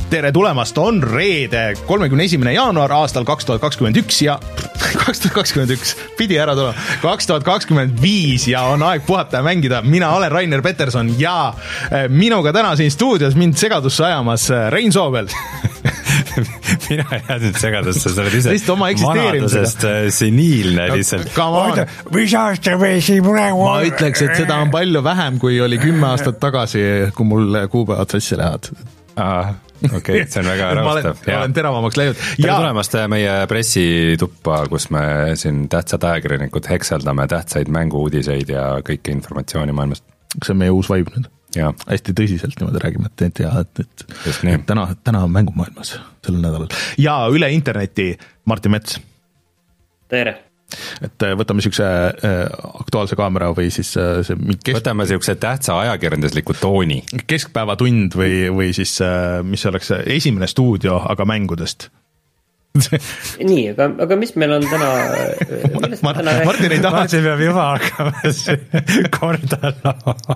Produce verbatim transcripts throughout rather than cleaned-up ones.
tere tulemast, on reede, kolmekümne esimene jaanuar aastal kaks tuhat kakskümmend üks ja kaks tuhat kakskümmend üks pidi ära tulema, kaks tuhat kakskümmend viis ja on aeg puhata ja mängida. Mina olen Rainer Peterson ja minuga täna siin stuudios mind segadusse ajamas Rein Soobel. Mina ei jäänud segadusse, sa oled ise vanadusest seniilne lihtsalt. Mis aasta me siin praegu on? Ma ütleks, et seda on palju vähem, kui oli kümme aastat tagasi, kui mul kuupäevad sassi lähevad. Aa, okei, okay, see on väga raustav. Ma olen, olen teravamaks läinud. Tere tulemast meie pressituppa, kus me siin tähtsad ajakirjanikud hekseldame tähtsaid mängu-uudiseid ja kõike informatsiooni maailmast. See on meie uus vibe nüüd. Ja. Hästi tõsiselt niimoodi räägime, et, et, et, et, et täna, täna on mängumaailmas sellel nädalal. Ja üle interneti Martin Mets. Tere. Et võtame siukse aktuaalse kaamera või siis see kesk... võtame siukse tähtsa ajakirjandusliku tooni. Keskpäevatund või, või siis mis oleks esimene stuudio, aga mängudest. Nii, aga, aga mis meil on täna... Mart, täna Martin ei taha... Martin peab juba hakkama kordala.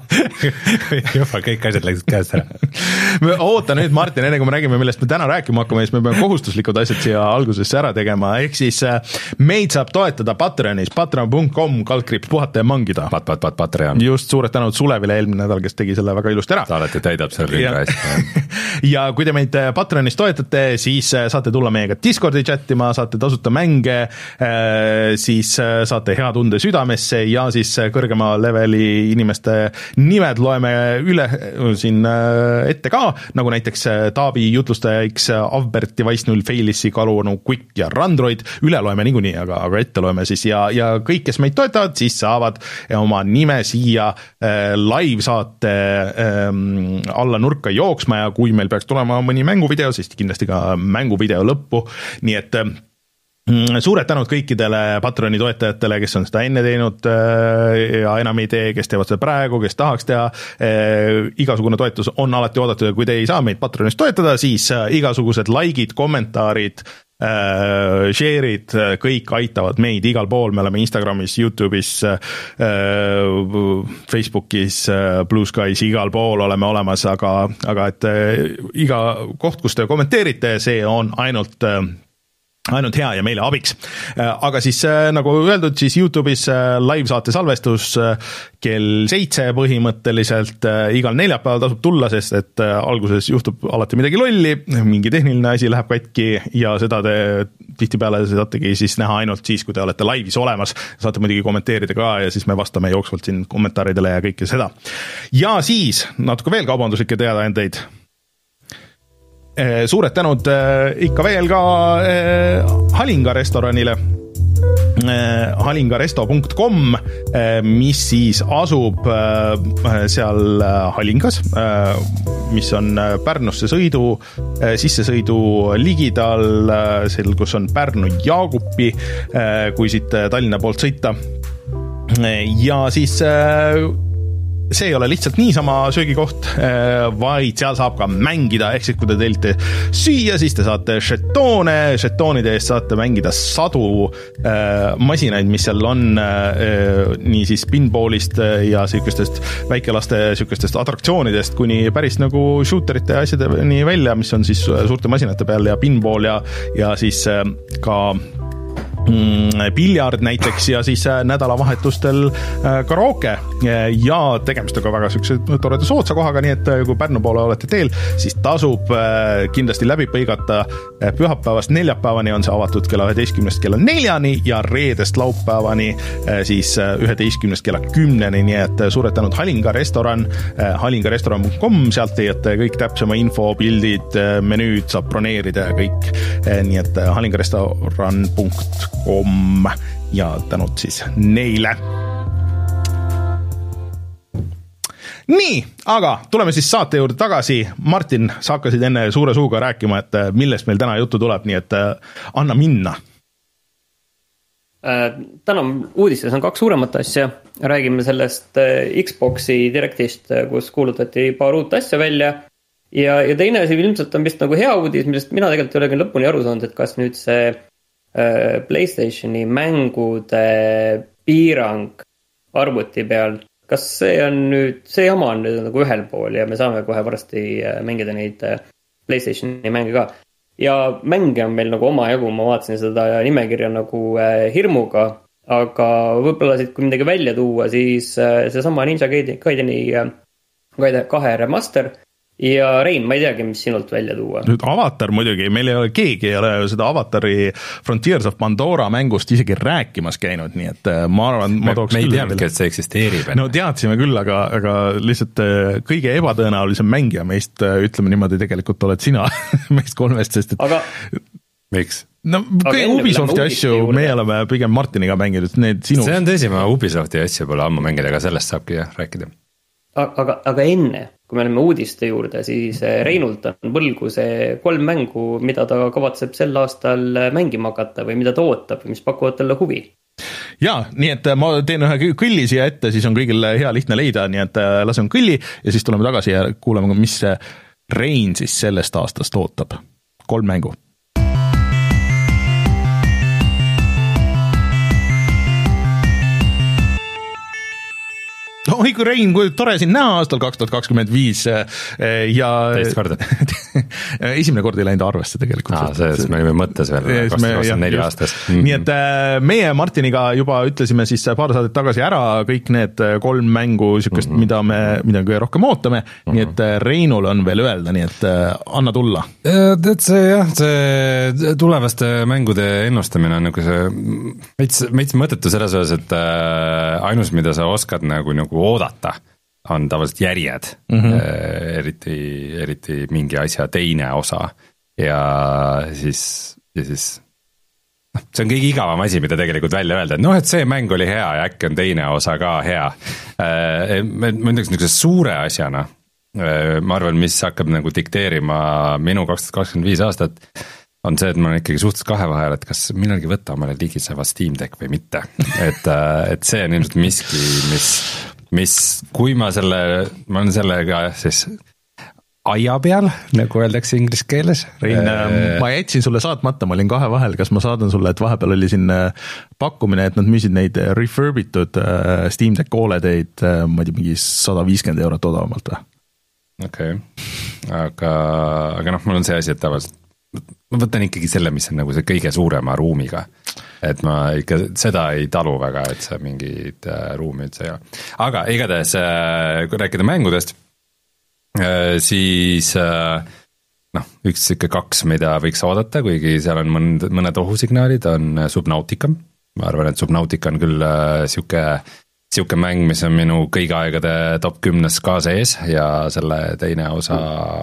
Juba kõik asjad läksid käest ära. Oota nüüd, Martin, enne kui me räägime, millest me täna rääkima hakkame, siis me peame kohustuslikud asjad siia algusesse ära tegema. Ehk siis meid saab toetada Patreonis, patreon punkt com, kaldkriips puhata ja mangida. Pat, pat, pat, Patreon. Just suured tänud Sulevile eelmine nädal, kes tegi selle väga ilust ära. Ta alati täidab selle ringa hästi. Ja kui te meid Patreonis toetate, siis saate tulla meiega Discordi chattima, saate tasuta mänge, siis saate hea tunde südamesse ja siis kõrgema leveli inimeste nimed loeme üle siin ette ka, nagu näiteks Taavi jutlustajaiks Avbert, Device null, Failissi, Kalunu, Quick ja Randroid. Üle loeme niikuinii, aga, aga ette loeme siis ja, ja kõik, kes meid toetavad, siis saavad oma nime siia live saate alla nurka jooksma ja kui meil peaks tulema mõni mänguvideo, siis kindlasti ka mänguvideo lõppu. Nii et suured tänud kõikidele Patroni toetajatele, kes on seda enne teinud ja enam ei tee, kes teevad seda praegu, kes tahaks teha. Igasugune toetus on alati oodatud ja kui te ei saa meid Patronist toetada, siis igasugused likeid, kommentaarid, share'id, kõik aitavad meid igal pool. Me oleme Instagramis, YouTube'is, Facebookis, Blue Skies, igal pool oleme olemas, aga, aga et iga koht, kus te kommenteerite, see on ainult ainult hea ja meile abiks. Aga siis nagu öeldud, siis YouTube'is live saate salvestus kell seitse põhimõtteliselt igal neljapäeval tasub tulla, sest et alguses juhtub alati midagi lolli, mingi tehniline asi läheb katki ja seda te tihtipeale saategi siis näha ainult siis, kui te olete laivis olemas. Saate muidugi kommenteerida ka ja siis me vastame jooksvalt siin kommentaaridele ja kõike seda. Ja siis natuke veel kaubanduslikke teadaandeid. Suured tänud ikka veel ka Halinga restoranile halingaresto punkt com, mis siis asub seal Halingas, mis on Pärnusse sõidu, sissesõidu ligidal, seal, kus on Pärnu Jaagupi, kui siit Tallinna poolt sõita. Ja siis see ei ole lihtsalt niisama söögikoht, vaid seal saab ka mängida, ehk siis kui te teilite süüa, siis te saate žetoone, žetoonide eest saate mängida sadu äh, masinaid, mis seal on äh, nii siis pinballist ja sükestest väikelaste sükestest atraktsioonidest kuni päris nagu shooterite asjadeni välja, mis on siis suurte masinate peal ja pinball ja, ja siis äh, ka piljard näiteks ja siis nädalavahetustel karaoke ja tegemist on ka väga sükse toreda sootsa kohaga, nii et kui Pärnu poole olete teel, siis tasub kindlasti läbi põigata. Pühapäevast neljapäevani on see avatud kella üheteistkümnest kella neljani ja reedest laupäevani siis üheteistkümnest kella kümneni, nii et suured tänud Halinga restoran, halingarestoran punkt com, sealt teete kõik täpsema info, pildid, menüüd saab broneerida ja kõik, nii et halingarestoran punkt com ja tänud siis neile. Nii, aga tuleme siis saate juurde tagasi. Martin, sa hakkasid enne suure suuga rääkima, et millest meil täna juttu tuleb, nii et anna minna. Täna uudistes on kaks suuremat asja. Räägime sellest Xboxi Directist, kus kuulutati paar uut asja välja. Ja, ja teine asi ilmselt on vist nagu hea uudis, millest mina tegelikult ei ole lõpuni aru saanud, et kas nüüd see PlayStationi mängude piirang arvuti peal, kas see on nüüd, see jama on nüüd nagu ühel pool ja me saame kohe varsti mängida neid PlayStationi mänge ka. Ja mänge on meil nagu oma jagu, ma vaatasin seda nimekirja nagu hirmuga, aga võib-olla siit kui midagi välja tuua, siis seesama Ninja Gaideni kahe remaster. Ja Rein, ma ei teagi, mis sinult välja tuua. Nüüd Avatar muidugi, meil ei ole, keegi ei ole seda Avatari Frontiers of Pandora mängust isegi rääkimas käinud, nii et ma arvan, ma tooks me ei teadnudki, et see eksisteerib. No teadsime küll, aga, aga lihtsalt kõige ebatõenäolisem mängija meist, ütleme niimoodi, tegelikult oled sina meist kolmest, sest et aga... miks? No kõige Ubisofti asju me oleme pigem Martiniga mänginud, need sinu... See on tõsi, ma Ubisofti asju pole ammu mängida, aga sellest saabki rääkida. Aga, aga enne, kui me oleme uudiste juurde, siis Reinult on võlgu see kolm mängu, mida ta kavatseb sel aastal mängima hakata või mida ta ootab, mis pakuvad talle huvi. Jaa, nii et ma teen ühe kõlli siia ette, siis on kõigil hea lihtne leida, nii et laseme kõlli ja siis tuleme tagasi ja kuuleme, mis Rein siis sellest aastast ootab. Kolm mängu. Oi kui Rein, kui tore siin näha aastal kaks tuhat kakskümmend viis ja teist korda. Esimene kord ei läinud arvesse tegelikult. Aa, see, me olime mõttes veel kaks tuhat kakskümmend neli aastast. Mm-hmm. Nii et meie Martiniga juba ütlesime siis paar saadet tagasi ära kõik need kolm mängu, sükest, mm-hmm. mida me mida kõige rohkem ootame, mm-hmm. nii et Reinul on veel öelda, nii et anna tulla. Et see jah, see tulevaste mängude ennustamine on nagu see meits, meits mõttetu selles osas, et ainus, mida sa oskad nagu, nagu oodata, on tavaliselt järjed, mm-hmm. eriti, eriti mingi asja teine osa ja siis, ja siis noh, see on kõige igavam asi, mida tegelikult välja öelda, et noh, et see mäng oli hea ja äkki on teine osa ka hea. Ma ütleks niisuguse suure asjana, ma arvan, mis hakkab nagu dikteerima minu kaks tuhat kakskümmend viis aastat, on see, et ma olen ikkagi suhtes kahe vahel, et kas millalgi võtta omale ligiseva Steam Deck või mitte. Et, et see on ilmselt miski, mis, mis kui ma selle, ma olen sellega siis aia peal, nagu öeldakse inglise keeles. Rein, ma jätsin sulle saatmata, ma olin kahe vahel, kas ma saadan sulle, et vahepeal oli siin pakkumine, et nad müüsid neid refurbitud Steam Deck O L E D-eid, ma ei tea, mingi sada viiskümmend eurot odavamalt või? Okei, okay. aga, aga noh, mul on see asi, et tavaliselt ma võtan ikkagi selle, mis on nagu see kõige suurema ruumiga, et ma ikka seda ei talu väga, et see mingid ruumi üldse ei ole. Aga igatahes, kui rääkida mängudest, siis noh, üks ikka kaks, mida võiks oodata, kuigi seal on mõned, mõned ohusignaalid, on Subnautica. Ma arvan, et Subnautica on küll siuke, siuke mäng, mis on minu kõigi aegade top kümnes ka sees ja selle teine osa,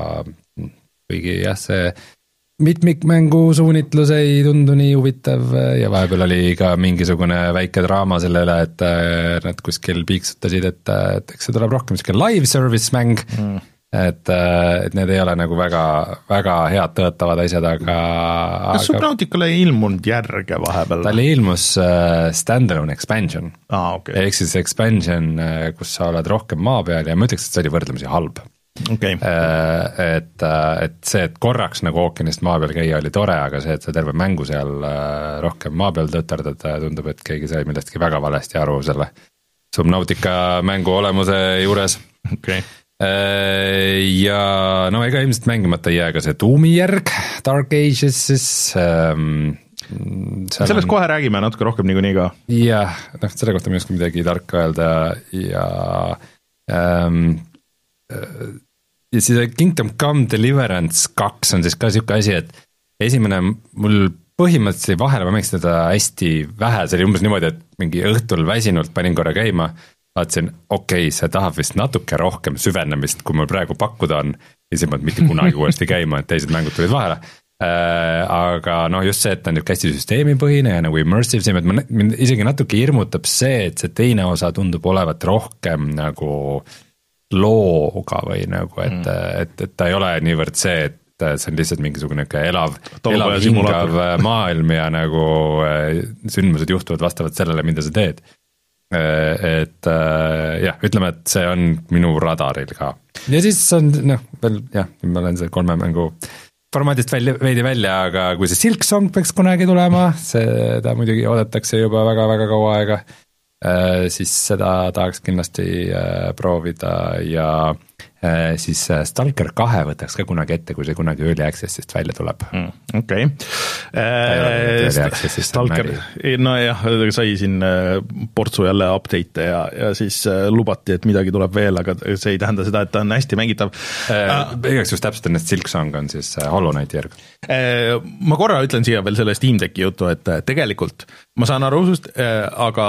kuigi jah, see mitmikmängu suunitlus ei tundu nii huvitav ja vahepeal oli ka mingisugune väike draama sellele, et nad kuskil piiksutasid, et, et eks see tuleb rohkem siuke live service mäng, mm. et, et need ei ole nagu väga, väga head tõotavad asjad, aga kas Subnauticale ei ilmunud järge vahepeal? Tal ilmus standalone expansion, ah, okay. ehk siis expansion, kus sa oled rohkem maa peal ja ma ütleks, et see oli võrdlemisi halb. Okay. Et, et see, et korraks nagu ookeanist maa peal käia oli tore, aga see, et sa terve mängu seal rohkem maa peal tõtardad, tundub, et keegi sai millestki väga valesti aru selle Subnautica mängu olemuse juures. Okay. Ja no ega ilmselt mängimata ei jää ka see Doomi järg, Dark Ages siis ähm, sellest on... kohe räägime natuke rohkem niikuinii ka. Jah, noh, selle kohta ma ei oska midagi tarka öelda ja ähm, ja siis Kingdom Come Deliverance kaks on siis ka siuke asi, et esimene mul põhimõtteliselt vahele, ma mängisin teda hästi vähe, see oli umbes niimoodi, et mingi õhtul väsinult panin korra käima, vaatasin, okei, okay, see tahab vist natuke rohkem süvenemist, kui mul praegu pakkuda on, ja siis ma mitte kunagi uuesti käima, et teised mängud tulid vahele. Äh, aga noh, just see, et ta on hästi süsteemipõhine ja nagu immersive sim, et ma, mind isegi natuke hirmutab see, et see teine osa tundub olevat rohkem nagu looga või nagu, et, mm. et, et ta ei ole niivõrd see, et see on lihtsalt mingisugune elav, elav hingav maailm ja nagu sündmused juhtuvad vastavalt sellele, mida sa teed. Et jah, ütleme, et see on minu radaril ka. Ja siis on, noh, veel jah, ma olen see kolme mängu formaadist välja, veidi välja, aga kui see Silk Song peaks kunagi tulema, seda muidugi oodatakse juba väga-väga kaua aega, siis seda tahaks kindlasti proovida ja siis Stalker kahe võtaks ka kunagi ette, kui see kunagi Early Accessist välja tuleb mm,. okei okay. Stalker, nojah, sai siin portsu jälle update'e ja, ja siis lubati, et midagi tuleb veel, aga see ei tähenda seda, et ta on hästi mängitav äh,. Igaks just täpselt ennast Silksong on siis Hollow Knighti järg äh,. Ma korra ütlen siia veel selle Steam Decki jutu, et tegelikult ma saan aru sust, äh, aga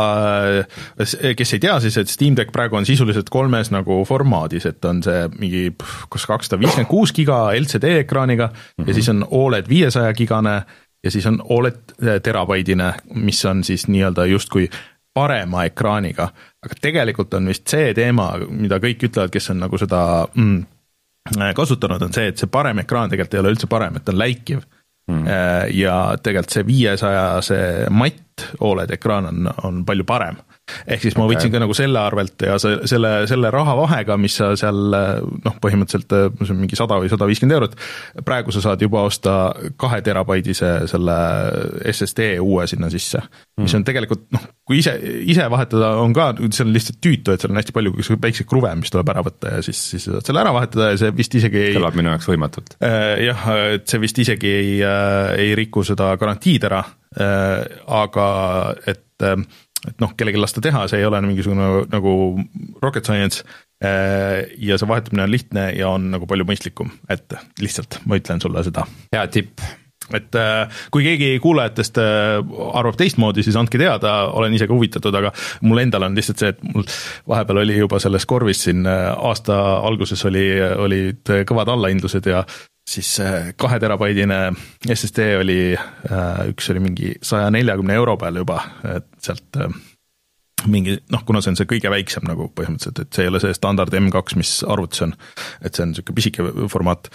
äh, kes ei tea siis, et Steam Deck praegu on sisuliselt kolmes nagu formaadis, et on see mingi kas kakssada viiskümmend kuus giga L C D ekraaniga mm-hmm. ja siis on O L E D viiesaja gigane ja siis on O L E D terabaidine, mis on siis nii-öelda justkui parema ekraaniga, aga tegelikult on vist see teema, mida kõik ütlevad, kes on nagu seda mm, kasutanud, on see, et see parem ekraan tegelikult ei ole üldse parem, et ta on läikiv mm. ja tegelikult see viiesaja see matt O L E D ekraan on, on palju parem. Ehk siis ma okay. võtsin ka nagu selle arvelt ja selle, selle raha vahega, mis sa seal noh, põhimõtteliselt see on mingi sada või sada viiskümmend eurot, praegu sa saad juba osta kahe terabaidise selle S S D uue sinna sisse, mis on tegelikult noh, kui ise, ise vahetada on ka, see on lihtsalt tüütu, et seal on hästi palju väikseid kruve, mis tuleb ära võtta ja siis, siis saad selle ära vahetada ja see vist isegi ei kõlab minu jaoks võimatult. Äh, jah, et see vist isegi ei, äh, ei riku seda garantiid ära, äh, aga et äh, et noh, kellegi lasta teha, see ei ole mingisugune nagu rocket science ja see vahetamine on lihtne ja on nagu palju mõistlikum, et lihtsalt ma ütlen sulle seda. Hea tipp. Et kui keegi kuulajatest arvab teistmoodi, siis andke teada, olen ise ka huvitatud, aga mul endal on lihtsalt see, et mul vahepeal oli juba selles korvis siin aasta alguses oli, olid kõvad allahindlused ja siis kahe terabaidine S S D oli, üks oli mingi saja neljakümne euro peal juba, et sealt mingi, noh, kuna see on see kõige väiksem nagu põhimõtteliselt, et see ei ole see standard M kaks, mis arvutis on, et see on niisugune pisike formaat,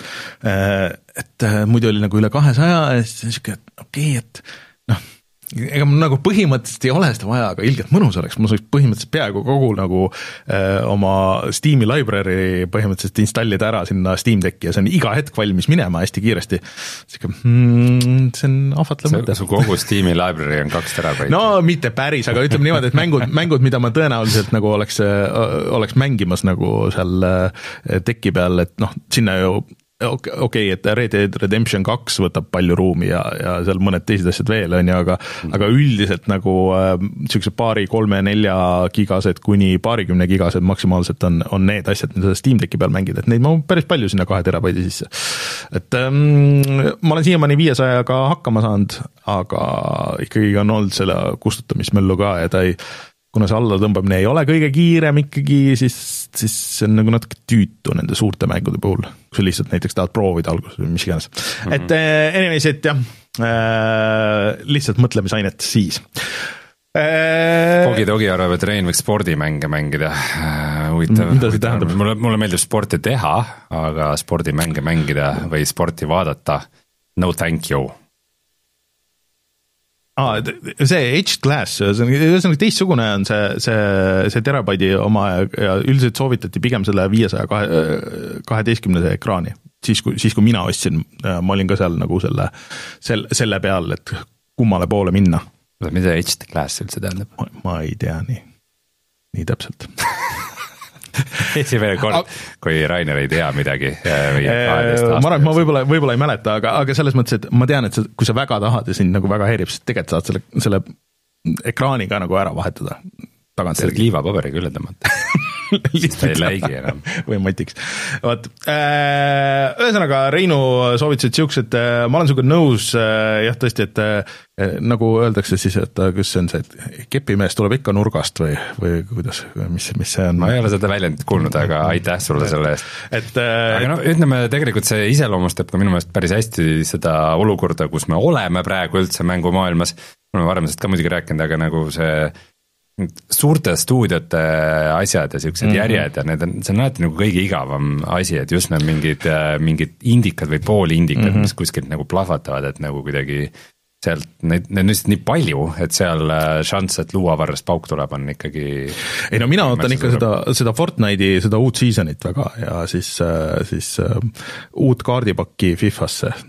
et muidu oli nagu üle kahesaja ja siis niisugune, et okei, okay, et noh, ega mul nagu põhimõtteliselt ei ole seda vaja, aga ilgelt mõnus oleks, ma saaks põhimõtteliselt peaaegu kogu nagu äh, oma Steam'i library põhimõtteliselt installida ära sinna Steam Decki ja see on iga hetk valmis minema hästi kiiresti. Hmm, see on ahvatlev mõte. Su kogu Steam'i library on kaks terabaiti. No mitte päris, aga ütleme niimoodi, et mängud, mängud, mida ma tõenäoliselt nagu oleks, oleks mängimas nagu seal Decki peal, et noh, sinna ju okei, okay, et Red Dead Redemption kaks võtab palju ruumi ja, ja seal mõned teised asjad veel on ju, aga, mm. aga üldiselt nagu äh, niisuguse paari, kolme, nelja gigased kuni paarikümne gigased maksimaalselt on, on need asjad, mida Steam Decki peal mängida, et neid ma päris palju sinna kahe terabaidi sisse. Et ähm, ma olen siiamaani viiesajaga hakkama saanud, aga ikkagi on olnud selle kustutamismöllu ka ja ta ei kuna see allatõmbamine ei ole kõige kiirem ikkagi, siis, siis see on nagu natuke tüütu nende suurte mängude puhul, kui sa lihtsalt näiteks tahad proovida alguses või mis iganes. Mm-hmm. Et anyways, et jah, äh, lihtsalt mõtlemisainet siis. Pogi-Togi arvab, et Rein võiks spordimänge mängida. Huvitav, huvitav. Mulle, mulle meeldib sporti teha, aga spordimänge mängida või sporti vaadata, no thank you. Ah, see Edged Glass, see on teistsugune on see, see, see terabaidi oma ja üldiselt soovitati pigem selle viiesaja kaheteistkümnese ekraani. Siis kui, siis kui mina ostsin, ma olin ka seal nagu selle, selle, selle peal, et kummale poole minna. Mida Edged Glass üldse tähendab? Ma, ma ei tea nii, nii täpselt. Esimene kord, kui Rainer ei tea midagi või ma arvan, et ma võib-olla, võib-olla ei mäleta, aga, aga selles mõttes, et ma tean, et see, kui sa väga tahad ja sind nagu väga häirib, siis tegelikult saad selle, selle ekraani ka nagu ära vahetada. Selle kliivapaberiga üle tõmmata. Ta ei läigi enam. Või matiks. Vaat, äh, ühesõnaga Reinu soovitused siuksed, äh, ma olen siuke nõus, äh, jah tõesti, et äh, nagu öeldakse siis, et kus see on see, et kepimees tuleb ikka nurgast või, või kuidas, mis, mis see on? Ma ei ole seda väljendit kuulnud, aga aitäh sulle selle eest. Et, äh, aga no ütleme, tegelikult see iseloomustab ka minu meelest päris hästi seda olukorda, kus me oleme praegu üldse mängumaailmas. Ma olen varem sellest ka muidugi rääkinud, aga nagu see suurte stuudiote asjad ja siuksed mm-hmm. järjed ja need on, see on alati nagu kõige igavam asi, et just need mingid, mingid indikad või poolindikad mm-hmm., mis kuskilt nagu plahvatavad, et nagu kuidagi sealt, neid, need on lihtsalt nii palju, et seal šanss, et luuavarrest pauk tuleb, on ikkagi ei no mina ootan ikka seda, seda Fortnite'i, seda uut seasonit väga ja siis, siis uh, uut kaardipakki FIFAsse.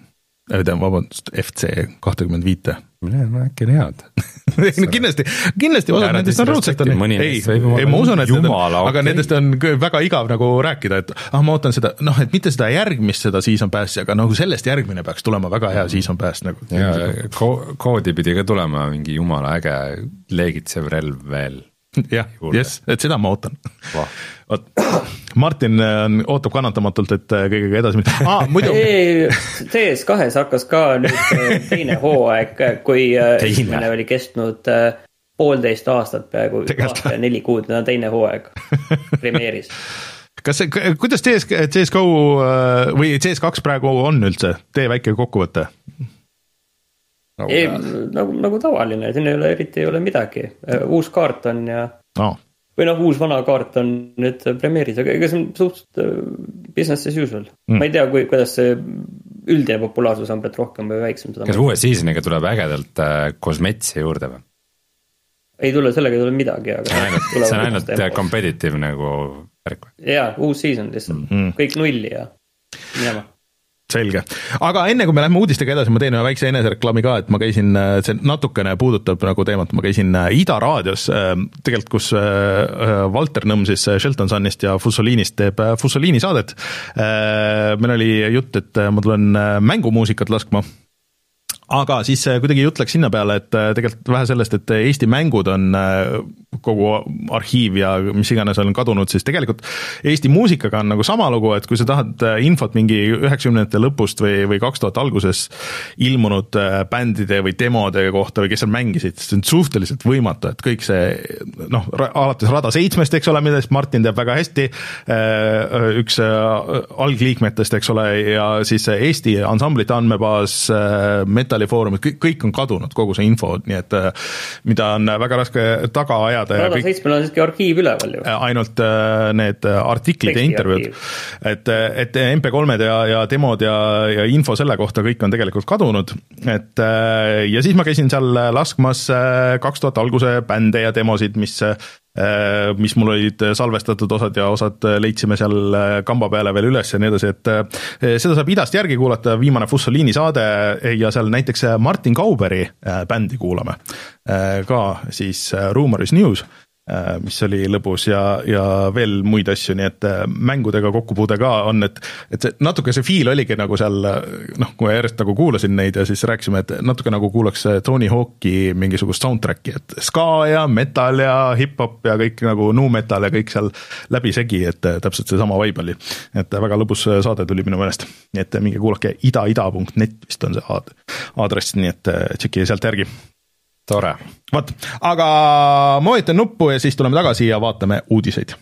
vabandust, F C kakskümmend viis. No äkki on head. no kindlasti, kindlasti osad nendest on raudselt on, ei, ei, ma usun, et Jumala, on, aga okay. nendest on väga igav nagu rääkida, et ah, ma ootan seda, noh, et mitte seda järgmist seda Season Passi, aga nagu sellest järgmine peaks tulema väga hea Season Pass nagu. Ja ko- koodi pidi ka tulema mingi jumala äge leegitsev relv veel. jah, yes, et seda ma ootan wow.. Oot, Martin on, ootab kannatamatult, et kõigega edasi mitte ah, muidu... C S kahes hakkas ka nüüd teine hooaeg, kui esimene oli kestnud poolteist aastat peaaegu aasta ja neli kuud, nüüd on teine hooaeg premeeris. Kas see, kuidas C S, C S G O või C S kaks praegu on üldse? Tee väike kokkuvõte. Nagu, ei, nagu, nagu tavaline, siin ei ole, eriti ei ole midagi. Uus kaart on ja oh. või noh, uus vana kaart on nüüd premeeris, aga ega see on suhteliselt business as usual. Mm. Ma ei tea, kui, kuidas see üldine populaarsus on praegu rohkem või väiksem. Kas uue seasoniga tuleb ägedalt äh, kosmetsi juurde või? Ei tule, sellega ei tule midagi. Aga see on ainult, see on ainult competitive nagu värk. Jaa, uus season lihtsalt, mm. kõik nulli ja minema. Selge, aga enne kui me lähme uudistega edasi, ma teen ühe väikse enesereklaami ka, et ma käisin, see natukene puudutab nagu teemat, ma käisin Ida raadios, tegelikult kus Valter Nõmm siis Shelton Sunist ja Fussoliinist teeb Fussoliini saadet. Meil oli jutt, et ma tulen mängumuusikat laskma. Aga siis kuidagi jutt läks sinna peale, et tegelikult vähe sellest, et Eesti mängud on kogu arhiiv ja mis iganes on kadunud, siis tegelikult Eesti muusikaga on nagu sama lugu, et kui sa tahad infot mingi üheksakümnendate lõpust või, või kaks tuhat alguses ilmunud bändide või demode kohta või kes seal mängisid, see on suhteliselt võimatu, et kõik see, noh, alates Rada seitsmest, eks ole, millest Martin teab väga hästi, üks algliikmetest, eks ole, ja siis Eesti ansamblite andmebaas, Metalli foorumid, kõik, kõik on kadunud, kogu see info, nii et mida on väga raske taga ajada. Rada seitsmel on siiski arhiiv üleval ju. Ainult need artiklid ja intervjuud, et, et M P kolmed ja, ja demod ja, ja info selle kohta kõik on tegelikult kadunud, et ja siis ma käisin seal laskmas kaks tuhat alguse bände ja demosid, mis mis mul olid salvestatud osad ja osad leidsime seal kamba peale veel üles ja nii edasi, et seda saab idast järgi kuulata, viimane Fussoliini saade ja seal näiteks Martin Kauberi bändi kuulame ka siis Rumors News, mis oli lõbus ja, ja veel muid asju, nii et mängudega kokkupuude ka on, et, et see, natuke see feel oligi nagu seal, noh, kui järjest nagu kuulasin neid ja siis rääkisime, et natuke nagu kuulaks Tony Hawk'i mingisugust soundtracki, et ska ja metal ja hip-hop ja kõik nagu nu metal ja kõik seal läbi segi, et täpselt see sama vibe oli, et väga lõbus saade tuli minu meelest, nii et minge kuulake ida-ida punkt net vist on see ad- aadress, nii et tšeki sealt järgi. Tore. Vaat, aga ma vajutan nuppu ja siis tuleme tagasi ja vaatame uudiseid.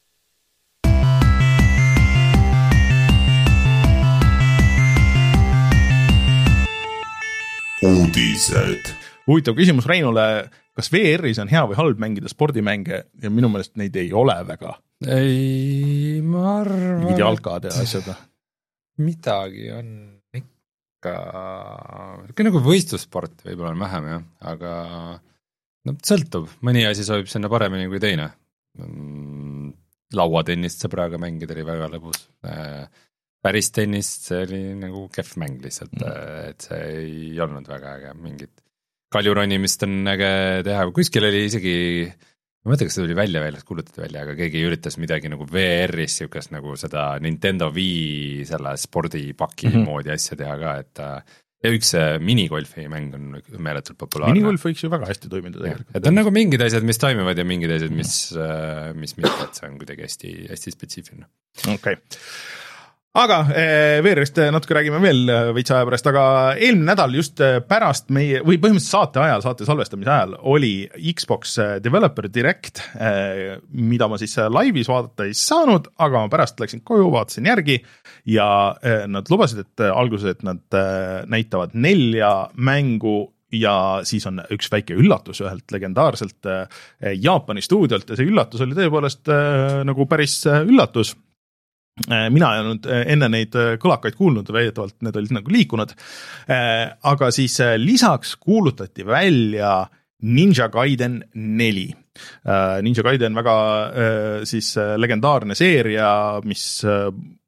Uudised. Huvitav küsimus Reinule, kas V R-is on hea või halb mängida spordimänge ja minu meelest neid ei ole väga? Ei, ma arvan... Mingid jalkad ja asjad. Midagi on... ka nagu võistlussport võib-olla on vähem jah, aga no sõltub, mõni asi sobib sinna paremini kui teine. Lauatennist sõbraga mängida oli väga lõbus. Päris tennist see oli nagu kehv mäng lihtsalt, et see ei olnud väga äge, mingit kaljuronimist on äge teha, kuskil oli isegi ma mõtlen, kas see tuli välja veel, kuulutati välja, aga keegi üritas midagi nagu V R-is siukest nagu seda Nintendo Wii selle spordipaki mm -hmm. moodi asja teha ka, et ja üks minigolfi mäng on meeletult populaarne. Minigolf võiks ju väga hästi toimida tegelikult. Et on nagu mingid asjad, mis toimivad ja mingid asjad, mis, mis mitte, et see on kuidagi hästi, hästi spetsiifiline. Okei. Okay. Aga V R-ist natuke räägime veel veits aja pärast, aga eelmine nädal just pärast meie, või põhimõtteliselt saate ajal, saate salvestamise ajal, oli Xbox Developer Direct, mida ma siis laivis vaadata ei saanud, aga ma pärast läksin koju, vaatasin järgi ja nad lubasid, et alguses, et nad näitavad nelja mängu ja siis on üks väike üllatus ühelt legendaarselt Jaapani stuudiolt ja see üllatus oli tõepoolest nagu päris üllatus. Mina ei olnud enne neid kõlakaid kuulnud, väidetavalt need olid nagu liikunud, aga siis lisaks kuulutati välja Ninja Gaiden neli. Ninja Gaiden väga siis legendaarne seeria, mis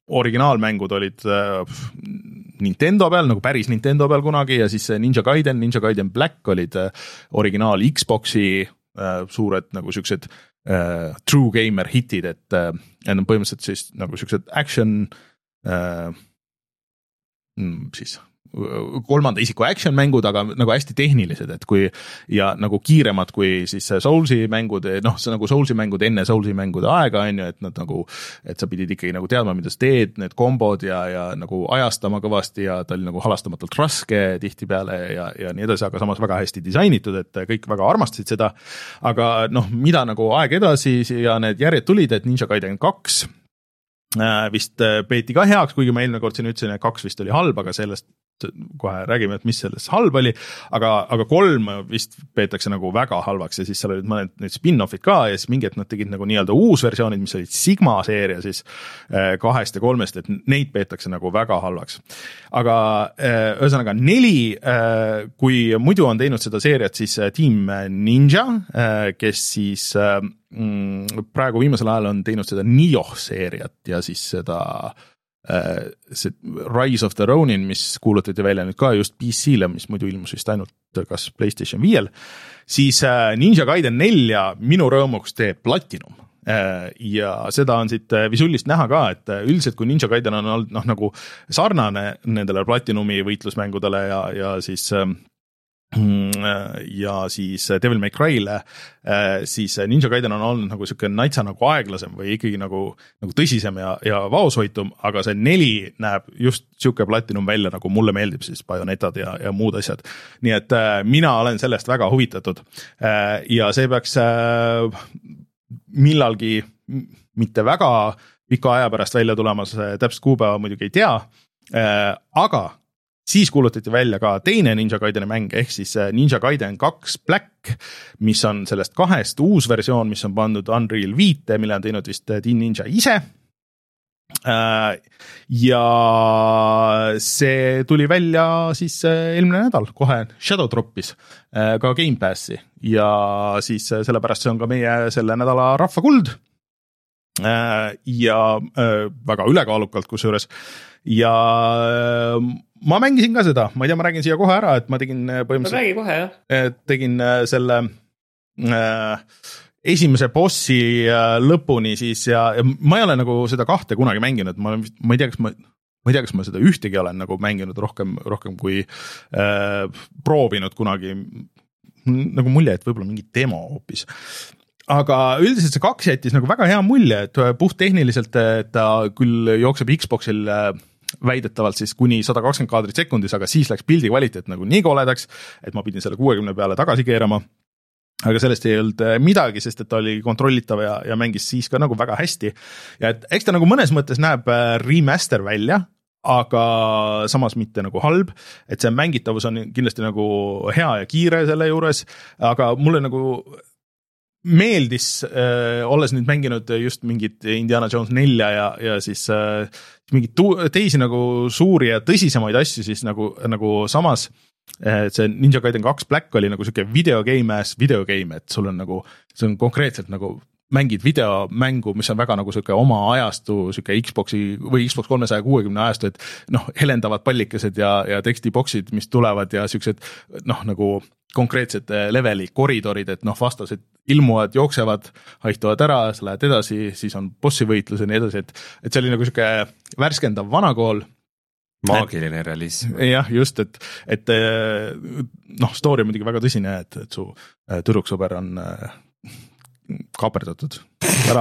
originaalmängud olid äh, Nintendo peal, nagu päris Nintendo peal kunagi ja siis Ninja Gaiden, Ninja Gaiden Black olid äh, originaal Xboxi äh, suured nagu siuksed äh, true gamer hitid, et äh, põhimõtteliselt siis nagu siuksed action äh, siis kolmanda isiku action mängud, aga nagu hästi tehnilised, et kui ja nagu kiiremad kui siis Soulsi mängud, noh, see nagu Soulsi mängud enne Soulsi mängude aega on ju, et nad nagu, et sa pidid ikkagi nagu teadma, mida sa teed, need kombod ja, ja nagu ajastama kõvasti ja ta oli nagu halastamatult raske tihtipeale ja, ja nii edasi, aga samas väga hästi disainitud, et kõik väga armastasid seda, aga noh, mida nagu aeg edasi ja need järjed tulid, et Ninja Gaiden kaks vist peeti ka heaks, kuigi ma eelmine kord siin ütlesin, et kaks vist oli halb, aga sellest kohe räägime, et mis sellest halb oli, aga, aga kolm vist peetakse nagu väga halvaks ja siis seal olid mõned need spin-offid ka ja siis mingi, et nad tegid nagu nii-öelda uusversioonid, mis olid Sigma seeria siis kahest ja kolmest, et neid peetakse nagu väga halvaks. Aga ühesõnaga neli, kui muidu on teinud seda seeriat, siis Team Ninja, kes siis praegu viimasel ajal on teinud seda Nioh seeriat ja siis seda see Rise of the Ronin, mis kuulutati välja nüüd ka just P C-le, mis muidu ilmus vist ainult kas PlayStation viiel, siis Ninja Gaiden nelja minu rõõmuks teeb Platinum. Ja seda on siit visuaalist näha ka, et üldiselt kui Ninja Gaiden on olnud noh, nagu sarnane nendele Platinumi võitlusmängudele ja, ja siis ja siis Devil May Cry'le, siis Ninja Gaiden on olnud nagu siuke naitsa nagu aeglasem või ikkagi nagu, nagu tõsisem ja, ja vaoshoitum, aga see neli näeb just siuke Platinum välja, nagu mulle meeldib siis Bajonetad ja, ja muud asjad. Nii et mina olen sellest väga huvitatud ja see peaks millalgi mitte väga pika aja pärast välja tulemas, täpselt kuupäeva muidugi ei tea, aga siis kuulutati välja ka teine Ninja Gaideni mäng, ehk siis Ninja Gaiden kaks Black, mis on sellest kahest uus versioon, mis on pandud Unreal viite, mille on teinud vist Team Ninja ise. Ja see tuli välja siis eelmine nädal, kohe Shadow Dropis ka Game Passi ja siis sellepärast see on ka meie selle nädala rahvakuld ja väga ülekaalukalt kusjuures ja ma mängisin ka seda, ma ei tea, ma räägin siia kohe ära, et ma tegin põhimõtteliselt, räägi kohe, jah. tegin selle äh, esimese bossi äh, lõpuni siis ja, ja ma ei ole nagu seda kahte kunagi mänginud, ma, olen, ma ei tea, kas ma, ma ei tea, kas ma seda ühtegi olen nagu mänginud rohkem, rohkem kui äh, proovinud kunagi, nagu mulje, et võib-olla mingi demo hoopis. Aga üldiselt see kaks jättis nagu väga hea mulje, et puht tehniliselt ta küll jookseb Xboxil väidetavalt siis kuni sada kakskümmend kaadrit sekundis, aga siis läks pildi kvaliteet nagu nii koledaks, et ma pidin selle kuuekümne peale tagasi keerama. Aga sellest ei olnud midagi, sest et ta oli kontrollitav ja, ja mängis siis ka nagu väga hästi. Ja et eks ta nagu mõnes mõttes näeb remaster välja, aga samas mitte nagu halb, et see mängitavus on kindlasti nagu hea ja kiire selle juures, aga mulle nagu meeldis, äh, olles nüüd mänginud just mingit Indiana Jones nelja ja, ja siis äh, mingit tu- teisi nagu suuri ja tõsisemaid asju, siis nagu, nagu samas äh, see Ninja Gaiden kaks Black oli nagu siuke videogame as videogame, et sul on nagu, see on konkreetselt nagu mängid videomängu, mis on väga nagu siuke oma ajastu, siuke Xboxi või Xbox kolmesaja kuuekümne ajastu, et noh, helendavad pallikesed ja, ja tekstiboksid, mis tulevad ja siuksed noh, nagu konkreetsed leveli koridorid, et noh, vastased ilmuvad, jooksevad, haihtuvad ära, sa lähed edasi, siis on bossi võitlus ja nii edasi, et, et see oli nagu siuke värskendav vanakool. Maagiline realism. Jah, just, et, et noh, story on muidugi väga tõsine, et, et su tüdruksõber on kaaperdatud ära.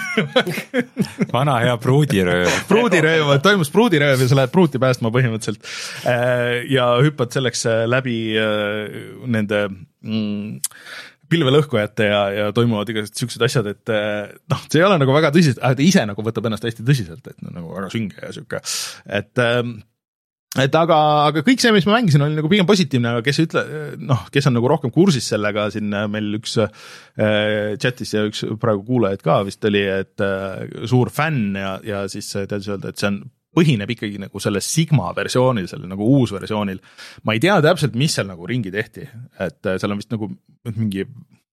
Vana hea pruudirööv. Pruudirööv, toimus pruudirööv ja sa lähed pruuti päästma põhimõtteliselt ja hüppad selleks läbi nende pilvelõhkujate ja, ja toimuvad igased siuksed asjad, et noh, see ei ole nagu väga tõsiselt, ta ise nagu võtab ennast hästi tõsiselt, et nagu väga sünge ja siuke, et et aga, aga kõik see, mis ma mängisin, oli nagu pigem positiivne, aga kes ütle, noh, kes on nagu rohkem kursis sellega, siin meil üks äh, chatis ja üks praegu kuulajad ka vist oli, et äh, suur fänn ja, ja siis teadis öelda, et see on, põhineb ikkagi nagu selle Sigma versioonil, selle nagu uus versioonil. Ma ei tea täpselt, mis seal nagu ringi tehti, et seal on vist nagu mingi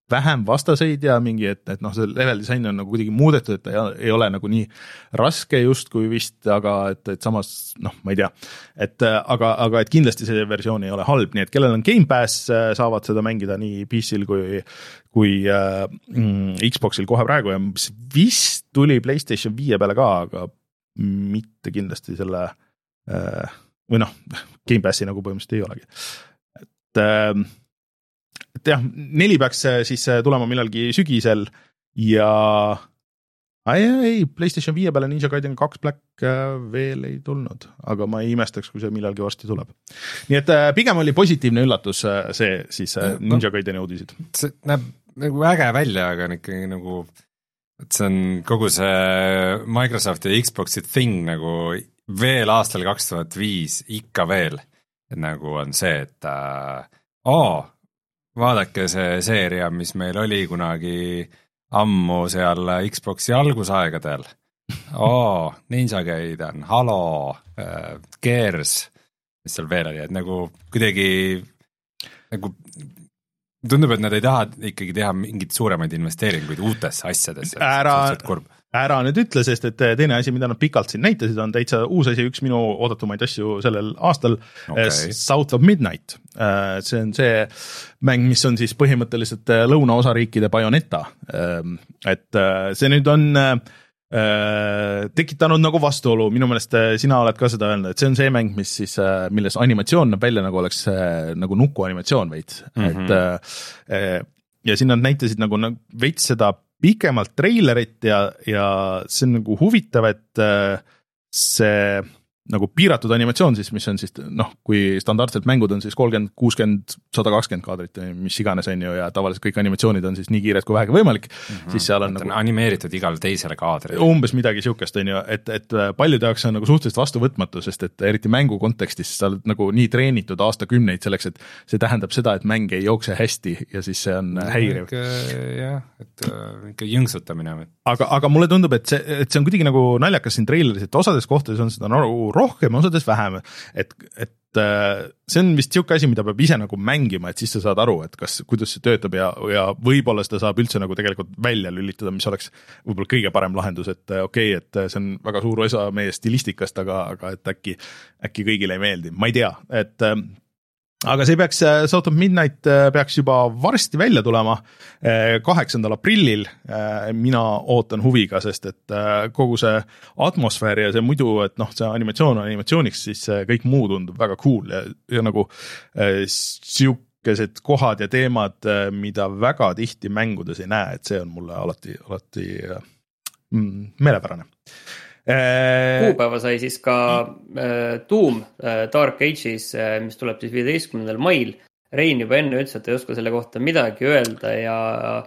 vähem vastaseid ja mingi, et, et noh, see level disain on nagu kuidagi muudetud, et ta ei, ei ole nagu nii raske justkui vist, aga et, et samas noh, ma ei tea, et aga, aga et kindlasti see versioon ei ole halb, nii et kellel on Game Pass, saavad seda mängida nii P C-l kui, kui äh, Xboxil kohe praegu ja vist tuli PlayStation viie peale ka, aga mitte kindlasti selle äh, või noh, Game Passi nagu põhimõtteliselt ei olegi, et äh, et jah, neli peaks siis tulema millalgi sügisel ja ei, ei, PlayStation viie peale Ninja Gaiden kaks Black veel ei tulnud, aga ma ei imestaks, kui see millalgi varsti tuleb. Nii et pigem oli positiivne üllatus see siis Ninja Gaideni uudised. See näeb nagu äge välja, aga on ikkagi nagu, et see on kogu see Microsofti ja Xboxi thing nagu veel aastal kaks tuhat viis ikka veel, et nagu on see, et äh, oo, vaadake see seeria, mis meil oli kunagi ammu seal Xboxi algusaegadel. Oo, Ninja Gaiden, Halo, äh, Gears, mis seal veel oli, et nagu kuidagi nagu tundub, et nad ei taha ikkagi teha mingit suuremaid investeeringuid uutesse asjadesse. Ära, ära nüüd ütle, sest et teine asi, mida nad pikalt siin näitasid, on täitsa uus asi, üks minu oodatumaid asju sellel aastal, okay. South of Midnight. See on see mäng, mis on siis põhimõtteliselt lõunaosariikide Bayonetta. Et see nüüd on tekitanud nagu vastuolu, minu meelest sina oled ka seda öelnud, et see on see mäng, mis siis, milles animatsioon näeb välja nagu oleks nagu nukuanimatsioon veits, mm-hmm. et ja siin nad näitasid nagu, nagu veits seda pikemalt treilerit ja, ja see on nagu huvitav, et see nagu piiratud animatsioon siis, mis on siis noh, kui standardselt mängud on siis kolmkümmend, kuuskümmend, sada kakskümmend kaadrit, mis iganes on ju ja tavaliselt kõik animatsioonid on siis nii kiired kui vähegi võimalik, mm-hmm. siis seal on et nagu on animeeritud igale teisele kaadrile. Umbes midagi siukest on ju, et, et paljude jaoks on nagu suhteliselt vastuvõtmatu, sest et eriti mängu kontekstis sa oled nagu nii treenitud aastakümneid selleks, et see tähendab seda, et mäng ei jookse hästi ja siis see on häiriv. Jah, et ikka jõngsutamine. Aga, aga mulle tundub, et see, et see on kuidagi nagu naljakas siin treileris, et osades kohtades on seda nagu rohkem, osades vähem, et, et see on vist siuke asi, mida peab ise nagu mängima, et siis sa saad aru, et kas, kuidas see töötab ja, ja võib-olla seda saab üldse nagu tegelikult välja lülitada, mis oleks võib-olla kõige parem lahendus, et okei, okay, et see on väga suur osa meie stilistikast, aga, aga et äkki, äkki kõigile ei meeldi, ma ei tea, et aga see peaks, South of Midnight peaks juba varsti välja tulema kaheksandal aprillil, mina ootan huviga, sest et kogu see atmosfäär ja see muidu, et noh, see animatsioon on animatsiooniks, siis kõik muu tundub väga cool ja, ja nagu siukesed kohad ja teemad, mida väga tihti mängudes ei näe, et see on mulle alati, alati mm, meelepärane. Kuupäeva sai siis ka äh, Doom äh, Dark Ages, äh, mis tuleb siis viieteistkümnendal mail. Rein juba enne ütles, et ei oska selle kohta midagi öelda ja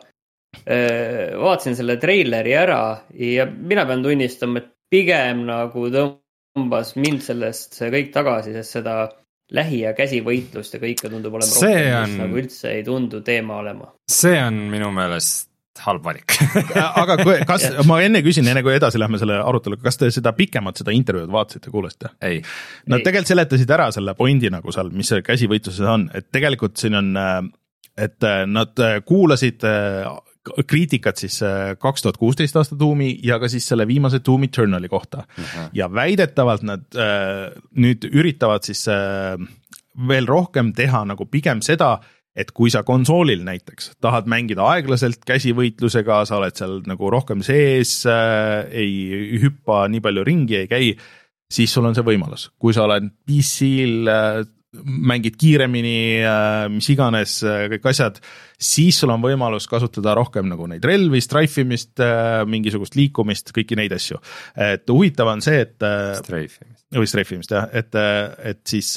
äh, vaatasin selle treileri ära ja mina pean tunnistama, et pigem nagu tõmbas mind sellest see kõik tagasi, sest seda lähi- ja käsivõitlust ja kõike tundub olema see rohkem, on... mis nagu üldse ei tundu teema olema. See on minu meelest halb valik. aga kui, kas, ma enne küsin, enne kui edasi lähme selle aruteluga, kas te seda pikemat, seda intervjuud vaatasite, kuulasite? Ei. Nad tegelikult seletasid ära selle pointi nagu seal, mis see käsivõitluses on, et tegelikult siin on, et nad kuulasid kriitikat siis kaks tuhat kuusteist aasta Doomi ja ka siis selle viimase Doom Eternali kohta. Uh-huh. Ja väidetavalt nad nüüd üritavad siis veel rohkem teha nagu pigem seda, et kui sa konsoolil näiteks tahad mängida aeglaselt käsivõitlusega, sa oled seal nagu rohkem sees, äh, ei hüppa nii palju ringi, ei käi, siis sul on see võimalus. Kui sa oled P C-l, äh, mängid kiiremini, äh, mis iganes, äh, kõik asjad, siis sul on võimalus kasutada rohkem nagu neid relvi, straifimist, äh, mingisugust liikumist, kõiki neid asju. Et huvitav on see, et äh, straifimist. või straifimist, jah, et, et siis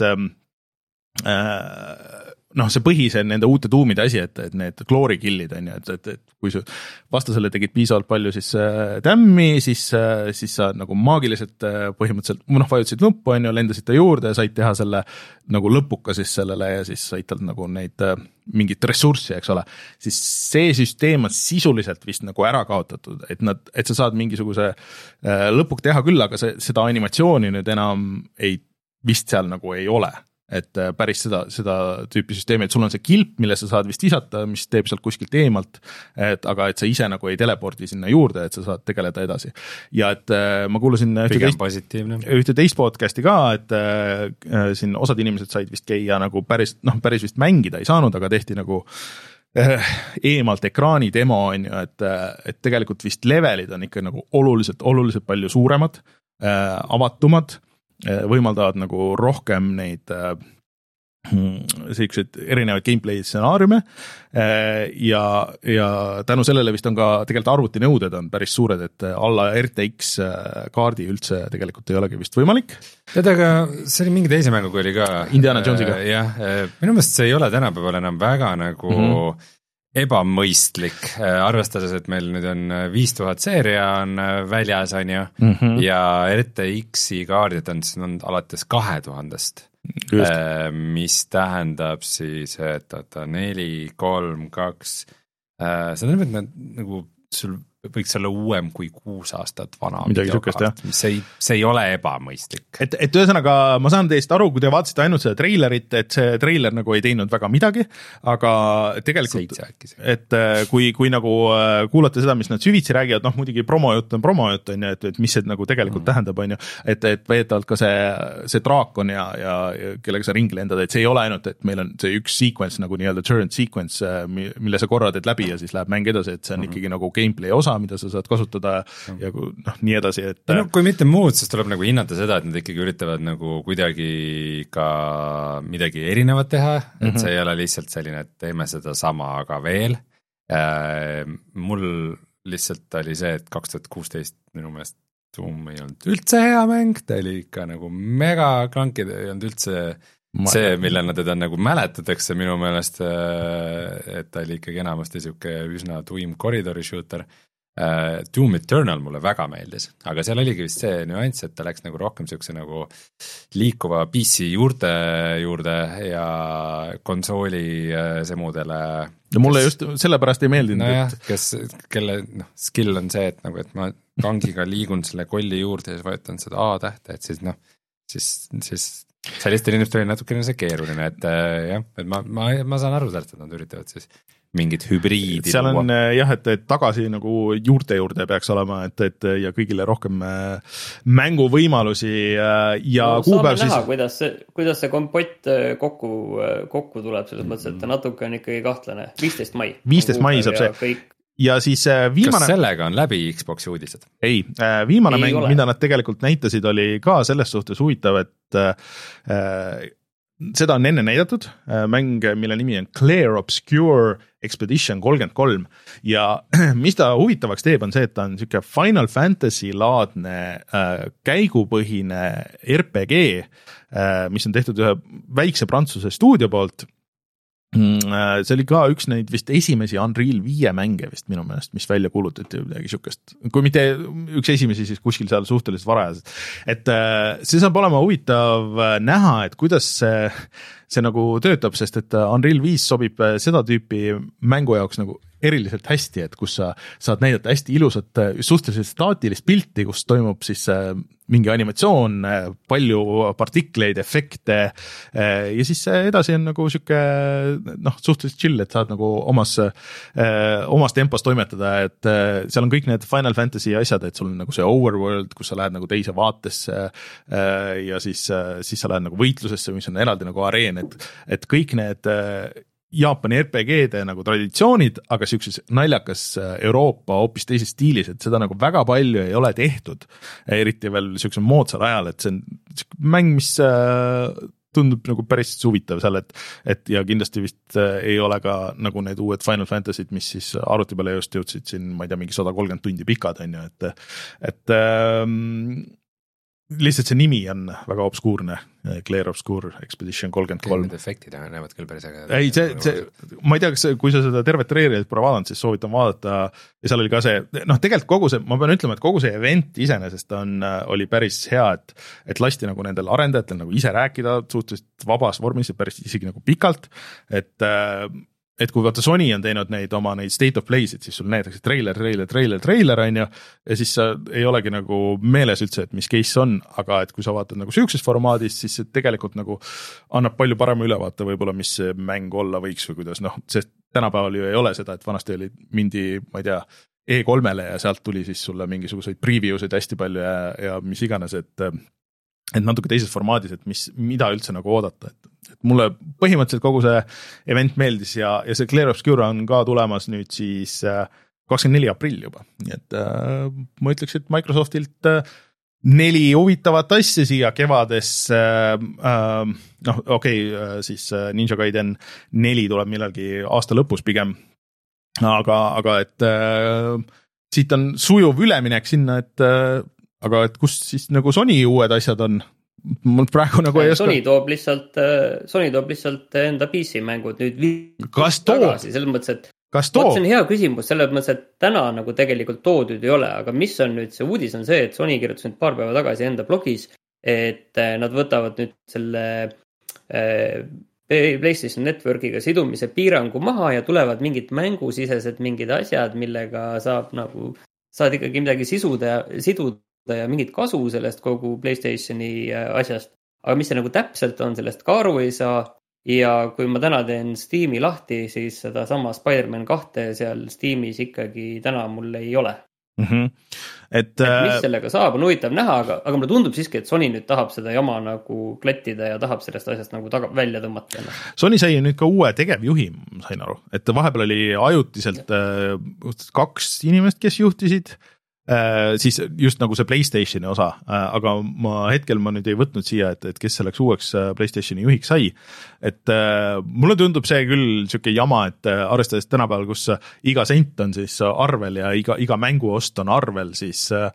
äh, noh, see põhise nende uute tuumide asi, et, et need glory killid on ju, et, et, et kui sa vastasele tegid piisavalt palju siis äh, tämmi, siis, äh, siis sa nagu maagiliselt äh, põhimõtteliselt, noh, vajutasid nuppu on ju, lendasid ta juurde ja said teha selle nagu lõpuka siis sellele ja siis said talt nagu neid äh, mingit ressurssi, eks ole, siis see süsteem on sisuliselt vist nagu ära kaotatud, et nad, et sa saad mingisuguse äh, lõpuk teha küll, aga see, seda animatsiooni nüüd enam ei, vist seal nagu ei ole. et päris seda, seda tüüpi süsteemi, et sul on see kilp, mille sa saad vist visata, mis teeb sealt kuskilt eemalt, et aga et sa ise nagu ei telepordi sinna juurde, et sa saad tegeleda edasi. Ja et ma kuulasin ühte teist, ühte teist podcasti ka, et äh, siin osad inimesed said vist käia nagu päris, noh, päris vist mängida ei saanud, aga tehti nagu äh, eemalt ekraani demo on ju, et, et tegelikult vist levelid on ikka nagu oluliselt, oluliselt palju suuremad, äh, avatumad, võimaldavad nagu rohkem neid äh, selliseid erinevaid gameplay stsenaariume ja, ja tänu sellele vist on ka tegelikult arvutinõuded on päris suured, et alla R T X kaardi üldse tegelikult ei olegi vist võimalik. Tead, aga see oli mingi teise mänguga oli ka Indiana Jonesiga. Äh, jah, minu meelest see ei ole tänapäeval enam väga nagu mm-hmm. ebamõistlik, arvestades, et meil nüüd on viis tuhat seeria on väljas, on ju, mm-hmm. ja R T X-i kaardid on, on alates kahe tuhandest, mis tähendab siis, et oota, neli, kolm, kaks, see tähendab, et nad nagu sul võiks olla uuem kui kuus aastat vana. Midagi sükest, jah. See ei, see ei ole ebamõistlik. Et, et ühesõnaga, ma saan teist aru, kui te vaatasite ainult seda treilerit, et see treiler nagu ei teinud väga midagi, aga tegelikult, et kui, kui nagu kuulate seda, mis nad süvitsi räägivad, noh, muidugi promojutt on promojutt, on ju, et, et mis see nagu tegelikult mm. tähendab, on ju, et, et veetavalt ka see, see draakon ja, ja, ja kellega sa ringi lendad, et see ei ole ainult, et meil on see üks sequence nagu nii-öelda turn sequence, mille sa korra teed läbi ja siis läheb mäng edasi, et see on mm. ikkagi nagu gameplay osa, mida sa saad kasutada ja noh, nii edasi, et ja no, kui mitte muud, siis tuleb nagu hinnata seda, et nad ikkagi üritavad nagu kuidagi ka midagi erinevat teha, et mm-hmm. see ei ole lihtsalt selline, et teeme seda sama, aga veel äh, mul lihtsalt oli see, et kaks tuhat kuusteist minu meelest Doom ei olnud üldse hea mäng, ta oli ikka nagu mega klankid, ei olnud üldse Ma see, millena teda nagu mäletatakse minu meelest, et ta oli ikkagi enamasti siuke üsna tuim koridori shooter. Doom Eternal mulle väga meeldis, aga seal oligi vist see nüanss, et ta läks nagu rohkem siukse nagu liikuva P C juurte juurde ja konsooli semudele. Ja mulle just sellepärast ei meeldinud. No jah, kes, kelle no, skill on see, et nagu, et ma kangiga liigun selle kolli juurde ja siis vajutan seda A-tähte, et siis noh, siis, siis sellistel inimestel oli natukene see keeruline, et jah, et ma, ma, ma saan aru sellest, et nad üritavad siis mingid hübriidi. Seal on luua. Jah, et, et tagasi nagu juurte juurde peaks olema, et, et ja kõigile rohkem mänguvõimalusi ja no, kuupäev siis. Saame näha, kuidas see, kuidas see kompott kokku, kokku tuleb, selles mõttes, et ta natuke on ikkagi kahtlane. viisteist mai. viisteist mai saab see. Kõik. Ja siis viimane. Kas sellega on läbi Xboxi uudised? Ei, viimane ei mäng, ole. Mida nad tegelikult näitasid, oli ka selles suhtes huvitav, et äh, seda on enne näidatud, mäng, mille nimi on Clair Obscure Expedition kolmkümmend kolm ja mis ta huvitavaks teeb, on see, et ta on niisugune Final Fantasy laadne äh, käigupõhine R P G, äh, mis on tehtud ühe väikse Prantsuse stuudio poolt. See oli ka üks neid vist esimesi Unreal viie mänge vist minu meelest, mis välja kuulutati midagi siukest, kui mitte üks esimesi, siis kuskil seal suhteliselt varajas. Et see saab olema huvitav näha, et kuidas see, see nagu töötab, sest et Unreal viis sobib seda tüüpi mängu jaoks nagu eriliselt hästi, et kus sa saad näidata hästi ilusat, suhteliselt staatilist pilti, kus toimub siis mingi animatsioon, palju partikleid, efekte ja siis edasi on nagu siuke noh, suhteliselt chill, et saad nagu omas, omas tempos toimetada, et seal on kõik need Final Fantasy asjad, et sul on nagu see overworld, kus sa lähed nagu teise vaatesse ja siis, siis sa lähed nagu võitlusesse, mis on eraldi nagu areen, et, et kõik need Jaapani R P G-de nagu traditsioonid, aga siukses naljakas Euroopa hoopis teises stiilis, et seda nagu väga palju ei ole tehtud, eriti veel siukse moodsal ajal, et see on mäng, mis tundub nagu päris huvitav seal, et, et ja kindlasti vist ei ole ka nagu need uued Final Fantasy'd, mis siis arvuti peale just jõudsid siin, ma ei tea, mingi sada kolmkümmend tundi pikad on ju, et, et ähm, lihtsalt see nimi on väga obskuurne, Clair Obscure Expedition kolmkümmend kolm. Need efektid näevad küll päris äge. Ei, see, see, ma ei tea, kas, kui sa seda tervet treerilit pole vaadanud, siis soovitan vaadata ja seal oli ka see, noh, tegelikult kogu see, ma pean ütlema, et kogu see event iseenesest on, oli päris hea, et, et lasti nagu nendel arendajatel nagu ise rääkida suhteliselt vabas vormis ja päris isegi nagu pikalt, et et kui vaata Sony on teinud neid oma neid state of play'sid, siis sul näidatakse treiler, treiler, treiler, treiler on ju, ja siis sa ei olegi nagu meeles üldse, et mis case on, aga et kui sa vaatad nagu süükses formaadis, siis see tegelikult nagu annab palju parema ülevaate võib-olla, mis see mäng olla võiks või kuidas, noh, sest tänapäeval ju ei ole seda, et vanasti oli mindi, ma ei tea, E kolmele ja sealt tuli siis sulle mingisuguseid preview'sid hästi palju ja, ja mis iganes, et et natuke teises formaadis, et mis, mida üldse nagu oodata, et, et mulle põhimõtteliselt kogu see event meeldis ja, ja see Clair Obscura on ka tulemas nüüd siis kakskümmend neli aprill juba, nii et äh, ma ütleks, et Microsoftilt äh, neli huvitavat asja siia kevades, äh, äh, noh okei okay,, siis Ninja Gaiden neli tuleb millalgi aasta lõpus pigem, aga, aga et äh, siit on sujuv üleminek sinna, et äh, aga et kus siis nagu Sony uued asjad on? Mul praegu nagu ei oska. Sony toob lihtsalt, Sony toob lihtsalt enda P C mängud nüüd kas toob? Tagasi, selles mõttes, et kas toob? See on hea küsimus, selles mõttes, et täna nagu tegelikult toodud ei ole, aga mis on nüüd see uudis on see, et Sony kirjutas nüüd paar päeva tagasi enda blogis, et nad võtavad nüüd selle PlayStation Networkiga sidumise piirangu maha ja tulevad mingid mängusisesed mingid asjad, millega saab nagu, saad ikkagi midagi sisuda, siduda ja mingit kasu sellest kogu PlayStationi asjast. Aga mis see nagu täpselt on, sellest ka aru ei saa. Ja kui ma täna teen Steam'i lahti, siis seda sama Spider-Man kahte seal Steam'is ikkagi täna mul ei ole. Mm-hmm. Et, et mis sellega saab, on huvitav näha, aga, aga mulle tundub siiski, et Sony nüüd tahab seda jama nagu klettida ja tahab sellest asjast nagu taga, välja tõmmata. Sony sai nüüd ka uue tegevjuhi, sain aru, et vahepeal oli ajutiselt äh, kaks inimest, kes juhtisid, äh, siis just nagu see PlayStationi osa, äh, aga ma hetkel ma nüüd ei võtnud siia, et, et kes selleks uueks PlayStationi juhiks sai, et äh, mulle tundub see küll siuke jama, et äh, arvestades tänapäeval, kus iga sent on siis arvel ja iga, iga mänguost on arvel, siis äh,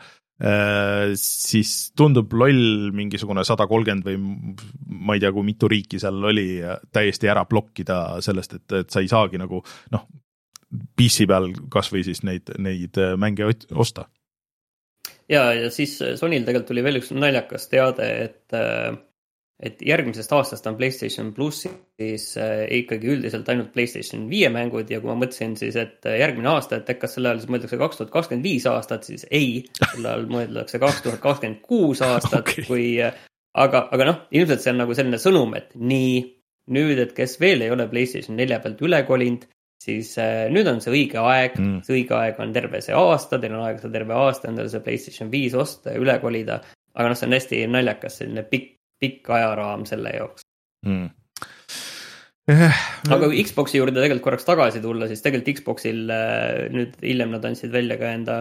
siis tundub loll mingisugune sada kolmkümmend või ma ei tea, kui mitu riiki seal oli täiesti ära blokkida sellest, et, et sa ei saagi nagu noh, P C peal kas või siis neid, neid mänge osta. Ja, ja siis Sonyl tegelikult tuli veel üks naljakas teade, et et järgmisest aastast on PlayStation Plussis ikkagi üldiselt ainult PlayStation viie mängud ja kui ma mõtlesin siis, et järgmine aasta, et kas selle ajal siis mõeldakse kaks tuhat kakskümmend viis aastat, siis ei, selle ajal mõeldakse kaks tuhat kakskümmend kuus aastat, okay. kui, aga, aga noh, ilmselt see on nagu selline sõnum, et nii, nüüd, et kes veel ei ole PlayStation nelja pealt üle kolinud, siis nüüd on see õige aeg, mm. see õige aeg on terve see aasta, teil on aeg see terve aasta endale see PlayStation viis osta ja üle kolida, aga noh, see on hästi naljakas, selline pikk pikk ajaraam selle jooks. Mm. Aga kui Xboxi juurde tegelikult korraks tagasi tulla, siis tegelikult Xboxil nüüd hiljem nad andsid välja ka enda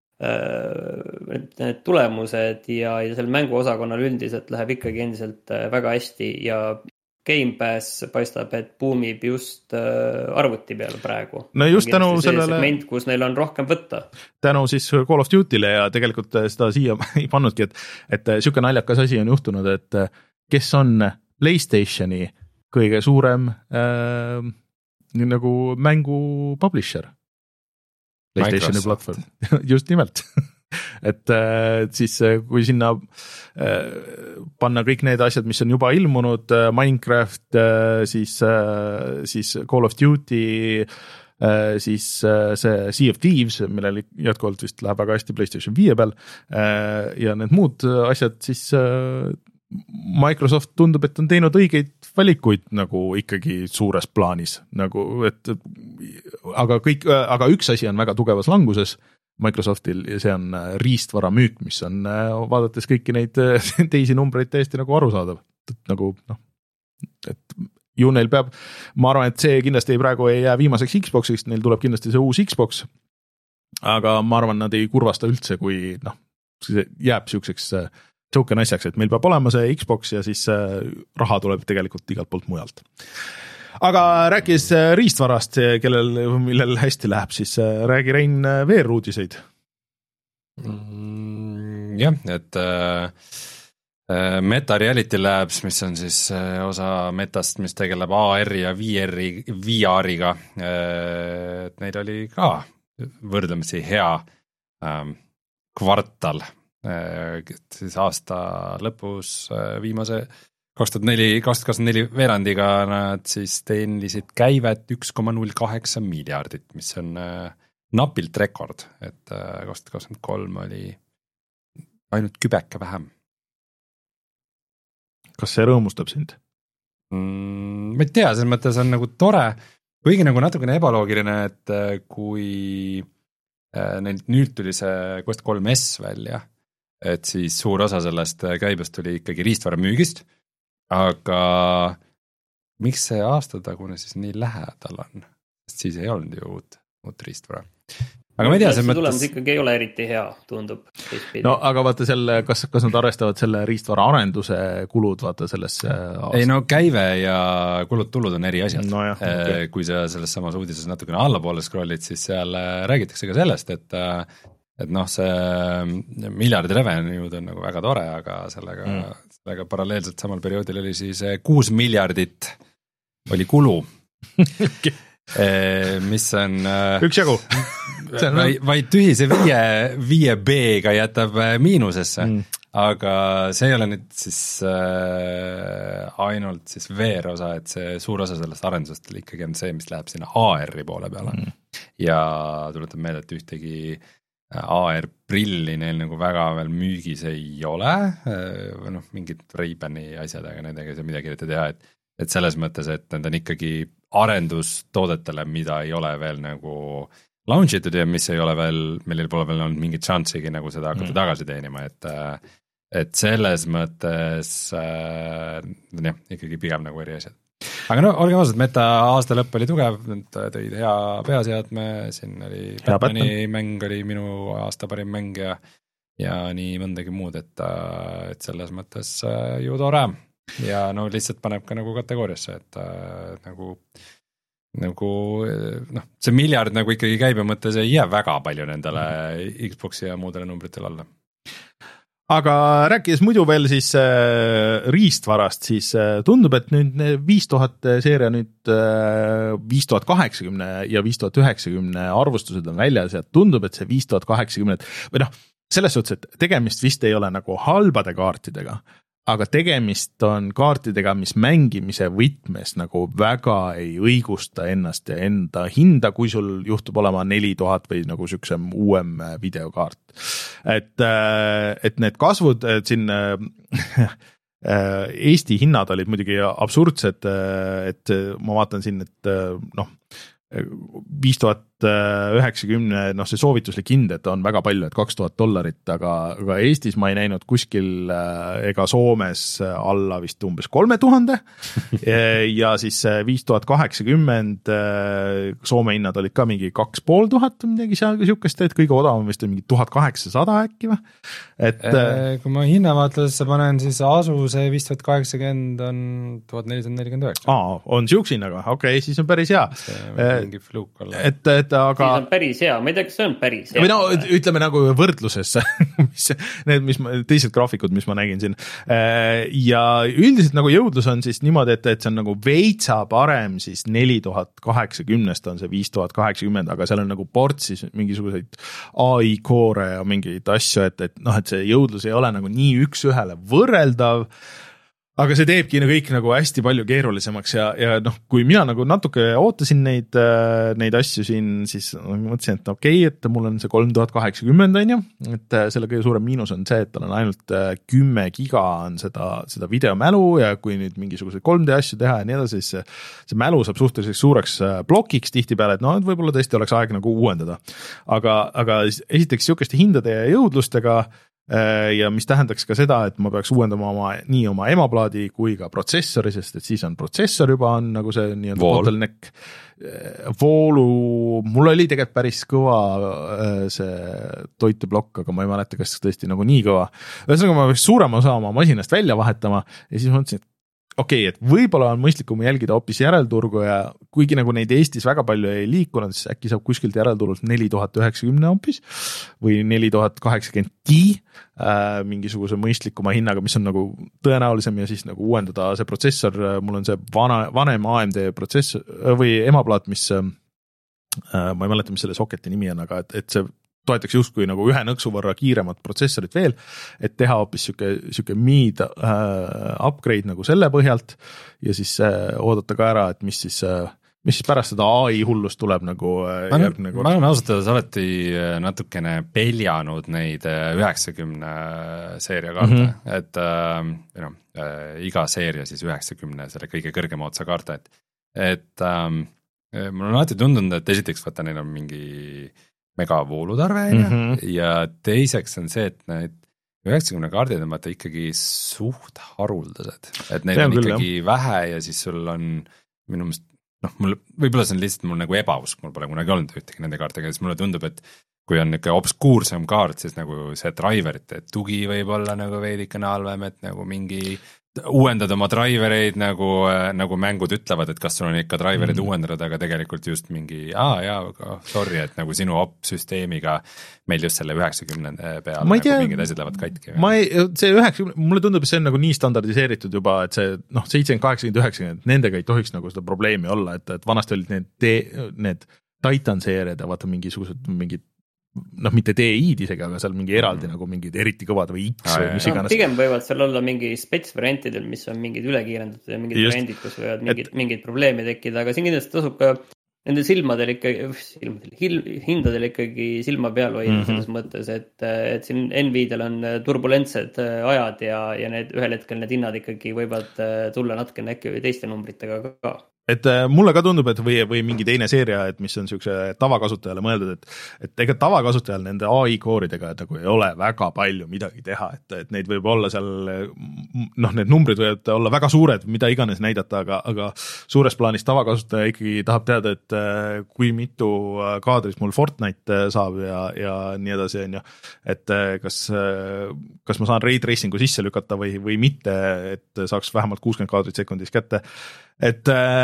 need tulemused ja, ja selle mänguosakonnal üldiselt läheb ikkagi endiselt väga hästi ja Game Pass paistab, et boomib just arvuti peale praegu. No just tänu sellele segment, kus neil on rohkem võtta. Tänu siis Call of Duty'le ja tegelikult seda siia ei pannudki, et, et siuke naljakas asi on juhtunud, et kes on PlayStationi kõige suurem äh, nagu mängu publisher? PlayStationi platvorm. Just nimelt. et siis kui sinna panna kõik need asjad, mis on juba ilmunud, Minecraft, siis, siis Call of Duty, siis see Sea of Thieves, millel jätkuvalt vist läheb väga hästi PlayStation viie peal ja need muud asjad, siis Microsoft tundub, et on teinud õigeid valikuid nagu ikkagi suures plaanis, nagu et aga kõik, aga üks asi on väga tugevas languses Microsoftil ja see on riistvara müük, mis on vaadates kõiki neid teisi numbreid täiesti nagu arusaadav. Et nagu noh, et ju neil peab, ma arvan, et see kindlasti praegu ei jää viimaseks Xboxist, neil tuleb kindlasti see uus Xbox, aga ma arvan, nad ei kurvasta üldse, kui noh, see jääb siukseks siuke asjaks, et meil peab olema see Xbox ja siis raha tuleb tegelikult igalt poolt mujalt. Aga rääkis riistvarast, kellel, millel hästi läheb, siis räägi Rein V R-uudiseid. Mm, jah, et äh, Meta Reality Labs, mis on siis osa Metast, mis tegeleb A R ja V R-i, V R-iga, äh, et neil oli ka võrdlemisi hea äh, kvartal, äh, siis aasta lõpus äh, viimase kaks tuhat neli, kaks tuhat neli veerandiga nad siis teenisid käivet üks koma null kaheksa miljardit, mis on äh, napilt rekord, et äh, kaks tuhat kakskümmend kolm oli ainult kübeke vähem. Kas see rõõmustab sind? Mm, ma ei tea, selles mõttes on nagu tore, kuigi nagu natukene ebaloogiline, et kui äh, nüüd tuli see Quest kolm S välja, et siis suur osa sellest käibest tuli ikkagi riistvara müügist, aga miks see aastatagune siis nii lähedal on? Sest siis ei olnud ju uut, uut riistvara. Aga ma ei tea, see mõttes... tulemus ikkagi ei ole eriti hea, tundub. No aga vaata selle, kas, kas nad arvestavad selle riistvara arenduse kulud, vaata selles aasta? Ei no käive ja kulud-tulud on eri asjad. No jah, okay. Kui sa selles samas uudises natukene allapoole scrollid, siis seal räägitakse ka sellest, et et noh, see miljardi revenue'd on nagu väga tore, aga sellega, mm. sellega paralleelselt samal perioodil oli siis kuus miljardit oli kulu, okay. mis on üks jagu vaid, vaid tühise viie, viie B-ga jätab miinusesse, mm. aga see ei ole nüüd siis äh, ainult siis veerosa, et see suur osa sellest arendusest ikkagi on see, mis läheb sinna A R-i poole peale mm. ja tuletab meelde, et ühtegi A R-prilli neil nagu väga veel müügis ei ole, või noh, mingid Ray-Bani asjad, aga nendega ei saa midagi eriti teha, et, et selles mõttes, et need on ikkagi arendustoodetele, mida ei ole veel nagu launch itud ja mis ei ole veel, meil pole veel olnud mingit šanssigi nagu seda hakata mm. tagasi teenima, et et selles mõttes äh, jah, ikkagi pigem nagu eri asjad. Aga no, olge ausad, Meta aasta lõpp oli tugev, tõid hea peaseadme, siin oli Batmani mäng oli minu aasta parim mäng ja, ja nii mõndagi muud, et, et selles mõttes ju tore ja no lihtsalt paneb ka nagu kategooriasse, et nagu, nagu noh, see miljard nagu ikkagi käibe mõttes ei jää väga palju nendele Xboxi ja muudele numbritele alla. Aga rääkides muidu veel siis äh, riistvarast, siis äh, tundub, et nüüd viis tuhat seeria nüüd äh, viis tuhat kaheksakümmend ja viis tuhat üheksakümmend arvustused on väljas ja tundub, et see viis tuhat kaheksakümmend või noh, selles suhtes, et tegemist vist ei ole nagu halbade kaartidega, aga tegemist on kaartidega, mis mängimise võtmes nagu väga ei õigusta ennast ja enda hinda, kui sul juhtub olema neli tuhat või nagu süksem uuem videokaart. Et, et need kasvud, et siin Eesti hinnad olid muidugi absurdsed, et ma vaatan siin, et noh, viis tuhat üheksakümmend, noh see soovituslik hind, et on väga palju, et kaks tuhat dollarit, aga, aga Eestis ma ei näinud kuskil ega Soomes alla vist umbes kolme tuhande ja siis viis tuhat kaheksakümmend Soome hinnad olid ka mingi kaks pool tuhat midagi seal siukest, et kõige odavam vist on mingi tuhat kaheksasada äkki või? Et kui ma hinnavaatlusesse panen, siis Asuse viis tuhat kaheksakümmend on tuhat nelisada nelikümmend üheksa. Aa, on siuks hinnaga, okei, okay, siis on päris hea. Mingi fluuk olla. Et, et aga siis on päris hea, ma ei tea, kas see on päris hea. Või no ütleme nagu võrdluses mis, need mis ma, teised graafikud, mis ma nägin siin ja üldiselt nagu jõudlus on siis niimoodi, et, et see on nagu veitsa parem siis neli tuhat kaheksakümmend on see viis tuhat kaheksakümmend, aga seal on nagu ports siis mingisuguseid A I core ja mingeid asju, et, et noh, et see jõudlus ei ole nagu nii üks ühele võrreldav. Aga see teebki kõik nagu hästi palju keerulisemaks ja, ja noh, kui mina nagu natuke ootasin neid, neid asju siin, siis no, mõtlesin, et okei, okay, et mul on see kolm tuhat kaheksakümmend on ju, et selle kõige suurem miinus on see, et tal on ainult kümme giga on seda, seda videomälu ja kui nüüd mingisugused kolm D asju teha ja nii edasi, siis see, see mälu saab suhteliselt suureks plokiks tihtipeale, et no et võib-olla tõesti oleks aeg nagu uuendada. Aga, aga esiteks siukeste hindade ja jõudlustega ja mis tähendaks ka seda, et ma peaks uuendama oma, nii oma emaplaadi kui ka protsessori, sest et siis on protsessor juba on nagu see nii-öelda bottleneck. Voolu, mul oli tegelikult päris kõva see toiteblokk, aga ma ei mäleta, kas tõesti nagu nii kõva. Ühesõnaga ma peaks suurema osa oma masinast välja vahetama ja siis mõtlesin, et okei, okay, et võib-olla on mõistlikum jälgida hoopis järelturgu ja kuigi nagu neid Eestis väga palju ei liikunud, siis äkki saab kuskilt järelturult neli tuhat üheksakümmend hoopis või neli tuhat kaheksakümmend Ti äh, mingisuguse mõistlikuma hinnaga, mis on nagu tõenäolisem ja siis nagu uuendada see protsessor, mul on see vana, vanem A M D protsessor või emaplaat, mis äh, ma ei mäleta, mis selle socketi nimi on, aga et, et see toetaks justkui nagu ühe nõksu võrra kiiremat protsessorit veel, et teha hoopis siuke, siuke mid äh, upgrade nagu selle põhjalt ja siis äh, oodata ka ära, et mis siis äh, mis siis pärast seda A I hullust tuleb nagu ma olen, ma olen ausalt öeldes alati natukene peljanud neid üheksakümne seeria kaarte, mm -hmm. et äh, noh, äh, iga seeria siis üheksakümne selle kõige kõrgema otsa kaarte, et et ähm, mul on alati tundunud, et esiteks vaata, neil on mingi megavoolutarve mm -hmm. ja teiseks on see, et need üheksakümne kaardid on vaata ikkagi suht haruldased, et neid on, on küll, ikkagi jah. vähe ja siis sul on minu meelest noh, mul, võib-olla see on lihtsalt mul nagu ebausk, mul pole kunagi olnud ühtegi nende kaartega, siis mulle tundub, et kui on niisugune obskuursem kaart, siis nagu see driverite tugi võib olla nagu veidikene halvem, et nagu mingi uuendad oma drivereid nagu, nagu mängud ütlevad, et kas sul on ikka driverid mm. uuendanud, aga tegelikult just mingi, aa jaa, sorry, et nagu sinu op-süsteemiga meil just selle üheksakümnende peal nagu tea, mingid asjad lähevad katki. Ma ei, see üheksakümne, mulle tundub, et see on nagu nii standardiseeritud juba, et see noh, seitsekümmend, kaheksakümmend, üheksakümmend, nendega ei tohiks nagu seda probleemi olla, et, et vanasti olid need, te, need Titan seeriad ja vaata mingisugused mingid noh, mitte D I-d isegi, aga seal mingi eraldi mm. nagu mingid eriti kõvad või X ah, või mis iganes. No, pigem võivad seal olla mingi spets-variantidel, mis on mingid ülekiirendatud ja mingid Just. variandid, kus võivad mingid, et... mingid probleeme tekkida, aga siin kindlasti tasub ka nende silmadel ikkagi, silmadel, hindadel ikkagi silma peal hoida mm -hmm. selles mõttes, et, et siin Nvidial on turbulentsed ajad ja, ja need ühel hetkel need hinnad ikkagi võivad tulla natukene äkki teiste numbritega ka. Et mulle ka tundub, et või, või mingi teine seeria, et mis on niisuguse tavakasutajale mõeldud, et, et ega tavakasutajal nende A I kooridega et nagu ei ole väga palju midagi teha, et, et neid võib olla seal, noh, need numbrid võivad olla väga suured, mida iganes näidata, aga, aga suures plaanis tavakasutaja ikkagi tahab teada, et kui mitu kaadrit mul Fortnite saab ja, ja nii edasi, on ju, et kas, kas ma saan ray tracingu sisse lükata või, või mitte, et saaks vähemalt kuuskümmend kaadrit sekundis kätte. Et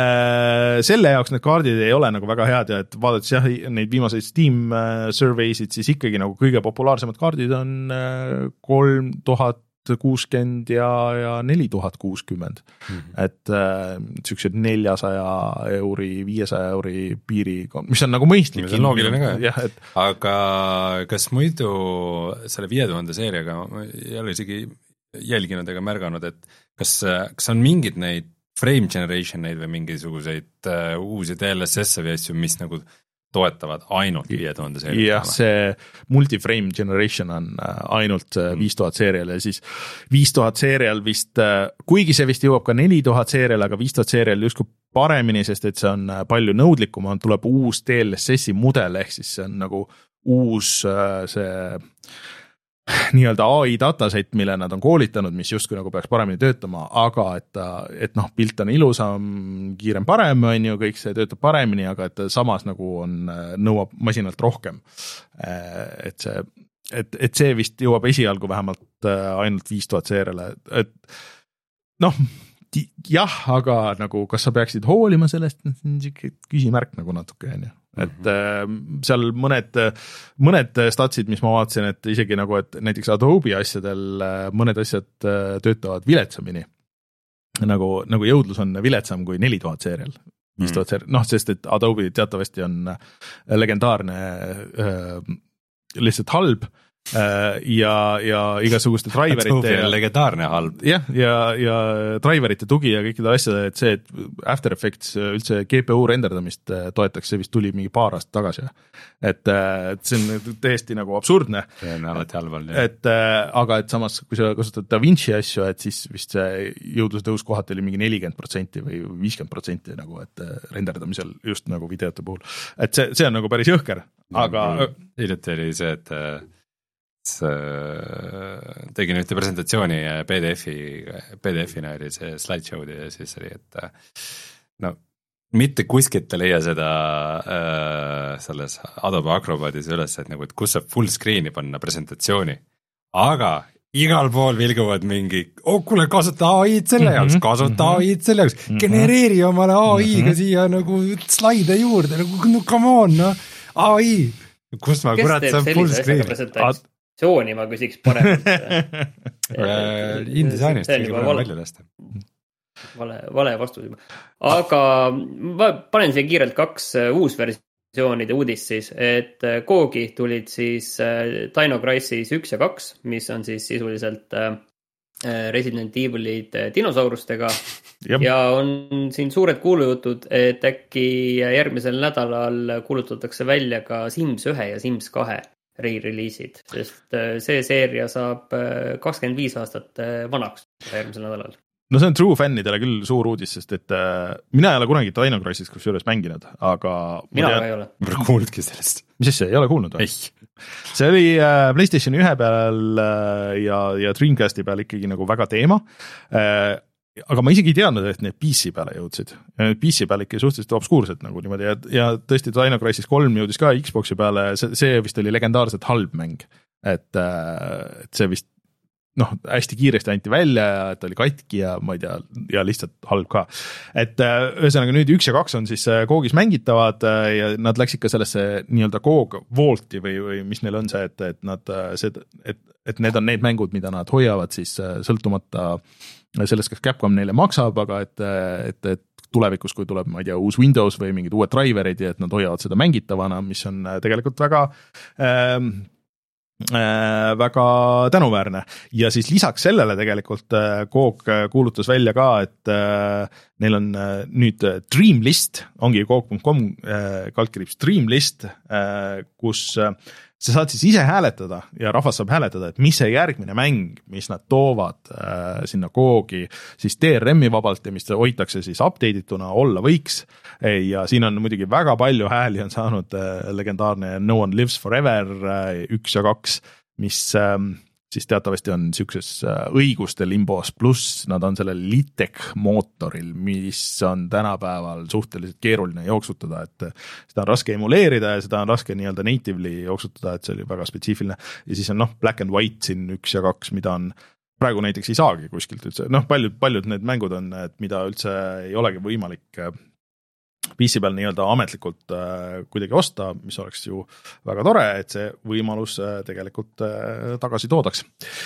äh, selle jaoks need kaardid ei ole nagu väga head ja et vaadates jah, neid viimaseid Steam äh, surveysid, siis ikkagi nagu kõige populaarsemad kaardid on äh, kolm tuhat kuuskümmend ja, ja neli tuhat kuuskümmend. Mm-hmm. Et äh, niisugused neljasaja euri, viiesaja euri piiri, mis on nagu mõistlik. See on loogiline ka, jah, et... aga kas muidu selle viie tuhande seeriaga ma ei ole isegi jälginud ega märganud, et kas, kas on mingid neid frame generation neid või mingisuguseid uh, uusi D L S S või asju, mis nagu toetavad ainult viie tuhande seerial. Jah, see multiframe generation on ainult mm. viis tuhat seerial ja siis viis tuhat seerial vist, kuigi see vist jõuab ka neli tuhat seerial, aga viis tuhat seerial justkui paremini, sest et see on palju nõudlikum, on tuleb uus D L S S-i mudel, ehk siis see on nagu uus see nii-öelda A I dataset, mille nad on koolitanud, mis justkui nagu peaks paremini töötama, aga et, et noh, pilt on ilusam, kiirem, parem, on ju, kõik see töötab paremini, aga et samas nagu on, nõuab masinalt rohkem. Et see, et, et see vist jõuab esialgu vähemalt ainult viis tuhat seeriale, et noh, jah, aga nagu kas sa peaksid hoolima sellest, küsimärk nagu natuke, on ju. Et äh, seal mõned, mõned statsid, mis ma vaatasin, et isegi nagu, et näiteks Adobe asjadel mõned asjad töötavad viletsamini. Nagu, nagu jõudlus on viletsam kui neli tuhat seerial. viis tuhat seerial. Noh, sest et Adobe teatavasti on legendaarne äh, lihtsalt halb ja, ja igasuguste driverite ja legendaarne halb. Jah, ja, ja driverite tugi ja kõikide asjade, et see, et After Effects üldse G P U renderdamist toetaks, see vist tuli mingi paar aastat tagasi. Et, et see on täiesti nagu absurdne. See on alati halb olnud. Et, aga et samas, kui sa kasutad DaVinci asju, et siis vist see jõudluse tõus kohati oli mingi nelikümmend protsenti või viiskümmend protsenti nagu, et renderdamisel just nagu videote puhul. Et see, see on nagu päris jõhker, aga... Hiljuti oli see, et tegin ühte presentatsiooni P D F-i, P D F-ina oli see slideshow'd ja siis oli, et no mitte kuskilt ei leia seda äh, selles Adobe Acrobatis üles, et nagu, et kus saab full screen'i panna presentatsiooni, aga igal pool vilguvad mingi, oh kuule, kasuta A I-d selle jaoks, mm -hmm, kasuta mm -hmm. A I-d selle jaoks, genereeri omale A I-ga mm -hmm. siia nagu slaide juurde, nagu no come on, no, A I, kus ma kurat saab full screen'i? Sooni ma küsiks paremalt. InDesignist kõige parem välja lasta. Vale, vale vastus juba. Aga ma panen siia kiirelt kaks uus versiooni versioonide uudis siis, et Googi tulid siis Dino Crisis üks ja kaks, mis on siis sisuliselt Resident Evilid dinosaurustega Jab. Ja on siin suured kuulujutud, et äkki järgmisel nädalal kuulutatakse välja ka Sims ühe ja Sims kahe re-release'id, sest see seeria saab kakskümmend viis aastat vanaks järgmisel nädalal. No see on true fännidele küll suur uudis, sest et äh, mina ei ole kunagi Dino Crisis kusjuures mänginud, aga mina ka ei ole. Ma ei kuulnudki sellest. Mis asja, ei ole kuulnud või? Ei. See oli äh, PlayStation ühe peal äh, ja, ja Dreamcasti peal ikkagi nagu väga teema, äh, aga ma isegi ei teadnud, et need P C peale jõudsid. P C peal ikka suhteliselt obskuursed nagu niimoodi ja, ja tõesti Dino Crisis kolm jõudis ka Xboxi peale, see, see vist oli legendaarselt halb mäng, et, äh, et see vist noh, hästi kiiresti anti välja ja et oli katki ja ma ei tea, ja lihtsalt halb ka. Et ühesõnaga nüüd üks ja kaks on siis Googis mängitavad ja nad läksid ka sellesse nii-öelda Goog Vaulti või, või mis neil on see, et, et nad, see, et, et need on need mängud, mida nad hoiavad siis sõltumata sellest, kas Capcom neile maksab, aga et, et, et tulevikus, kui tuleb, ma ei tea, uus Windows või mingid uued driverid ja et nad hoiavad seda mängitavana, mis on tegelikult väga ähm, väga tänuväärne ja siis lisaks sellele tegelikult Goog kuulutas välja ka, et neil on nüüd Dreamlist, ongi Goog punkt com kaldkriips Dreamlist, kus sa saad siis ise hääletada ja rahvas saab hääletada, et mis see järgmine mäng, mis nad toovad sinna Googi, siis D R M-i vabalt ja mis hoitakse siis update ituna olla võiks ja siin on muidugi väga palju hääli on saanud legendaarne No One Lives Forever üks ja kaks, mis siis teatavasti on niisuguses õiguste limbos, pluss nad on sellel Litec mootoril, mis on tänapäeval suhteliselt keeruline jooksutada, et seda on raske emuleerida ja seda on raske nii-öelda natively jooksutada, et see oli väga spetsiifiline ja siis on noh, Black and White siin üks ja kaks, mida on praegu näiteks ei saagi kuskilt üldse, noh paljud, paljud need mängud on, et mida üldse ei olegi võimalik P C peal nii-öelda ametlikult äh, kuidagi osta, mis oleks ju väga tore, et see võimalus äh, tegelikult äh, tagasi toodaks.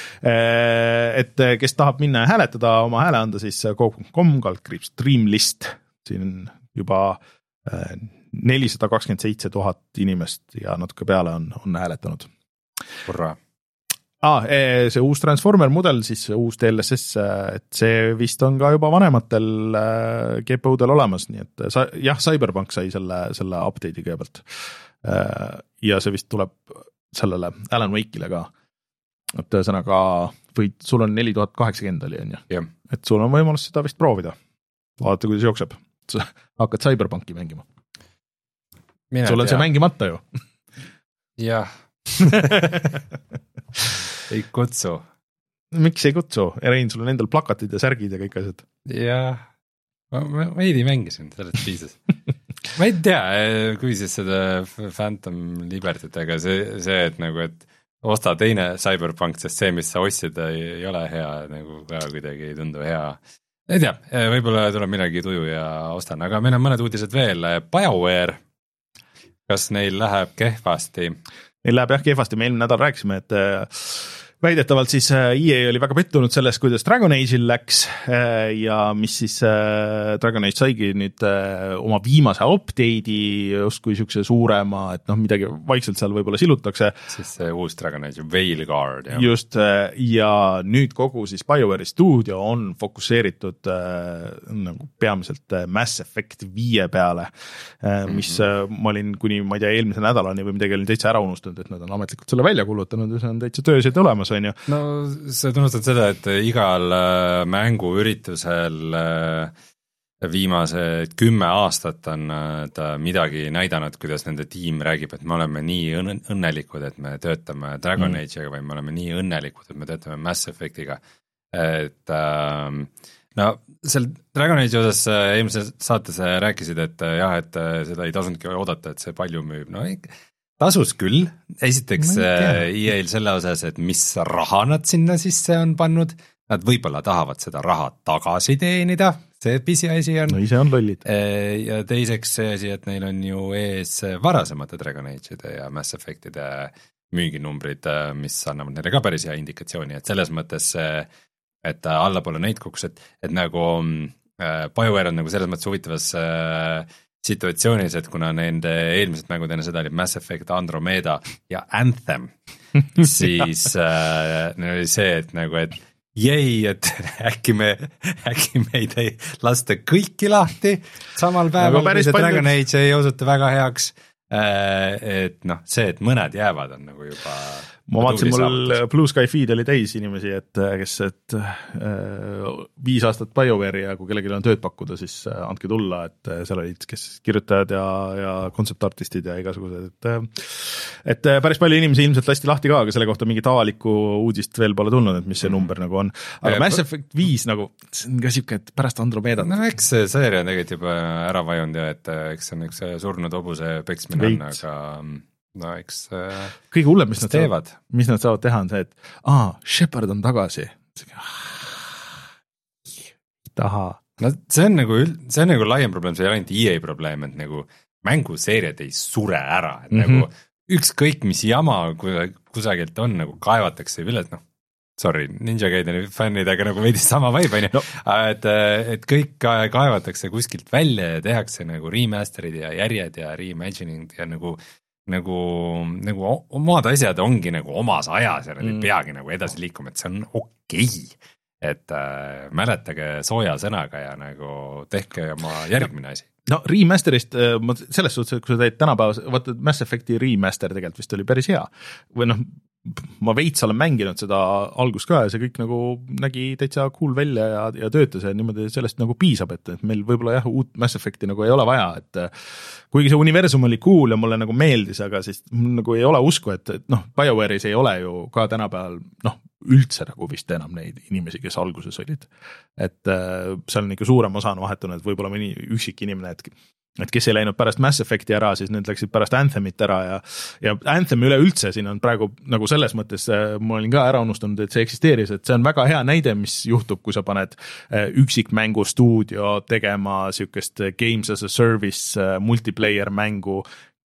Äh, et kes tahab minna ja hääletada, oma hääle anda, siis Goog punkt com kaldkriips Dreamlist, siin on juba äh, nelisada kakskümmend seitse tuhat inimest ja natuke peale on, on hääletanud. Hurraa! Ah, see uus Transformer mudel, siis uus D L S S, et see vist on ka juba vanematel G P U-del olemas, nii et sa, jah, Cyberpunk sai selle, selle update'i kõigepealt. Ja see vist tuleb sellele Alan Wake'ile ka. Et ühesõnaga, või sul on neli tuhat kaheksakümmend oli, on ju? Yeah. Et sul on võimalus seda vist proovida. Vaadata, kuidas jookseb. Sa hakkad Cyberpunki mängima. Mina sul on tea. See mängimata ju. Jah. Ei kutsu. Miks ei kutsu? Rein, sul on endal plakatid ja särgid ja kõik asjad. Jah, ma, ma, ma ei mängisin, sellest piisas. Ma ei tea, kui siis seda Phantom Libertytega see, see, et nagu, et osta teine Cyberpunk, sest see, mis sa ostsid, ei, ei ole hea, nagu ka kuidagi ei tundu hea. Ei tea, võib-olla tuleb midagi tuju ja ostan, aga meil on mõned uudised veel. BioWare, kas neil läheb kehvasti? Meil läheb jah kehvasti, me eelmine nädal rääkisime, et väidetavalt siis E A oli väga pettunud selles, kuidas Dragon Age'il läks ja mis siis Dragon Age saigi nüüd oma viimase update'i justkui niisuguse suurema, et noh, midagi vaikselt seal võib-olla silutakse. Siis see uus Dragon Age, Veilguard. Jah. Just, ja nüüd kogu siis BioWare'i stuudio on fokusseeritud nagu peamiselt Mass Effect viie peale, mis mm-hmm. ma olin kuni, ma ei tea, eelmise nädalani või midagi olin täitsa ära unustanud, et nad on ametlikult selle välja kulutanud ja see on täitsa töös ja olemas. No sa tunnustad seda, et igal mänguüritusel viimased kümme aastat on ta midagi näidanud, kuidas nende tiim räägib, et me oleme nii õnnelikud, et me töötame Dragon mm. Age'iga või me oleme nii õnnelikud, et me töötame Mass Effectiga. Et no seal Dragon Age osas eelmises saates rääkisid, et jah, et seda ei tasundki oodata, et see palju müüb, no ikka tasus küll, esiteks E A-l selle osas, et mis raha nad sinna sisse on pannud, nad võib-olla tahavad seda raha tagasi teenida, see pisiasi on. No ise on lollid. Ja teiseks see asi, et neil on ju ees varasemate Dragon Age'ide ja Mass Effect'ide müüginumbrid, mis annavad neile ka päris hea indikatsiooni, et selles mõttes, et allapoole neid kogus, et, et nagu BioWare on nagu selles mõttes huvitavas situatsioonis, et kuna nende eelmised mängud enne seda oli Mass Effect, Andromeda ja Anthem, siis äh, oli see, et nagu, et jäi, et äkki me, äkki meid ei lasta kõiki lahti samal päeval, kui see Dragon palju... Age ei osuta väga heaks, äh, et noh, see, et mõned jäävad, on nagu juba ma vaatasin, mul Blue Sky feed oli täis inimesi, et kes, et äh, viis aastat BioWare'i ja kui kellelgi on tööd pakkuda, siis äh, andke tulla, et äh, seal olid, kes kirjutajad ja, ja kontseptartistid ja igasugused, et äh, et äh, päris palju inimesi ilmselt lasti lahti ka, aga selle kohta mingit avalikku uudist veel pole tulnud, et mis see number nagu on. Aga ja, Mass Effect viis nagu, see on ka siuke, et pärast Andromedat. No eks see seeria on tegelikult juba ära vajunud ja et eks see on üks surnud hobuse peksmine on, aga no eks äh, kõige hullem, mis nad teevad, mis nad saavad teha, on see, et aa, Shepard on tagasi. Taha. No see on nagu, see on nagu laiem probleem, see ei ole ainult E A probleem, et nagu mänguseeriad ei sure ära, et mm-hmm. nagu ükskõik mis jama kusagilt on, nagu kaevatakse üle, et noh, sorry, Ninja Gaideni fännidega nagu veidi sama vibe, on ju, no. et, et kõik kaevatakse kuskilt välja ja tehakse nagu remasterid ja järjed ja reimagining ja nagu nagu, nagu omad asjad ongi nagu omas ajas ja nad ei mm. peagi nagu edasi liikuma, et see on okei okay. et äh, mäletage sooja sõnaga ja nagu tehke oma järgmine asi. No remasterist, ma selles suhtes, et kui sa teed tänapäevas, vaata Mass Effecti remaster tegelikult vist oli päris hea või noh, ma veits olen mänginud seda algust ka ja see kõik nagu nägi täitsa cool välja ja, ja töötas ja niimoodi sellest nagu piisab, et, et meil võib-olla jah, uut Mass Effecti nagu ei ole vaja, et kuigi see universum oli cool ja mulle nagu meeldis, aga siis nagu ei ole usku, et, et noh, BioWare'is ei ole ju ka tänapäeval noh, üldse nagu vist enam neid inimesi, kes alguses olid. Et äh, seal on ikka suurem osa on vahetunud, võib-olla mõni üksik inimene, et et kes ei läinud pärast Mass Effecti ära, siis need läksid pärast Anthemit ära ja, ja Anthem üleüldse siin on praegu nagu selles mõttes, ma olin ka ära unustanud, et see eksisteeris, et see on väga hea näide, mis juhtub, kui sa paned üksikmängu stuudio tegema siukest games as a service multiplayer mängu.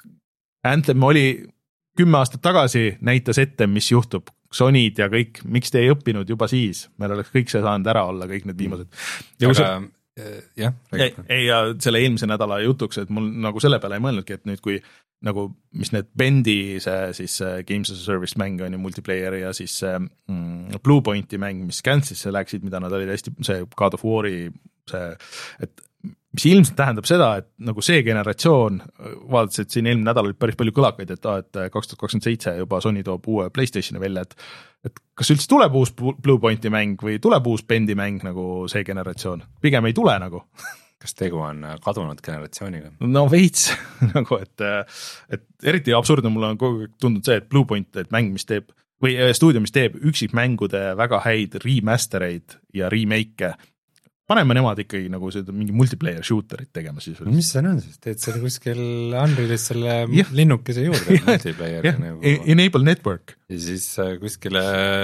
Anthem oli kümme aastat tagasi, näitas ette, mis juhtub. Sonyd ja kõik, miks te ei õppinud juba siis? Meil oleks kõik see saanud ära olla, kõik need viimased. Ja aga... See... jah, ei, ei, ja selle eelmise nädala jutuks, et mul nagu selle peale ei mõelnudki, et nüüd kui nagu, mis need Bendi see siis Games as a Service mäng on ju multiplayer ja siis mm, Bluepointi mäng, mis Kansisse läksid, mida nad olid hästi, see God of War'i see, et mis ilmselt tähendab seda, et nagu see generatsioon, vaadates, et siin eelmine nädal oli päris palju kõlakaid, et, et kaks tuhat kakskümmend seitse juba Sony toob uue PlayStationi välja, et, et kas üldse tuleb uus Bluepointi mäng või tuleb uus Bendi mäng nagu see generatsioon? Pigem ei tule nagu. Kas tegu on kadunud generatsiooniga? No veits, nagu et, et eriti absurdne mulle on kogu aeg tundunud see, et Bluepoint, et mäng, mis teeb, või stuudio, mis teeb üksikmängude väga häid remastereid ja remake'e, paneme nemad ikkagi nagu seda mingi multiplayer shooterit tegema siis. Mis see on siis? Teed selle kuskil Unrealis selle yeah. linnukese juurde multiplayer yeah. nagu... Enable Network. Ja siis kuskile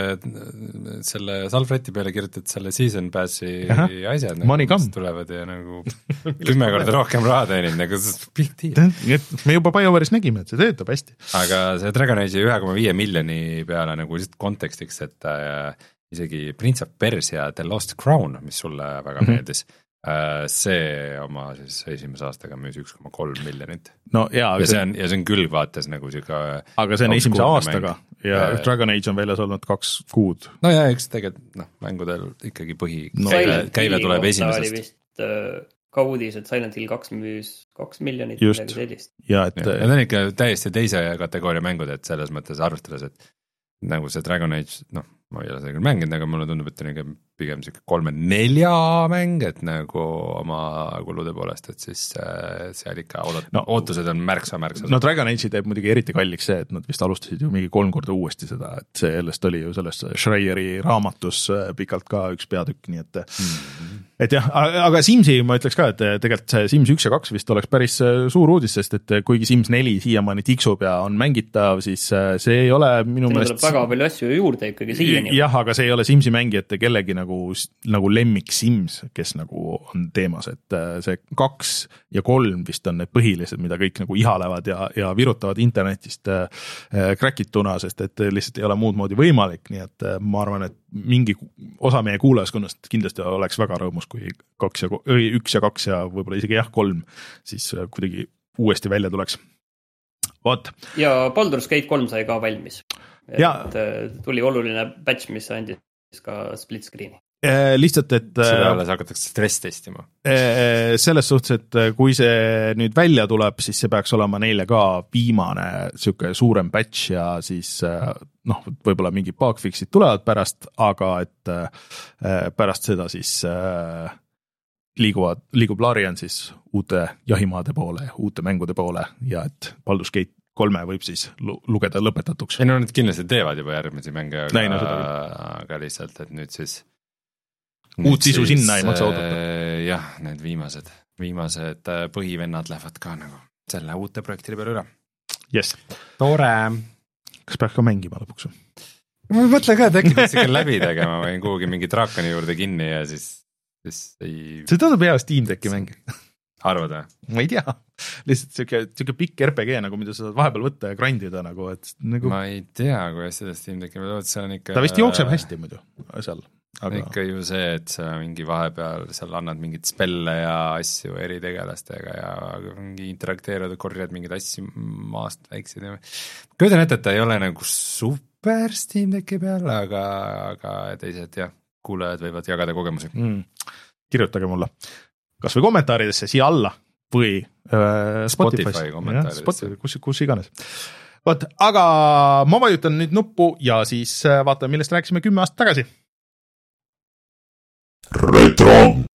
selle salvreti peale kirjutad selle season passi asjad, nagu, mis tulevad ja nagu kümme korda rohkem raha teenib, nagu big deal. Me juba BioWare'is nägime, et see töötab hästi. Aga see Dragon Age'i üks koma viis miljoni peale nagu lihtsalt kontekstiks, et isegi Prince of Persia The Lost Crown, mis sulle väga meeldis, mm-hmm. see oma siis esimese aastaga müüs üks koma kolm miljonit. No, jaa, ja, see on, ja see on külgvaates nagu siuka... Aga see on esimese aastaga mäng. Ja, ja Dragon Age on väljas olnud kaks kuud. No ja, eks tegelikult noh, mängudel ikkagi põhi no, käive, käive tuleb esimesest. Oli vist äh, ka uudis, et Silent Hill kaks müüs kaks miljonit midagi sellist. Ja, et... ja, ja ta on ikka täiesti teise kategooria mängud, et selles mõttes arvestades, et nagu see Dragon Age, noh, ma ei ole seda küll mänginud, aga mulle tundub, et on ikka pigem siuke kolme-nelja mäng, et nagu oma kulude poolest, et siis seal ikka oodat, no, ootused on märksa-märksa. No Dragon Age teeb muidugi eriti kalliks see, et nad vist alustasid ju mingi kolm korda uuesti seda, et sellest oli ju selles Schreieri raamatus pikalt ka üks peatükk, nii et mm-hmm. et jah, aga Simsi ma ütleks ka, et tegelikult see Sims üks ja kaks vist oleks päris suur uudis, sest et kuigi Sims neli siiamaani tiksub ja on mängitav, siis see ei ole minu meelest... väga palju asju juurde ikkagi siia teenivad. jah, aga see ei ole Simsi mängijate kellegi nagu, nagu lemmik Sims, kes nagu on teemas, et see kaks ja kolm vist on need põhilised, mida kõik nagu ihalevad ja, ja virutavad internetist kräkituna, sest et lihtsalt ei ole muud moodi võimalik, nii et ma arvan, et mingi osa meie kuulajaskonnast kindlasti oleks väga rõõmus, kui kaks ja, üks ja kaks ja võib-olla isegi jah, kolm, siis kuidagi uuesti välja tuleks. Vot. Ja Baldur's Gate kolm sai ka valmis. Ja. Et tuli oluline batch, mis andis ka split screen'i. Eh, lihtsalt, et seda alles hakatakse stress testima. Eh, selles suhtes, et kui see nüüd välja tuleb, siis see peaks olema neile ka viimane siuke suurem batch ja siis noh, võib-olla mingi bugfixid tulevad pärast, aga et pärast seda siis liiguvad, liigub Larian siis uute jahimaade poole, uute mängude poole ja et Baldur's Gate kolme võib siis lugeda lõpetatuks. Ei no need kindlasti teevad juba järgmisi mänge, aga, Näin, aga lihtsalt, et nüüd siis nüüd uut sisu siis, sinna ei maksa oodata. Jah, need viimased, viimased põhivennad lähevad ka nagu selle uute projektile peale üle. Yes. Tore. Kas peaks ka mängima lõpuks? Ma mõtlen ka, et äkki peaks ikka läbi tegema või kuhugi mingi draakoni juurde kinni ja siis Ei... see tundub hea Steam Decki mäng. Arvad või? Ma ei tea, lihtsalt siuke, siuke pikk R P G nagu, mida sa saad vahepeal võtta ja grindida nagu, et nagu... Ma ei tea, kuidas seda Steam Decki see on ikka... ta vist jookseb hästi muidu seal. Aga... ikka ju see, et sa mingi vahepeal seal annad mingit spelle ja asju eri tegelastega ja mingi interakteerud ja korjad mingid asju maast väikseid ja... Kõidan ette, et ta ei ole nagu super Steam Decki peal, aga, aga teised jah, kuulajad võivad jagada kogemusi. Mm. Kirjutage mulle kas või kommentaaridesse siia alla või äh, Spotify, Spotify kommentaaridesse. Spotify, kus, kus iganes. Võt, aga ma vajutan nüüd nuppu ja siis vaatame, millest rääkisime kümme aastat tagasi. Retro!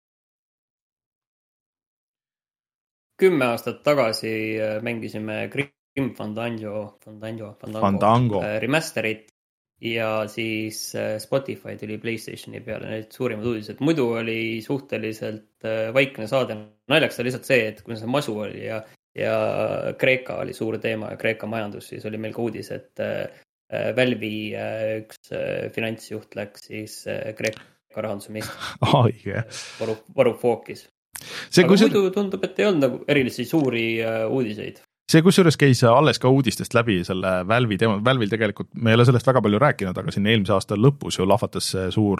Kümme aastat tagasi mängisime Grim Fandango, Fandango, Fandango, Fandango. remasterit ja siis Spotify tuli PlayStationi peale need suurimad uudised. Muidu oli suhteliselt vaikne saade. Naljaks oli lihtsalt see, et kui see masu oli ja, ja Kreeka oli suur teema ja Kreeka majandus, siis oli meil ka uudis, et Valve'i üks finantsjuht läks siis Kreeka rahanduse minister. Oh, yeah. Varu, Varoufakis. See, aga see... muidu tundub, et ei olnud nagu erilisi suuri uudiseid. See, kusjuures käis alles ka uudistest läbi selle Valve'i teema. Valve'il tegelikult, me ei ole sellest väga palju rääkinud, aga siin eelmise aasta lõpus ju lahvatas suur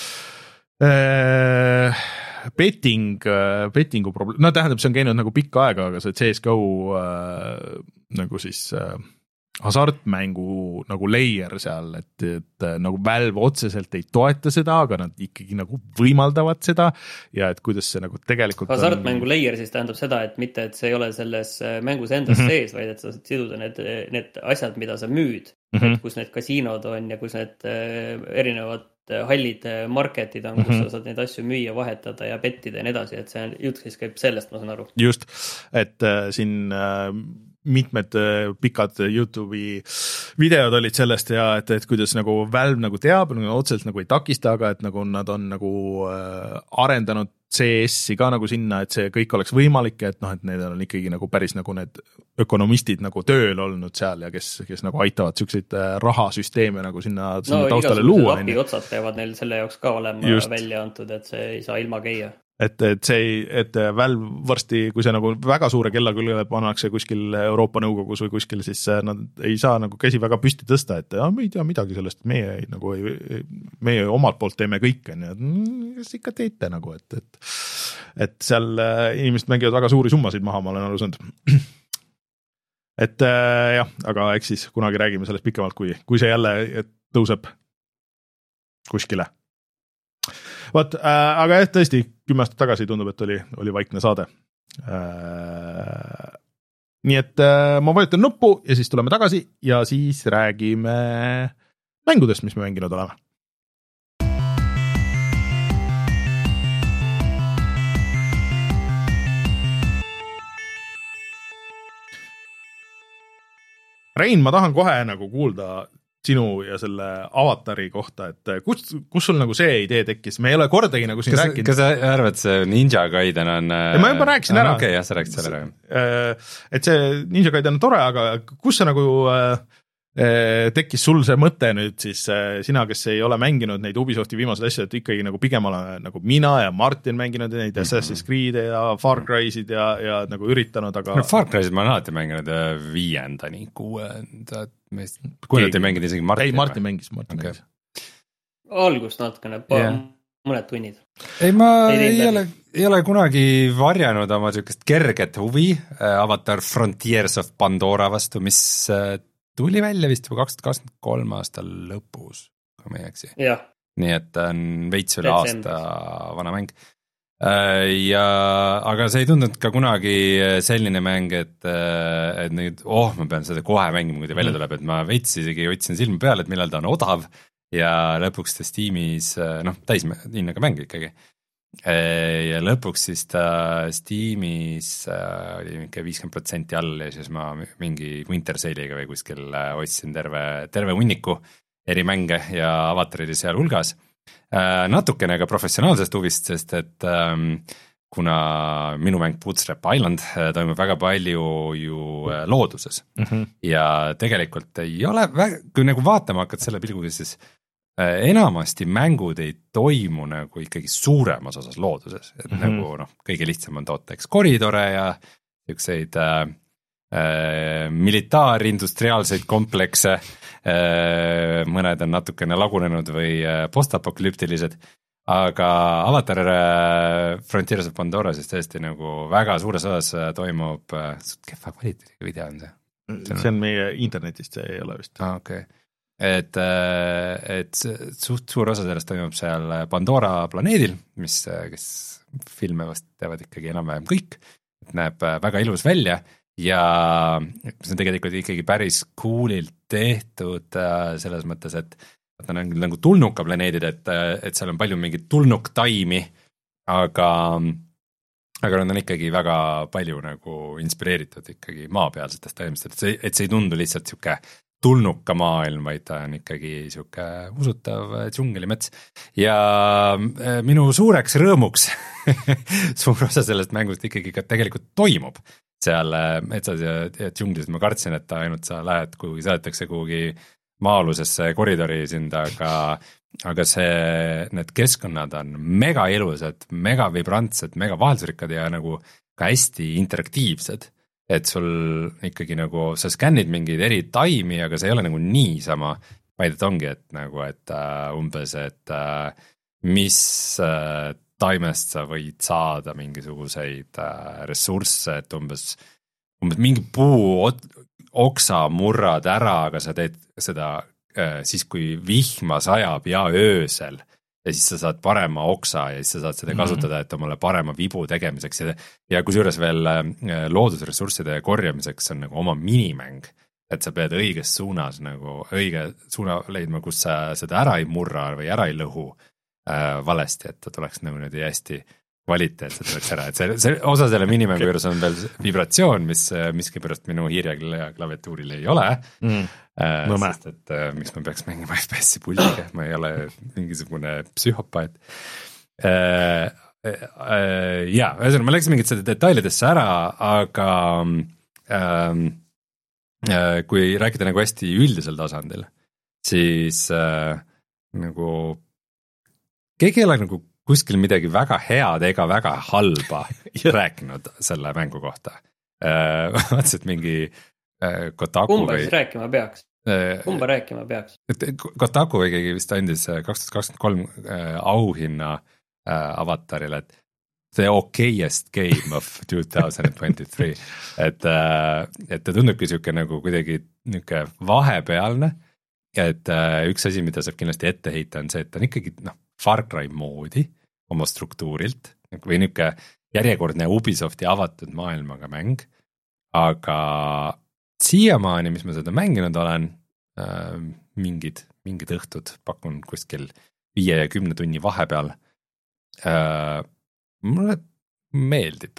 äh, betting, bettingu probleem. No tähendab, see on käinud nagu pikka aega, aga see C S G O äh, nagu siis äh, hasartmängu nagu layer seal, et, et nagu Valve otseselt ei toeta seda, aga nad ikkagi nagu võimaldavad seda ja et kuidas see nagu tegelikult hasartmängu on... layer siis tähendab seda, et mitte, et see ei ole selles mängus endas mm-hmm. sees, vaid et sa saad siduda need, need asjad, mida sa müüd, mm-hmm. kus need kasiinod on ja kus need erinevad hallid marketid on, kus mm-hmm. sa saad neid asju müüa, vahetada ja pettida ja nii edasi, et see jutt siis käib sellest, ma saan aru. Just, et äh, siin äh, mitmed pikad YouTube'i videod olid sellest ja et, et kuidas nagu Valve nagu teab, nagu otseselt nagu ei takista, aga et nagu nad on nagu äh, arendanud C S-i ka nagu sinna, et see kõik oleks võimalik, et noh, et need on ikkagi nagu päris nagu need ökonomistid nagu tööl olnud seal ja kes, kes nagu aitavad siukseid rahasüsteeme nagu sinna, sinna no, taustale luua. No igasugused otsad teevad neil selle jaoks ka olema Just. välja antud, et see ei saa ilma käia. Et, et see, et Valve varsti, kui see nagu väga suure kella küljele pannakse kuskil Euroopa Nõukogus või kuskil, siis nad ei saa nagu käsi väga püsti tõsta, et ja, me ei tea midagi sellest, meie nagu ei, meie omalt poolt teeme kõike, nii et kes ikka teete nagu, et, et, et seal inimesed mängivad väga suuri summasid maha, ma olen aru saanud. Et jah, aga eks siis kunagi räägime sellest pikemalt, kui, kui see jälle tõuseb kuskile. Vaat, äh, aga jah, tõesti, kümme aastat tagasi tundub, et oli, oli vaikne saade. Äh, nii et äh, ma vajutan nuppu ja siis tuleme tagasi ja siis räägime mängudest, mis me mänginud oleme. Rein, ma tahan kohe nagu kuulda sinu ja selle avatari kohta, et kus, kus sul nagu see idee tekkis? Me ei ole kordagi nagu siin kas, rääkinud. Kas sa arvad, see Ninja Gaiden on... Ja ma juba rääkisin ära. Okei, okay, jah, sa rääkisid selle ära. Et see Ninja Gaiden on tore, aga kus sa nagu tekkis sul see mõte nüüd siis, sina, kes ei ole mänginud neid Ubisofti viimaseid asju, et ikkagi nagu pigem ole nagu mina ja Martin mänginud neid mm -hmm. Assassin's Creed'e ja Far Cry'sid ja, ja nagu üritanud, aga no, Far Cry'sid ma olen alati mänginud viiendani, kuuendat meist, kuuendat ei mänginud isegi Martin. Ei, Martin mängis, Martin okay. mängis. Algust natukene, yeah. mõned tunnid. Ei, ma ei, ei, ole, ei ole kunagi varjanud oma niisugust kerget huvi Avatar Frontiers of Pandora vastu, mis tuli välja vist juba kaks tuhat kakskümmend kolm aasta lõpus, kui ma ei eksi. Nii et on veits üle aasta vana mäng. Ja, aga see ei tundunud ka kunagi selline mäng, et, et nüüd, oh, ma pean seda kohe mängima, kui ta välja tuleb, et ma veits isegi otsin silma peale, et millal ta on odav ja lõpuks ta Steamis, noh, täis hinnaga mäng ikkagi. Ja lõpuks siis ta Steamis oli mingi viiskümmend protsenti all ja siis ma mingi Winter Sale'iga või kuskil otsin terve, terve hunniku eri mänge ja Avatar oli seal hulgas. Natukene ka professionaalsest huvist, sest et kuna minu mäng Bootstrap Island toimub väga palju ju looduses mm -hmm. ja tegelikult ei ole, kui nagu vaatama hakkad selle pilguga, siis enamasti mängud ei toimu nagu ikkagi suuremas osas looduses, et mm -hmm. nagu noh, kõige lihtsam on toota eks koridore ja niisuguseid äh, äh, militaarindustriaalseid komplekse äh,, mõned on natukene lagunenud või äh, postapokalüptilised, aga Avatar äh, Frontiers of Pandora siis tõesti nagu väga suures osas äh, toimub äh, kehva kvaliteediga video on see. See on meie internetist, see ei ole vist. Ah, okei okay. et, et suht suur osa sellest toimub seal Pandora planeedil, mis, kes filme vast teevad ikkagi enam-vähem kõik, et näeb väga ilus välja ja see on tegelikult ikkagi päris coolilt tehtud selles mõttes, et ta on nagu tulnuka planeedid, et, et seal on palju mingit tulnuktaimi, aga aga nad on ikkagi väga palju nagu inspireeritud ikkagi maapealsetest taimest, et see, et see ei tundu lihtsalt niisugune tulnuka maailm, vaid ta on ikkagi sihuke usutav džungelimets ja minu suureks rõõmuks suur osa sellest mängust ikkagi ka tegelikult toimub seal metsas ja, ja džunglis. Ma kartsin, et ainult sa lähed kuhugi, saadetakse kuhugi maa-alusesse koridori sind, aga, aga see, need keskkonnad on mega ilusad, mega vibrantsed, mega vaheldusrikkad ja nagu ka hästi interaktiivsed. Et sul ikkagi nagu, sa skännid mingeid eri taimi, aga see ei ole nagu niisama, vaid et ongi, et nagu, et uh, umbes, et uh, mis uh, taimest sa võid saada mingisuguseid uh, ressursse, et umbes, umbes mingi puu oksa murrad ära, aga sa teed seda uh, siis, kui vihma sajab ja öösel ja siis sa saad parema oksa ja siis sa saad seda kasutada, et omale parema vibu tegemiseks ja, ja kusjuures veel loodusressursside korjamiseks on nagu oma minimäng, et sa pead õiges suunas nagu õige suuna leidma, kus sa seda ära ei murra või ära ei lõhu äh, valesti, et ta tuleks nagu nüüd hästi kvaliteetselt tuleks ära, et see, see osa selle minimängu juures on veel vibratsioon, mis miskipärast minu hiire klaviatuuril ei ole mm. Äh, sest et äh, miks ma peaks mängima F P S-i puldiga, ma ei ole mingisugune psühhopaat äh, äh, jaa, ühesõnaga ma läksin mingit detailidesse ära, aga äh, äh, kui rääkida nagu hästi üldisel tasandil, siis äh, nagu keegi ei ole nagu kuskil midagi väga head ega väga halba rääkinud selle mängu kohta äh, vaatasin, et mingi Kotaku kumba siis rääkima peaks? Kumba rääkima peaks? Kotaku või keegi vist andis kaks tuhat kakskümmend kolm auhinna Avatarile, et the okayest game of two thousand twenty-three, et, et ta tundubki niisugune nagu kuidagi niisugune vahepealne, et üks asi, mida saab kindlasti ette heita, on see, et ta on ikkagi noh, Far Cry moodi oma struktuurilt või niisugune järjekordne Ubisofti avatud maailmaga mäng, aga siiamaani, mis ma seda mänginud olen, äh, mingid, mingid õhtud pakun kuskil viie ja kümne tunni vahepeal, äh, mulle meeldib.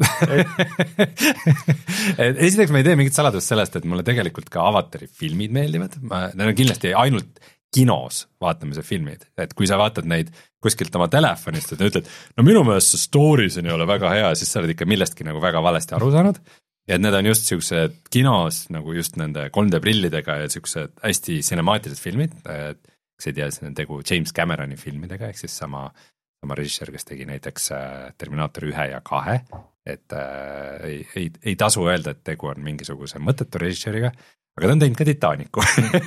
Esiteks ma ei tee mingit saladust sellest, et mulle tegelikult ka Avatari filmid meeldivad, need on kindlasti ainult kinos vaatamise filmid, et kui sa vaatad neid kuskilt oma telefonist, et ütled, no minu meelest see story siin ei ole väga hea, siis sa oled ikka millestki nagu väga valesti aru saanud. ja need on just siuksed kinos nagu just nende kolm D prillidega ja siuksed hästi cinemaatilised filmid, et kes ei tea, see on tegu James Cameroni filmidega, ehk siis sama, sama režissöör, kes tegi näiteks Terminaator ühe ja kahe, et äh, ei, ei, ei tasu öelda, et tegu on mingisuguse mõttetu režissööriga, aga ta on teinud ka Titanicu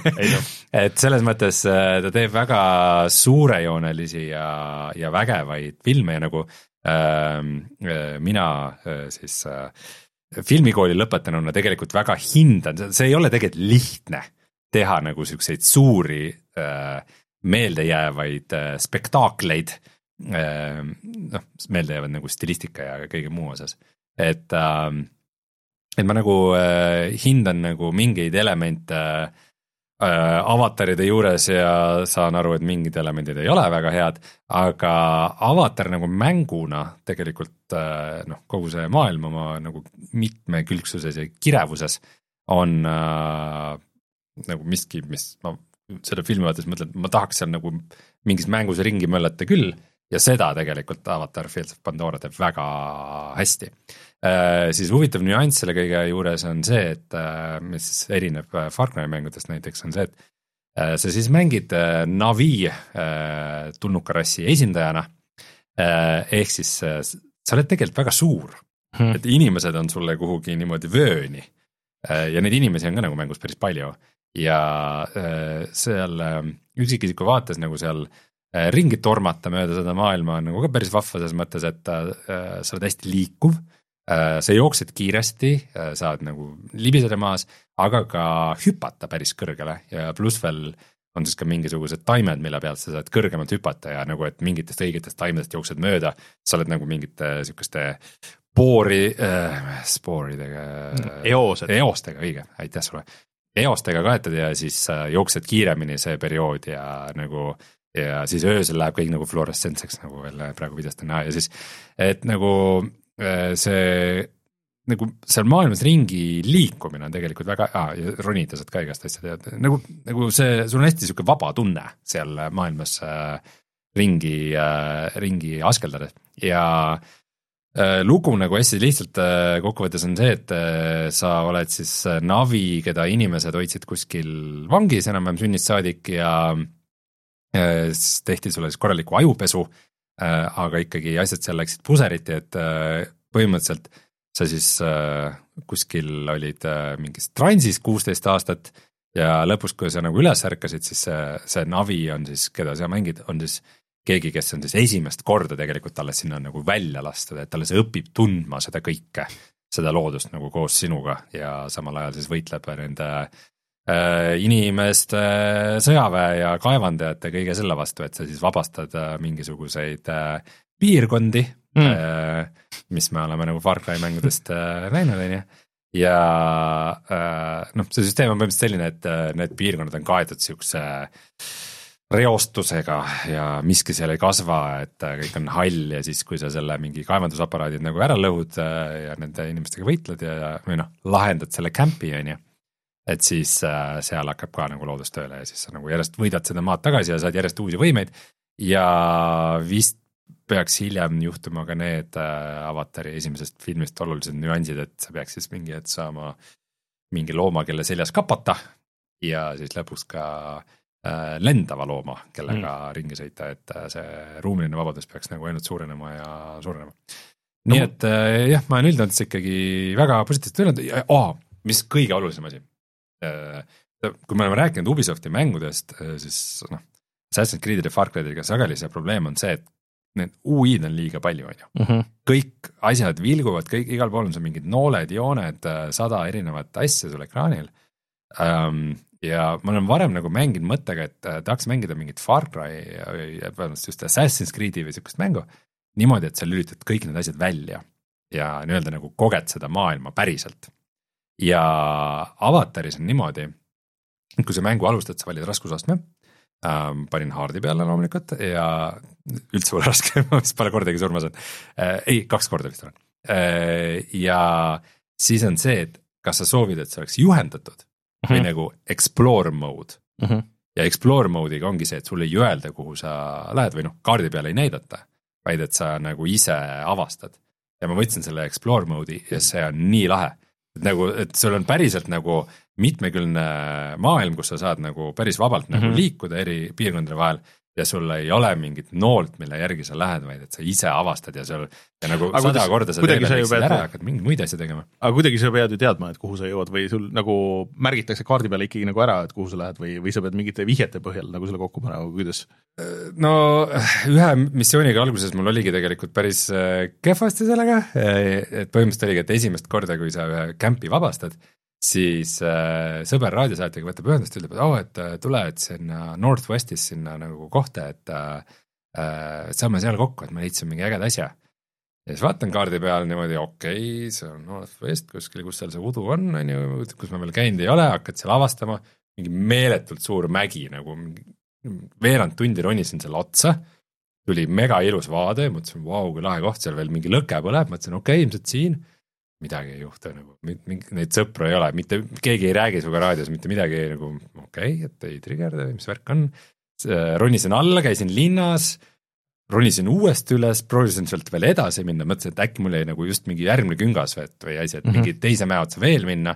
et selles mõttes ta teeb väga suurejoonelisi ja, ja vägevaid filme ja nagu äh, mina äh, siis äh, filmikooli lõpetanuna tegelikult väga hindan, see ei ole tegelikult lihtne teha nagu siukseid suuri äh, meeldejäävaid äh, spektaakleid, äh, noh, meelde jäävad nagu stilistika ja kõige muu osas, et äh, et ma nagu äh, hindan nagu mingeid elemente äh, avataride juures ja saan aru, et mingid elemendid ei ole väga head, aga avatar nagu mänguna tegelikult äh, noh, kogu see maailm oma nagu mitmekülgsuses ja kirevuses on äh, nagu miski, mis ma seda filmi vaadates mõtlen, et ma tahaks seal nagu mingis mängus ringi möllata küll ja seda tegelikult Avatar Fields of Pandora teeb väga hästi. Äh, siis huvitav nüanss selle kõige juures on see, et äh, mis erineb Far Cry mängudest näiteks on see, et äh, sa siis mängid äh, Navi äh, tulnukarassi esindajana äh, ehk siis äh, sa oled tegelikult väga suur hmm. et inimesed on sulle kuhugi niimoodi vööni äh, ja neid inimesi on ka nagu mängus päris palju ja äh, seal äh, üksikisiku vaates nagu seal äh, ringi tormata mööda seda maailma on nagu ka päris vahva selles mõttes, et äh, sa oled hästi liikuv, äh, sa jooksed kiiresti, äh, saad nagu libiseda maas, aga ka hüpata päris kõrgele ja pluss veel on siis ka mingisugused taimed, mille pealt sa saad kõrgemalt hüpata ja nagu, et mingitest õigetest taimedest jooksed mööda, sa oled nagu mingite sikuste spoori äh,, spooridega Eosed. eostega, õige, aitäh sulle. Eostega kaetud ja siis jooksed kiiremini see periood ja nagu ja siis öösel läheb kõik nagu fluorescentseks nagu veel praegu videost on näha ja siis, et nagu see nagu seal maailmas ringi liikumine on tegelikult väga, ah, ja ronida saad ka igast asja teada, nagu, nagu see, sul on hästi siuke vaba tunne seal maailmas äh, ringi äh,, ringi askeldades ja lugu nagu hästi lihtsalt kokkuvõttes on see, et sa oled siis Navi, keda inimesed hoidsid kuskil vangis enam-vähem sünnist saadik ja tehti sulle siis korraliku ajupesu, aga ikkagi asjad seal läksid puseriti, et põhimõtteliselt sa siis kuskil olid mingis transis kuusteist aastat ja lõpus, kui sa nagu üles ärkasid, siis see, see Navi on siis, keda sa mängid, on siis keegi, kes on siis esimest korda tegelikult talle sinna nagu välja lastud, et talle see õpib tundma seda kõike, seda loodust nagu koos sinuga ja samal ajal siis võitleb nende äh, inimeste sõjaväe ja kaevandajate kõige selle vastu, et sa siis vabastad äh, mingisuguseid äh, piirkondi mm., äh, mis me oleme nagu Far Cry mängudest äh, näinud, on ju. Ja äh, noh, see süsteem on põhimõtteliselt selline, et äh, need piirkonnad on kaetud siukse reostusega ja miski seal ei kasva, et kõik on hall ja siis, kui sa selle mingi kaevandusaparaadid nagu ära lõhud ja nende inimestega võitled ja või noh, lahendad selle campi, on ju, et siis äh, seal hakkab ka nagu loodustööle ja siis sa nagu järjest võidad seda maad tagasi ja saad järjest uusi võimeid ja vist peaks hiljem juhtuma ka need äh, Avatari esimesest filmist olulised nüansid, et sa peaks siis mingi hetk saama mingi looma, kelle seljas kapata ja siis lõpuks ka lendava looma, kellega mm. ringi sõita, et see ruumiline vabadus peaks nagu ainult suurenema ja suurenema. Nii no, et jah, ma olen üldanud ikkagi väga positiivselt üldanud, oh, mis kõige olulisem asi. Kui me oleme rääkinud Ubisofti mängudest, siis noh, Assassin's Creed'ide Far Cry'dega sageli see probleem on see, et need U I-d on liiga palju, on ju. Mm-hmm. Kõik asjad vilguvad, kõik, igal pool on see mingid nooled, jooned, sada erinevat asja sul ekraanil. Um, ja ma olen varem nagu mänginud mõttega, et äh, tahaks mängida mingit Far Cry või just Assassin's Creed'i või sükust mängu niimoodi, et sa lülitad kõik need asjad välja ja nii-öelda nagu koged seda maailma päriselt. Ja Avataris on niimoodi, et kui sa mängu alustad, sa valid raskusastme, ähm, panin haardi peale loomulikult ja üldse pole raske, ma vist pole kordagi surma saanud. Äh, ei, kaks korda vist olen. Äh, ja siis on see, et kas sa soovid, et see oleks juhendatud või mm-hmm. nagu explore mode. Mm-hmm. Ja explore mode'iga ongi see, et sulle ei öelda, kuhu sa lähed või noh, kaardi peale ei näidata, vaid et sa nagu ise avastad. Ja ma võtsin selle explore mode'i ja see on nii lahe. et nagu, et sul on päriselt nagu mitmekülgne maailm, kus sa saad nagu päris vabalt mm-hmm. nagu liikuda eri piirkondade vahel ja sul ei ole mingit noolt, mille järgi sa lähed, vaid et sa ise avastad ja sul ja nagu aga sada kuidas, korda sa teele läksid ära, hakkad mingeid muid asja tegema. Aga kuidagi sa pead ju teadma, et kuhu sa jõuad või sul nagu märgitakse kaardi peale ikkagi nagu ära, et kuhu sa lähed või, või sa pead mingite vihjete põhjal nagu selle kokku panema, kuidas? No ühe missiooniga alguses mul oligi tegelikult päris kehvasti sellega, et põhimõtteliselt oligi, et esimest korda, kui sa ühe kämpi vabastad, siis äh, sõber raadiosaatega võtab ühendust, ütleb, et oh, et tule, et sinna Northwestis sinna nagu kohta, et äh, saame seal kokku, et ma leidsin mingi ägeda asja. Ja siis vaatan kaardi peal niimoodi, okei, okay, see on Northwest kuskil, kus seal see udu on, on ju, kus ma veel käinud ei ole, hakkad seal avastama, mingi meeletult suur mägi, nagu veerand tundi ronisin selle otsa, tuli mega ilus vaade, mõtlesin, vau, kui lahe koht, seal veel mingi lõke põleb, mõtlesin, okei okay,, ilmselt siin midagi ei juhtu, nagu neid sõpru ei ole, mitte keegi ei räägi suga raadios, mitte midagi nagu okei okay,, et ei triggerda, mis värk on. Ronisin alla, käisin linnas, ronisin uuesti üles, proovisin sealt veel edasi minna, mõtlesin, et äkki mul ei nagu just mingi järgmine küngas või, või asi, et mm -hmm. mingi teise mäe otsa veel minna.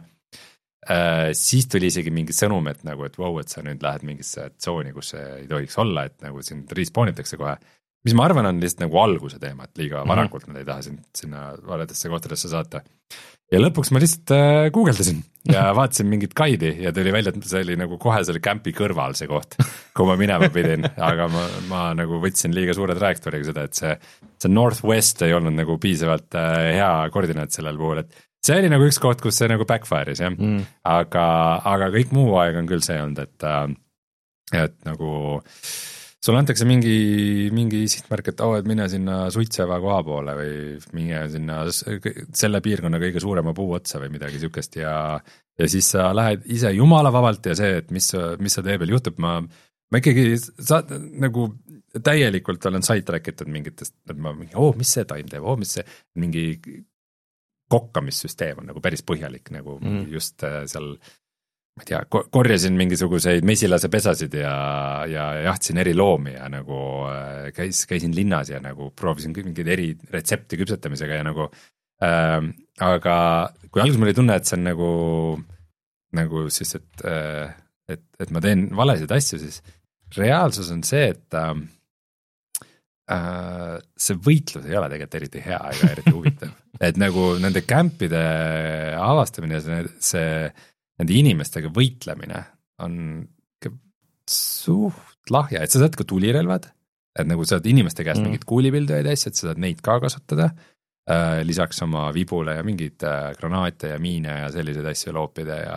Äh, siis tuli isegi mingi sõnum, et nagu, et vau, wow, et sa nüüd lähed mingisse tsooni, kus see ei tohiks olla, et nagu siin respaunitakse kohe. Mis ma arvan, on lihtsalt nagu alguse teema, et liiga varakult mm-hmm. nad ei taha sind sinna valedesse kohtadesse saata. Ja lõpuks ma lihtsalt äh, guugeldasin ja vaatasin mingit guide'i ja tuli välja, et see oli nagu kohe selle kämpi kõrval see koht, kui ma minema pidin, aga ma, ma nagu võtsin liiga suure trajektooriga seda, et see, see Northwest ei olnud nagu piisavalt äh, hea koordinaat sellel puhul, et see oli nagu üks koht, kus see nagu backfire'is, jah. Mm. Aga, aga kõik muu aeg on küll see olnud, et, äh, et nagu sul antakse mingi, mingi sihtmärk, et oh, et mine sinna suitseva koha poole või mine sinna selle piirkonna kõige suurema puu otsa või midagi sükest ja, ja siis sa lähed ise jumala vabalt ja see, et mis, mis sa tee peal juhtub, ma, ma ikkagi sa, nagu täielikult olen sidetrackitud mingitest, et ma mingi, oh, mis see taim teeb, oh, mis see mingi kokkamissüsteem on nagu päris põhjalik, nagu mm. just seal ma ei tea, korjasin mingisuguseid mesilase pesasid ja, ja jahtisin eri loomi ja nagu käis, käisin linnas ja nagu proovisin mingeid eri retsepti küpsetamisega ja nagu äh, aga kui alguses mul oli tunne, et see on nagu nagu siis, et äh, et, et ma teen valesid asju, siis reaalsus on see, et äh, see võitlus ei ole tegelikult eriti hea ega eriti huvitav. Et nagu nende kämpide avastamine, see, see nende inimestega võitlemine on suht lahja, et sa saad ka tulirelvad, et nagu saad inimeste käest mm. mingid kuulipildujaid asja, et sa saad neid ka kasutada, äh, lisaks oma vibule ja mingid äh, granaate ja miine ja selliseid asju loopida ja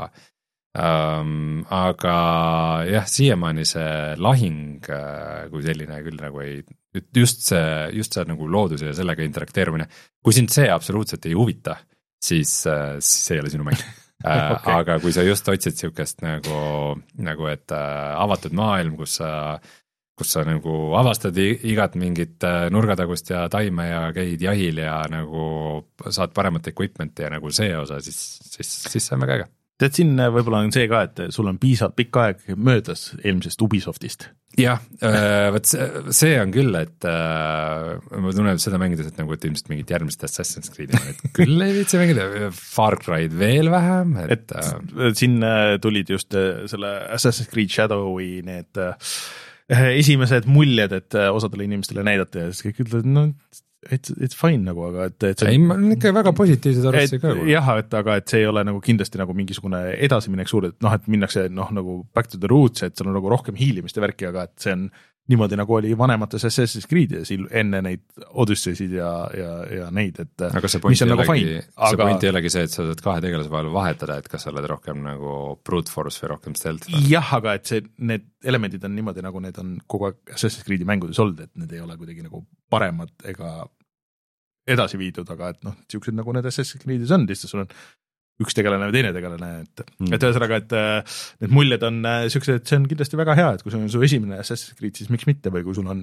ähm, aga jah, siiamaani see lahing äh, kui selline küll nagu ei, just see, just see nagu looduse ja sellega interakteerumine, kui sind see absoluutselt ei huvita, siis, äh, siis see ei ole sinu mäng. Äh, okay. Aga kui sa just otsid siukest nagu, nagu et äh, avatud maailm, kus sa, kus sa nagu avastad igat mingit äh, nurgatagust ja taime ja käid jahil ja nagu saad paremat equipment'i ja nagu see osa, siis, siis, siis see on väga äge. Tead, siin võib-olla on see ka, et sul on piisavalt pikk aeg möödas eelmisest Ubisoftist. Jah, võt see on küll, et äh, ma tunnen seda mängides, et nagu, et ilmselt mingit järgmist Assassin's Creed'i, et küll ei viitsi mängida, Far Cry'd veel vähem. Et, et äh, siin tulid just selle Assassin's Creed Shadowi need äh, esimesed muljed, et osadele inimestele näidata ja siis kõik ütlevad, no it's, it's fine nagu, aga et, et see ei, ma on ikka väga positiivsed arvestused ka. Jah, et aga et see ei ole nagu kindlasti nagu mingisugune edasiminek suur, et noh, et minnakse noh, nagu back to the roots, et seal on nagu rohkem hiilimist ja värki, aga et see on niimoodi nagu oli vanemates Assassin's Creed'is enne neid Odysseid ja, ja, ja neid, et aga see point, nagu fine, aga... see point ei olegi see, et sa saad kahe tegelase vahel vahetada, et kas sa oled rohkem nagu brute force või rohkem stealth. Jah, aga et see, need elemendid on niimoodi, nagu need on kogu aeg Assassin's Creed'i mängudes olnud, et need ei ole kuidagi nagu paremad ega edasi viidud, aga et noh, siuksed nagu need Assassin's Creed'is on, lihtsalt sul on üks tegelane või teine tegelane, et, mm. et ühesõnaga, et need muljed on siuksed, et see on kindlasti väga hea, et kui sul on su esimene Assassin's Creed, siis miks mitte, või kui sul on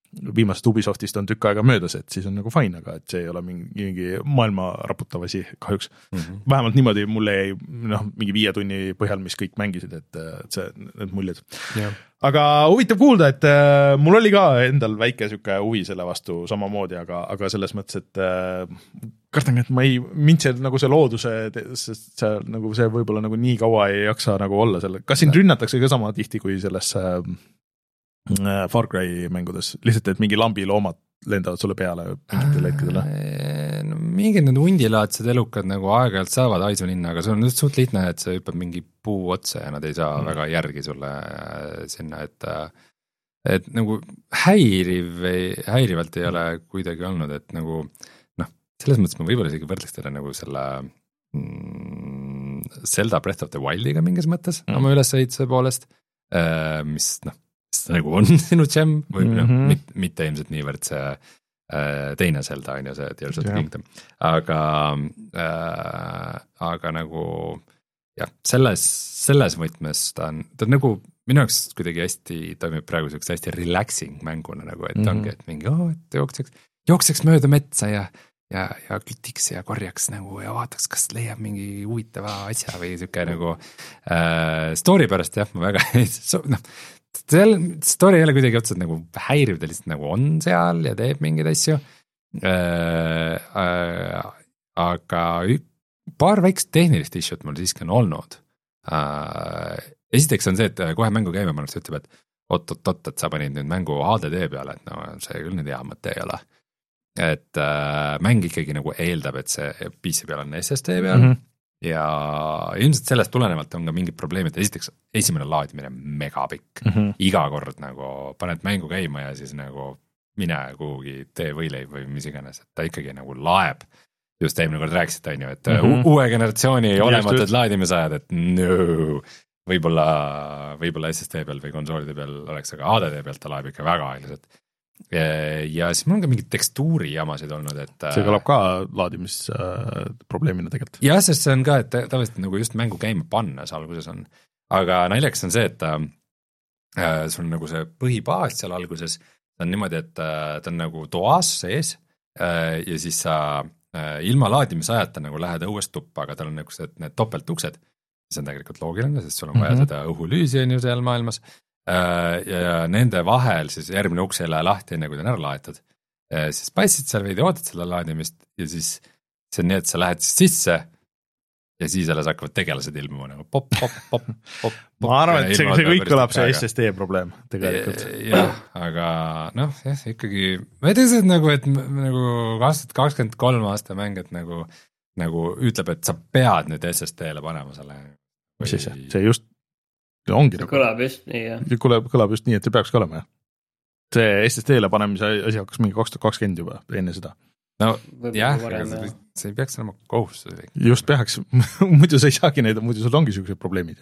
viimasest Ubisoftist on tükk aega möödas, et siis on nagu fine, aga et see ei ole mingi, mingi maailma raputav asi kahjuks. Mm -hmm. Vähemalt niimoodi mulle jäi noh, mingi viie tunni põhjal, mis kõik mängisid, et, et see, need muljed. Yeah. Aga huvitav kuulda, et äh, mul oli ka endal väike süke huvi selle vastu samamoodi, aga, aga selles mõttes, et äh, kartan, et ma ei, mind see nagu see looduse, sest see, nagu see võib-olla nagu nii kaua ei jaksa nagu olla selle, kas siin rünnatakse ka sama tihti kui selles äh, Far Cry mängudes, lihtsalt, et mingi lambiloomad lendavad sulle peale mingitel hetkedele? No, mingid need hundilaadsed elukad nagu aeg-ajalt saavad haisu linna, aga see on just suht lihtne, et sa hüppad mingi puu otsa ja nad ei saa mm. väga järgi sulle sinna, et et nagu häiriv ei, häirivalt ei ole kuidagi olnud, et nagu noh, selles mõttes ma võib-olla isegi võrdleks teile nagu selle mm, Zelda Breath of the Wildiga mingis mõttes mm. oma ülesehituse poolest, mis noh, nagu on sinu gem või mm -hmm. noh, mitte, mitte ilmselt niivõrd see äh, teine Zelda on ju see Tears of the Kingdom, aga äh, aga nagu jah, selles, selles võtmes ta on, ta on nagu minu jaoks kuidagi hästi, toimib praegu selleks hästi relaxing mänguna nagu, et mm -hmm. ongi, et mingi oh, et jookseks, jookseks mööda metsa ja ja, ja klütiks ja korjaks nagu ja vaataks, kas leiab mingi huvitava asja või siuke nagu äh, story pärast jah, ma väga noh, story ei ole kuidagi otseselt nagu häiriv, ta lihtsalt nagu on seal ja teeb mingeid asju äh, äh, aga ük, paar väikest tehnilist issue't mul siiski on olnud äh, esiteks on see, et kohe mängu käima pannakse, ütleb, et oot-oot-oot, et sa panid nüüd mängu H D D peale, et no see küll nüüd hea mõte ei ole, et äh, mäng ikkagi nagu eeldab, et see P C peal on S S D peal mm -hmm. ja ilmselt sellest tulenevalt on ka mingid probleemid, esiteks esimene laadimine megapikk mm, -hmm. iga kord nagu paned mängu käima ja siis nagu mine kuhugi tee võileib või mis iganes, et ta ikkagi nagu laeb, just eelmine kord rääkisite, on ju, et mm -hmm. uue generatsiooni olematud laadimisajad, et no, võib-olla, võib-olla S S D peal või konsoolide peal oleks, aga H D D pealt ta laeb ikka väga aeglaselt. Ja siis mul on ka mingid tekstuuri jamasid olnud, et see kõlab ka laadimisprobleemina tegelikult. Jah, sest see on ka, et tavaliselt nagu just mängu käima pannes alguses on, aga naljakas on see, et ta, sul on nagu see põhibaas seal alguses, ta on niimoodi, et ta on nagu toas sees ja siis sa ilma laadimisajata nagu lähed õuest tuppa, aga tal on nagu see, need topeltuksed, see on tegelikult loogiline, sest sul on vaja mm -hmm. seda õhulüüsi on ju seal maailmas, ja nende vahel siis järgmine uks ei lähe lahti, enne kui ta on ära laetud. Siis passid seal veidi, ootad selle laadimist ja siis see on nii, et sa lähed siis sisse ja siis alles hakkavad tegelased ilmuma nagu pop, pop, pop, pop. Ma arvan, et see, see kõik kõlab see S S D probleem tegelikult. Jah, aga noh, jah, ikkagi ma ei tea, see nagu, et nagu kaks tuhat kakskümmend kolm aasta mäng, et nagu, nagu ütleb, et sa pead nüüd S S D-le panema selle. Mis siis see, see just ongi nagu. Kõlab just nii, jah. Kõlab, kõlab just nii, et see peaks ka olema, jah. See S S D-le panemise asi hakkas mingi kaks tuhat kakskümmend juba, enne seda. No jah, see ei peaks olema kohustuslik. Just peaks, muidu sa ei saagi neid, muidu sul ongi sellised probleemid.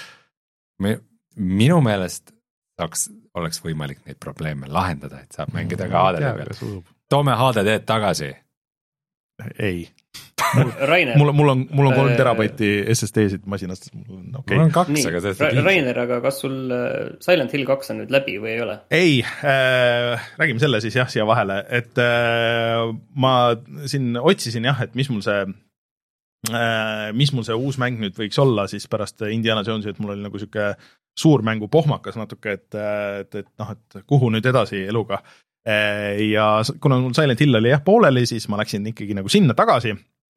Minu meelest saaks, oleks võimalik neid probleeme lahendada, et saab mängida ka H D D peal. Toome H D D tagasi. Ei. Rainer. Mul, mul on, mul on kolm terabaiti S S D-sid masinast. Okay. Mul on kaks, nii, aga Ra- Rainer, aga kas sul Silent Hill kaks on nüüd läbi või ei ole? Ei, äh, räägime selle siis jah, siia vahele, et äh, ma siin otsisin jah, et mis mul see äh, mis mul see uus mäng nüüd võiks olla siis pärast Indiana Jonesi, et mul oli nagu siuke suur mängu pohmakas natuke, et, et, et noh, et kuhu nüüd edasi eluga. Ja kuna mul Silent Hill oli jah pooleli, siis ma läksin ikkagi nagu sinna tagasi.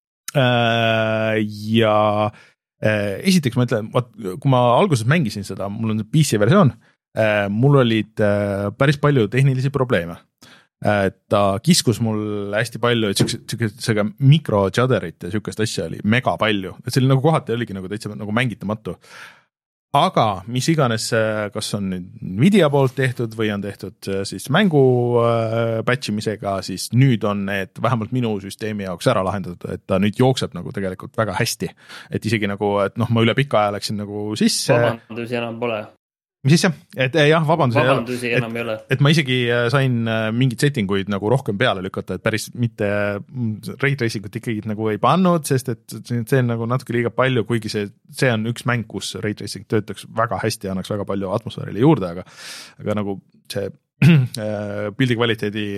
Ja esiteks ma ütlen, kui ma alguses mängisin seda, mul on P C versioon, mul olid päris palju tehnilisi probleeme. Ta kiskus mul hästi palju, et siuke mikro-judderit ja siukest asja oli mega palju, et see oli nagu kohati oligi nagu täitsa nagu mängitamatu. Aga mis iganes, kas on nüüd Nvidia poolt tehtud või on tehtud siis mängu patch imisega, siis nüüd on need vähemalt minu süsteemi jaoks ära lahendatud, et ta nüüd jookseb nagu tegelikult väga hästi. Et isegi nagu, et noh, ma üle pika aja läksin nagu sisse. Vabandusi enam pole. Mis siis jah? Et jah, vabandusi, vabandusi enam ei ole. Et ma isegi sain mingid settinguid nagu rohkem peale lükata, et päris mitte ray tracingut ikkagi nagu ei pannud, sest et see on nagu natuke liiga palju, kuigi see, see on üks mäng, kus ray tracing töötaks väga hästi ja annaks väga palju atmosfäärile juurde, aga, aga nagu see pildi kvaliteedi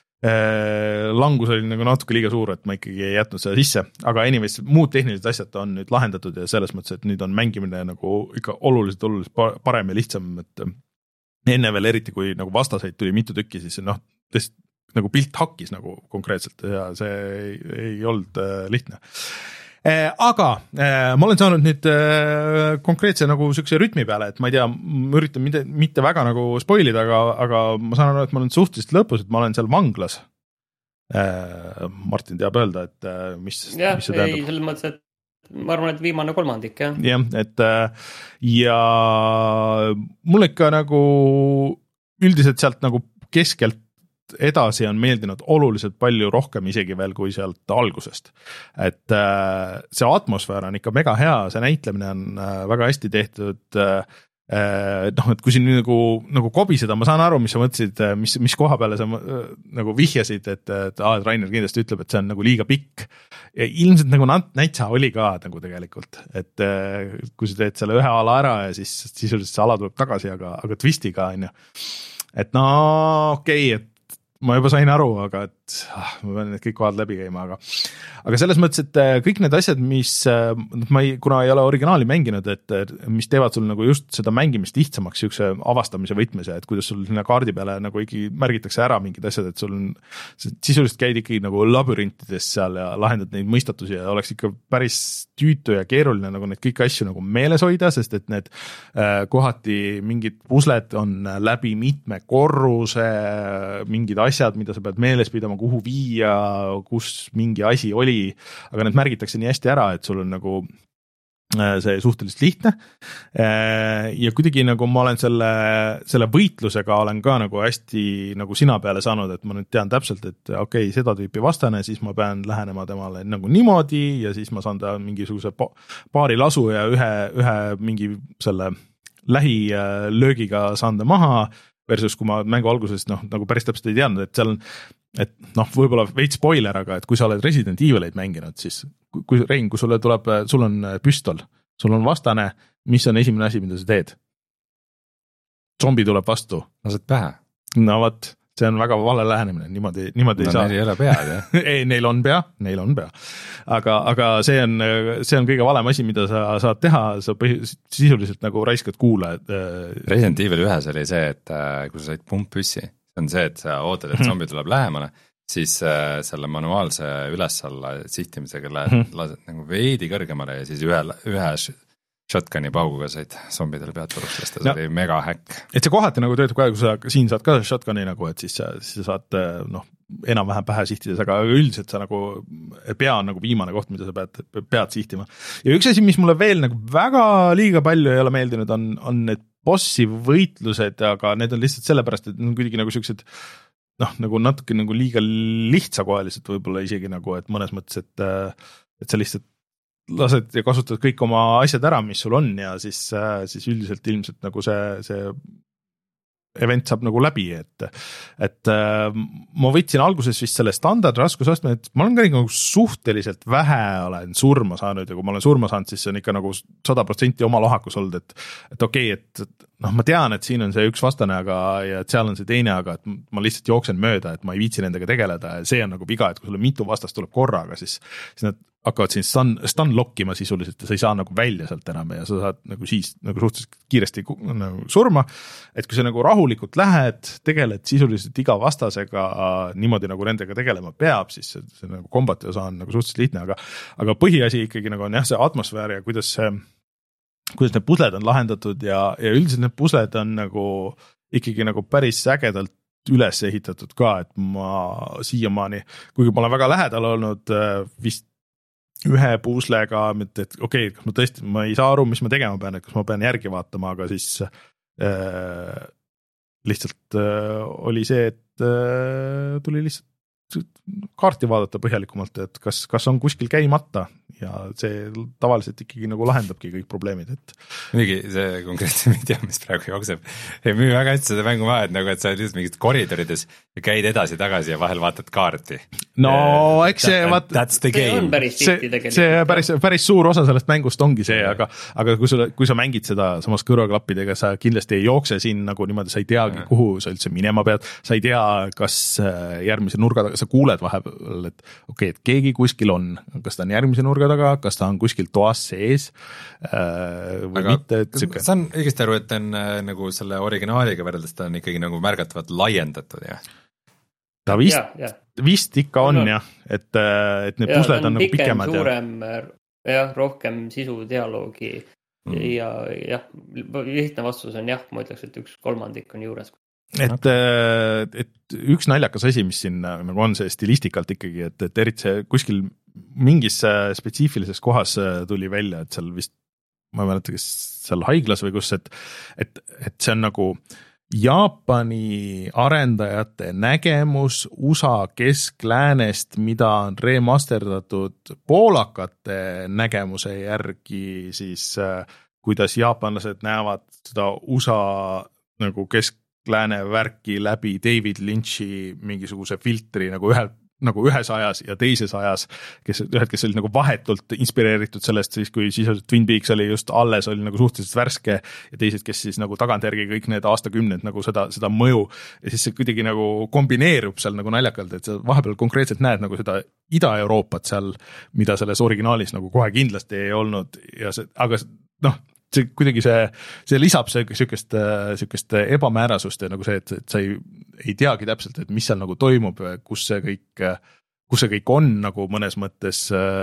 langus oli nagu natuke liiga suur, et ma ikkagi ei jätnud seda sisse, aga anyways, muud tehnilised asjad on nüüd lahendatud ja selles mõttes, et nüüd on mängimine nagu ikka oluliselt, oluliselt parem ja lihtsam, et enne veel eriti, kui nagu vastaseid tuli mitu tükki, siis noh, tõesti nagu pilt hakkis nagu konkreetselt ja see ei, ei olnud lihtne. Aga ma olen saanud nüüd konkreetse nagu sükse rütmi peale, et ma ei tea, ma üritan mitte, mitte väga nagu spoilida, aga, aga ma saan aru, et ma olen suhteliselt lõpus, et ma olen seal vanglas. Martin teab öelda, et mis, ja, mis see tähendab. Ei, selles mõttes, et ma arvan, et viimane kolmandik, jah. jah, et ja mul ikka nagu üldiselt sealt nagu keskelt edasi on meeldinud oluliselt palju rohkem isegi veel kui sealt algusest. Et äh, see atmosfäär on ikka mega hea, see näitlemine on äh, väga hästi tehtud, äh, noh, et kui siin nagu, nagu kobiseda, ma saan aru, mis sa mõtlesid, mis, mis koha peale sa äh, nagu vihjasid, et, et, ah, et Rainer kindlasti ütleb, et see on nagu liiga pikk. Ja ilmselt nagu näitsa oli ka nagu tegelikult, et äh, kui sa teed selle ühe ala ära ja siis sisuliselt see ala tuleb tagasi, aga, aga twistiga on ju. Et no okei, okay, et ma juba sain aru, aga et ah, ma pean need kõik kohad läbi käima, aga aga selles mõttes, et kõik need asjad, mis ma ei, kuna ei ole originaali mänginud, et mis teevad sul nagu just seda mängimist lihtsamaks siukse avastamise võtmise, et kuidas sul sinna kaardi peale nagu ikkagi märgitakse ära mingid asjad, et sul on sisuliselt käid ikkagi nagu labürintides seal ja lahendad neid mõistatusi ja oleks ikka päris tüütu ja keeruline nagu neid kõiki asju nagu meeles hoida, sest et need äh, kohati mingid pusled on läbi mitme korruse, mingid asjad, mida sa pead meeles pidama, kuhu viia, kus mingi asi oli, aga need märgitakse nii hästi ära, et sul on nagu see suhteliselt lihtne ja kuidagi nagu ma olen selle, selle võitlusega olen ka nagu hästi nagu sina peale saanud, et ma nüüd tean täpselt, et okei, okay, seda tüüpi vastane, siis ma pean lähenema temale nagu niimoodi ja siis ma saan ta mingisuguse paari lasu ja ühe, ühe mingi selle lähilöögiga saan ta maha versus kui ma mängu alguses noh, nagu päris täpselt ei teadnud, et seal on et noh, võib-olla veits spoiler, aga et kui sa oled Resident Evileid mänginud, siis kui Rein, kui sulle tuleb, sul on püstol, sul on vastane, mis on esimene asi, mida sa teed? Zombi tuleb vastu. Lased pähe. No võt, see on väga vale lähenemine, niimoodi, niimoodi no, ei saa. Neil ei ole pead, jah? ei, neil on pea, neil on pea. Aga, aga see on, see on kõige valem asi, mida sa saad teha, sa põhi, sisuliselt nagu raiskad kuule. Resident Evil ühes oli see, et kui sa said pumppüssi, on see, et sa ootad, et zombi tuleb lähemale, siis äh, selle manuaalse üles-alla sihtimisega lähed, mm -hmm. lased nagu veidi kõrgemale ja siis ühe, ühe shotguni pauguga said zombidele pead puruks lasta, see no, oli mega häkk. Et see kohati nagu töötab ka, kui sa siin saad ka shotguni nagu, et siis sa, siis sa saad noh, enam-vähem pähe sihtides, aga üldiselt sa nagu, pea on nagu viimane koht, mida sa pead, pead sihtima. Ja üks asi, mis mulle veel nagu väga liiga palju ei ole meeldinud, on, on need bossi võitlused, aga need on lihtsalt sellepärast, et need on kuidagi nagu siuksed noh, nagu natuke nagu liiga lihtsakohalised võib-olla isegi nagu, et mõnes mõttes, et, et sa lihtsalt lased ja kasutad kõik oma asjad ära, mis sul on ja siis, siis üldiselt ilmselt nagu see, see event saab nagu läbi, et, et ma võtsin alguses vist selle standard raskusastme, et ma olen ka nagu suhteliselt vähe olen surma saanud ja kui ma olen surma saanud, siis see on ikka nagu sada protsenti oma lohakus olnud, et, et okei, okay, et noh, ma tean, et siin on see üks vastane, aga ja et seal on see teine, aga et ma lihtsalt jooksen mööda, et ma ei viitsi nendega tegeleda ja see on nagu viga, et kui sulle mitu vastast tuleb korraga, siis, siis nad hakkavad siin stun, stun lockima sisuliselt ja sa ei saa nagu välja sealt enam ja sa saad nagu siis nagu suhteliselt kiiresti nagu surma, et kui sa nagu rahulikult lähed, tegeled sisuliselt iga vastasega niimoodi nagu nendega tegelema peab, siis see, see nagu kombati osa on nagu suhteliselt lihtne, aga, aga põhiasi ikkagi nagu on jah, see atmosfäär ja kuidas see kuidas need pusled on lahendatud ja, ja üldiselt need pusled on nagu ikkagi nagu päris ägedalt üles ehitatud ka, et ma siiamaani, kuigi ma olen väga lähedal olnud vist ühe puslega, et okei, okay, kas ma tõesti, ma ei saa aru, mis ma tegema pean, et kas ma pean järgi vaatama, aga siis äh, lihtsalt äh, oli see, et äh, tuli lihtsalt kaarti vaadata põhjalikumalt, et kas, kas on kuskil käimata ja see tavaliselt ikkagi nagu lahendabki kõik probleemid, et mingi see konkreetne video, mis praegu jookseb, ei müü väga hästi seda mängu maha, et nagu, et sa oled lihtsalt mingid koridorides käid edasi-tagasi ja vahel vaatad kaarti. no eks see vaat... That's the game. See on päris tihti tegelikult. See päris, päris suur osa sellest mängust ongi see, aga, aga kui, sulle, kui sa mängid seda samas kõrvaklappidega, sa kindlasti ei jookse siin nagu niimoodi, sa ei teagi, kuhu sa üldse minema pead, sa ei tea, kas järgmise nurga taga, sa kuuled vahepeal, et okei okay,, et keegi kuskil on, kas ta on järgmise nurga taga, kas ta on kuskil toas sees või aga mitte. Süke... Saan õigesti aru, et on nagu selle originaaliga võrreldes ta on ikkagi nagu märgatavalt laiendatud, jah? ta vist, ja, ja. vist ikka on no, jah, et, et need ja, pusled on, on nagu pikem, pikemad. Suurem, jah, rohkem sisu, dialoogi mm. ja jah, lihtne vastus on jah, ma ütleks, et üks kolmandik on juures. Et, et üks naljakas asi, mis siin nagu on see stilistikalt ikkagi, et, et eriti see kuskil mingis spetsiifilises kohas tuli välja, et seal vist, ma ei mäleta, kes seal haiglas või kus, et, et, et see on nagu Jaapani arendajate nägemus U S A kesk-läänest, mida on remasterdatud poolakate nägemuse järgi, siis kuidas jaapanlased näevad seda U S A nagu kesk-lääne värki läbi David Lynch'i mingisuguse filtri nagu ühelt nagu ühes ajas ja teises ajas, kes, ühed, kes olid nagu vahetult inspireeritud sellest, siis kui siis Twin Peaks oli just alles, oli nagu suhteliselt värske ja teised, kes siis nagu tagantjärgi kõik need aastakümned nagu seda, seda mõju ja siis see kuidagi nagu kombineerub seal nagu naljakalt, et sa vahepeal konkreetselt näed nagu seda Ida-Euroopat seal, mida selles originaalis nagu kohe kindlasti ei olnud ja see, aga noh, see kuidagi see, see lisab see sükest, sükest ebamäärasust ja nagu see, et, et sa ei, ei teagi täpselt, et mis seal nagu toimub, kus see kõik, kus see kõik on nagu mõnes mõttes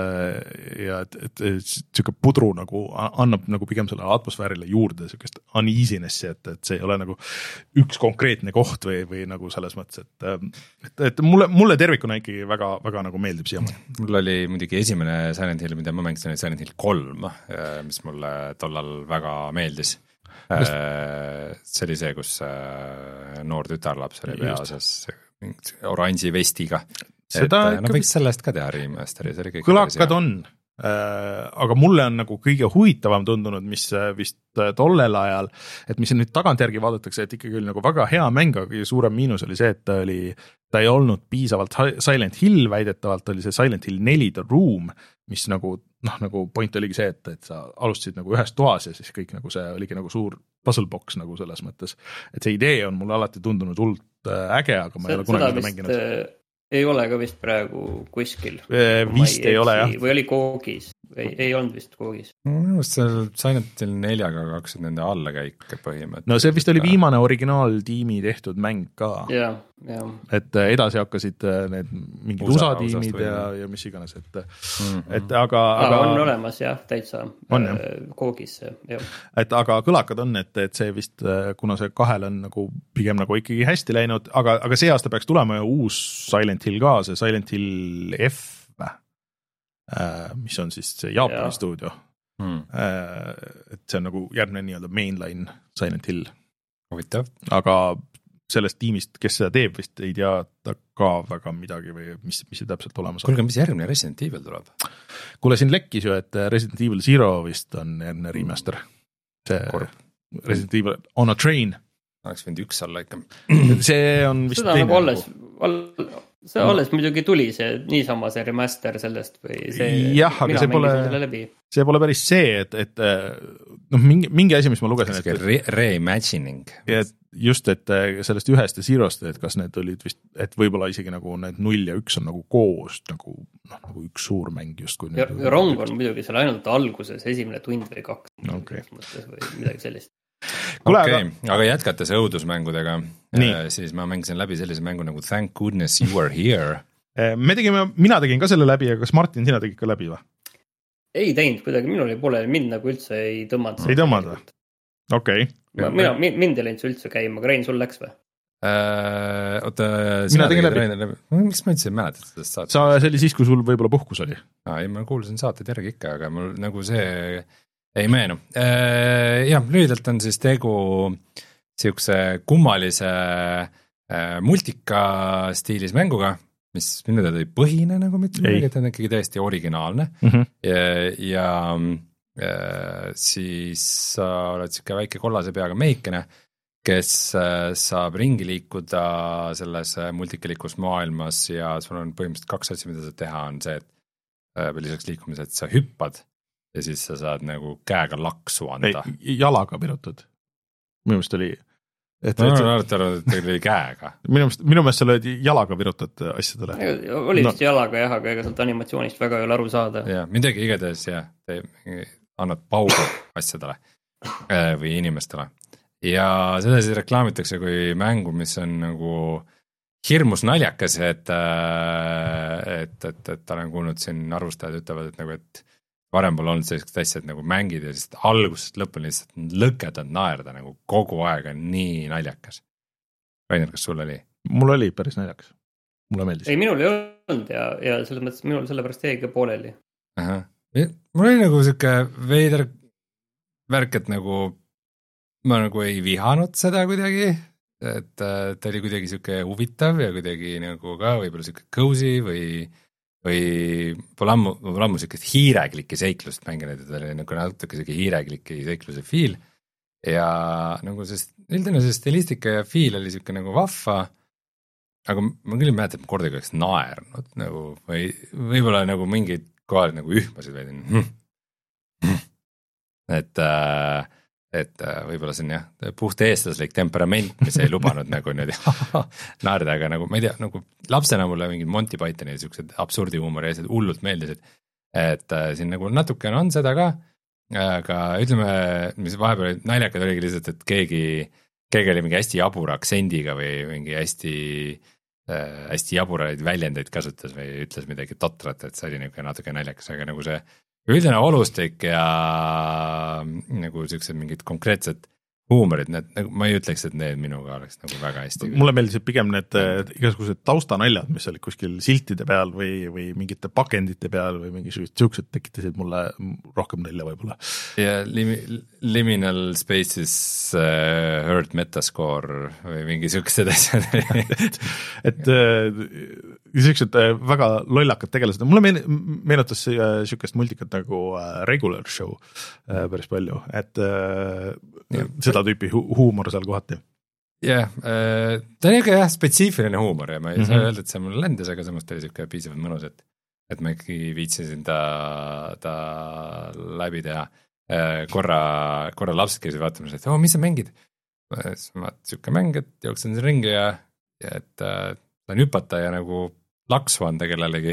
ja et, et, et süke pudru nagu annab nagu pigem selle atmosfäärile juurde sükest uneasiness'i, et, et see ei ole nagu üks konkreetne koht või, või nagu selles mõttes, et, et, et mulle, mulle tervikuna ikkagi väga, väga nagu meeldib siiamaani. Mul oli muidugi esimene Silent Hill, mida ma mängisin, oli Silent Hill kolm, mis mulle tollal väga meeldis. See oli see, kus noor tütarlaps oli peaosas oranži vestiga. Seda et, no võiks sellest ka teha remasteri, see oli kõik kõlakad on, aga mulle on nagu kõige huvitavam tundunud, mis vist tollel ajal, et mis nüüd tagantjärgi vaadatakse, et ikkagi oli nagu väga hea mäng, aga kõige suurem miinus oli see, et ta oli, ta ei olnud piisavalt Silent Hill, väidetavalt oli see Silent Hill neli The Room, mis nagu, noh, nagu point oligi see, et, et sa alustasid nagu ühes toas ja siis kõik nagu see oligi nagu suur puzzle box nagu selles mõttes, et see idee on mulle alati tundunud hullt äge, aga ma ei ole kunagi seda mänginud. Ei ole ka vist praegu kuskil. Vist ei ole, jah. Või oli koogis. Ei, ei olnud vist koogis. No, seal Silent Hill neljaga kaksid nende allakäik põhimõtteliselt. No see vist oli viimane originaaltiimi tehtud mäng ka. Ja, ja. Et edasi hakkasid need mingid Usa, usatiimid või... ja, ja mis iganes. Et, mm-hmm. et aga, aga... on olemas jah, täitsa on, jah. Koogis. Jah. Et aga kõlakad on, et, et see vist, kuna see kahel on nagu pigem nagu ikkagi hästi läinud, aga, aga see aasta peaks tulema ju uus Silent Hill ka, see Silent Hill F, mis on siis see Jaapani ja. Stuudio. Hmm. Et see on nagu järgmine nii-öelda mainline Silent Hill. Huvitav. Aga sellest tiimist, kes seda teeb, vist ei tea ta ka väga midagi või mis, mis see täpselt olemas on. Kuulge, mis järgmine Resident Evil tuleb? Kuule, siin lekkis ju, et Resident Evil Zero vist on järgmine remaster. See Korb. Resident Evil on a Train. Oleks võinud üks olla ikka. See on vist seda teine. Nagu alles, all, see no. alles muidugi tuli see niisama see remaster sellest või see, jah, aga see pole, see pole päris see, et, et noh, mingi, mingi asi, mis ma lugesin, et re, reimagining. Et just, et sellest ühest ja Zerost, et kas need olid vist, et võib-olla isegi nagu need null ja üks on nagu koos, nagu, noh, nagu üks suur mäng just kui ja, ja rong on muidugi seal ainult alguses esimene tund või kaks okay. või midagi sellist. Kule, okay, aga... aga jätkates õudusmängudega, siis ma mängisin läbi sellise mängu nagu Thank Goodness You Are Here. Me tegime, mina tegin ka selle läbi, aga kas Martin, sina tegid ka läbi või? Ei teinud kuidagi, minul ei pole, mind nagu üldse ei tõmmanud. Ei tõmmanud või? Okei. Okay. Mina, mind ei läinud see üldse käima, aga Rein, sul läks või? Äh, oota, mina tegin läbi. läbi. Miks ma üldse ei mäleta sellest saatest? Sa, see oli siis, kui sul võib-olla puhkus oli? Aa, ei, ma kuulsin saated järgi ikka, aga mul nagu see... ei meenu. Jah, lühidalt on siis tegu siukse kummalise multika stiilis mänguga, mis minu teada ei põhine nagu mitte midagi, et on ikkagi täiesti originaalne. Mm-hmm. Ja, ja siis sa oled siuke väike kollase peaga meikene, kes saab ringi liikuda selles multikalikus maailmas ja sul on põhimõtteliselt kaks asja, mida sa teha, on see, et või lisaks liikumised, sa hüppad ja siis sa saad nagu käega laksu anda. Ei, jalaga virutad. Minu meelest oli... Et, no, et, ma olen arvanud, et teil oli käega. Minu meelest, minu meelest sa lööd jalaga virutad asjadele. Oli vist no. jalaga jah, aga ega sealt animatsioonist väga ei ole aru saada. Ja, midagi igatahes jah, te annad paugu asjadele või inimestele. Ja seda siis reklaamitakse kui mängu, mis on nagu hirmus naljakas, et, et, et, et olen kuulnud siin arvustajad ütlevad, et, nagu, et varem pole olnud sellised asjad nagu mängid ja siis algusest lõpuni lihtsalt lõketad naerda nagu kogu aeg on nii naljakas. Rainer, kas sul oli? Mul oli päris naljakas. Mulle meeldis. Ei, minul ei olnud ja, ja selles mõttes minul sellepärast jäigi pooleli. Aha. Mul oli nagu siuke veider värk, et nagu ma nagu ei vihanud seda kuidagi, et ta oli kuidagi siuke huvitav ja kuidagi nagu ka võib-olla siuke cozy või, või pole ammu, pole ammu siukest hiireklike seiklust mänginud, et ta oli nagu natuke siuke hiireklike seikluse fiil ja nagu sest üldine see stilistika ja fiil oli siuke nagu vahva, aga ma küll ei mäleta, et ma kordagi oleks naernud nagu, või võib-olla nagu mingid kohal nagu ühmasid veidi hm, hm. et äh, et võib-olla see on jah, puht eestlaslik temperament, mis ei lubanud nagu niimoodi naerda, aga nagu ma ei tea, nagu lapsena mulle mingid Monty Pythoni ja siuksed absurdi huumori asjad hullult meeldisid, et äh, siin nagu natukene on seda ka, aga ütleme, mis vahepeal naljakad oligi lihtsalt, et keegi, keegi oli mingi hästi jabura aktsendiga või mingi hästi, äh, hästi jaburaid väljendeid kasutas või ütles midagi totrat, et see oli nagu natuke naljakas, aga nagu see üldine olustik ja nagu siuksed mingid konkreetsed huumorid, need, nagu, ma ei ütleks, et need minuga oleks nagu väga hästi. Mulle meeldisid pigem need igasugused taustanaljad, mis olid kuskil siltide peal või, või mingite pakendite peal või mingisugused siuksed tekitasid mulle rohkem nalja võib-olla. Ja limi, liminal spaces uh, hurt metascore või mingi siuksed asjad. et et uh, siuksed uh, väga lollakad tegelased. Mulle meen, meenutas uh, siukest multikat nagu uh, Regular Show uh, päris palju, et uh, ja, seda tüüpi hu- huumor seal kohati. Jah, yeah, ta on ikka jah spetsiifiline huumor ja ma ei mm-hmm. saa öelda, et see mul lendas, aga samas ta oli siuke piisavalt mõnus, et, et ma ikkagi viitsisin ta, ta läbi teha. Korra, korra lapsed käisid vaatamas, et oh, mis sa mängid? Ma siuke mäng, et jooksen siin ringi ja, ja et saan hüpata ja nagu laksu anda kellelegi.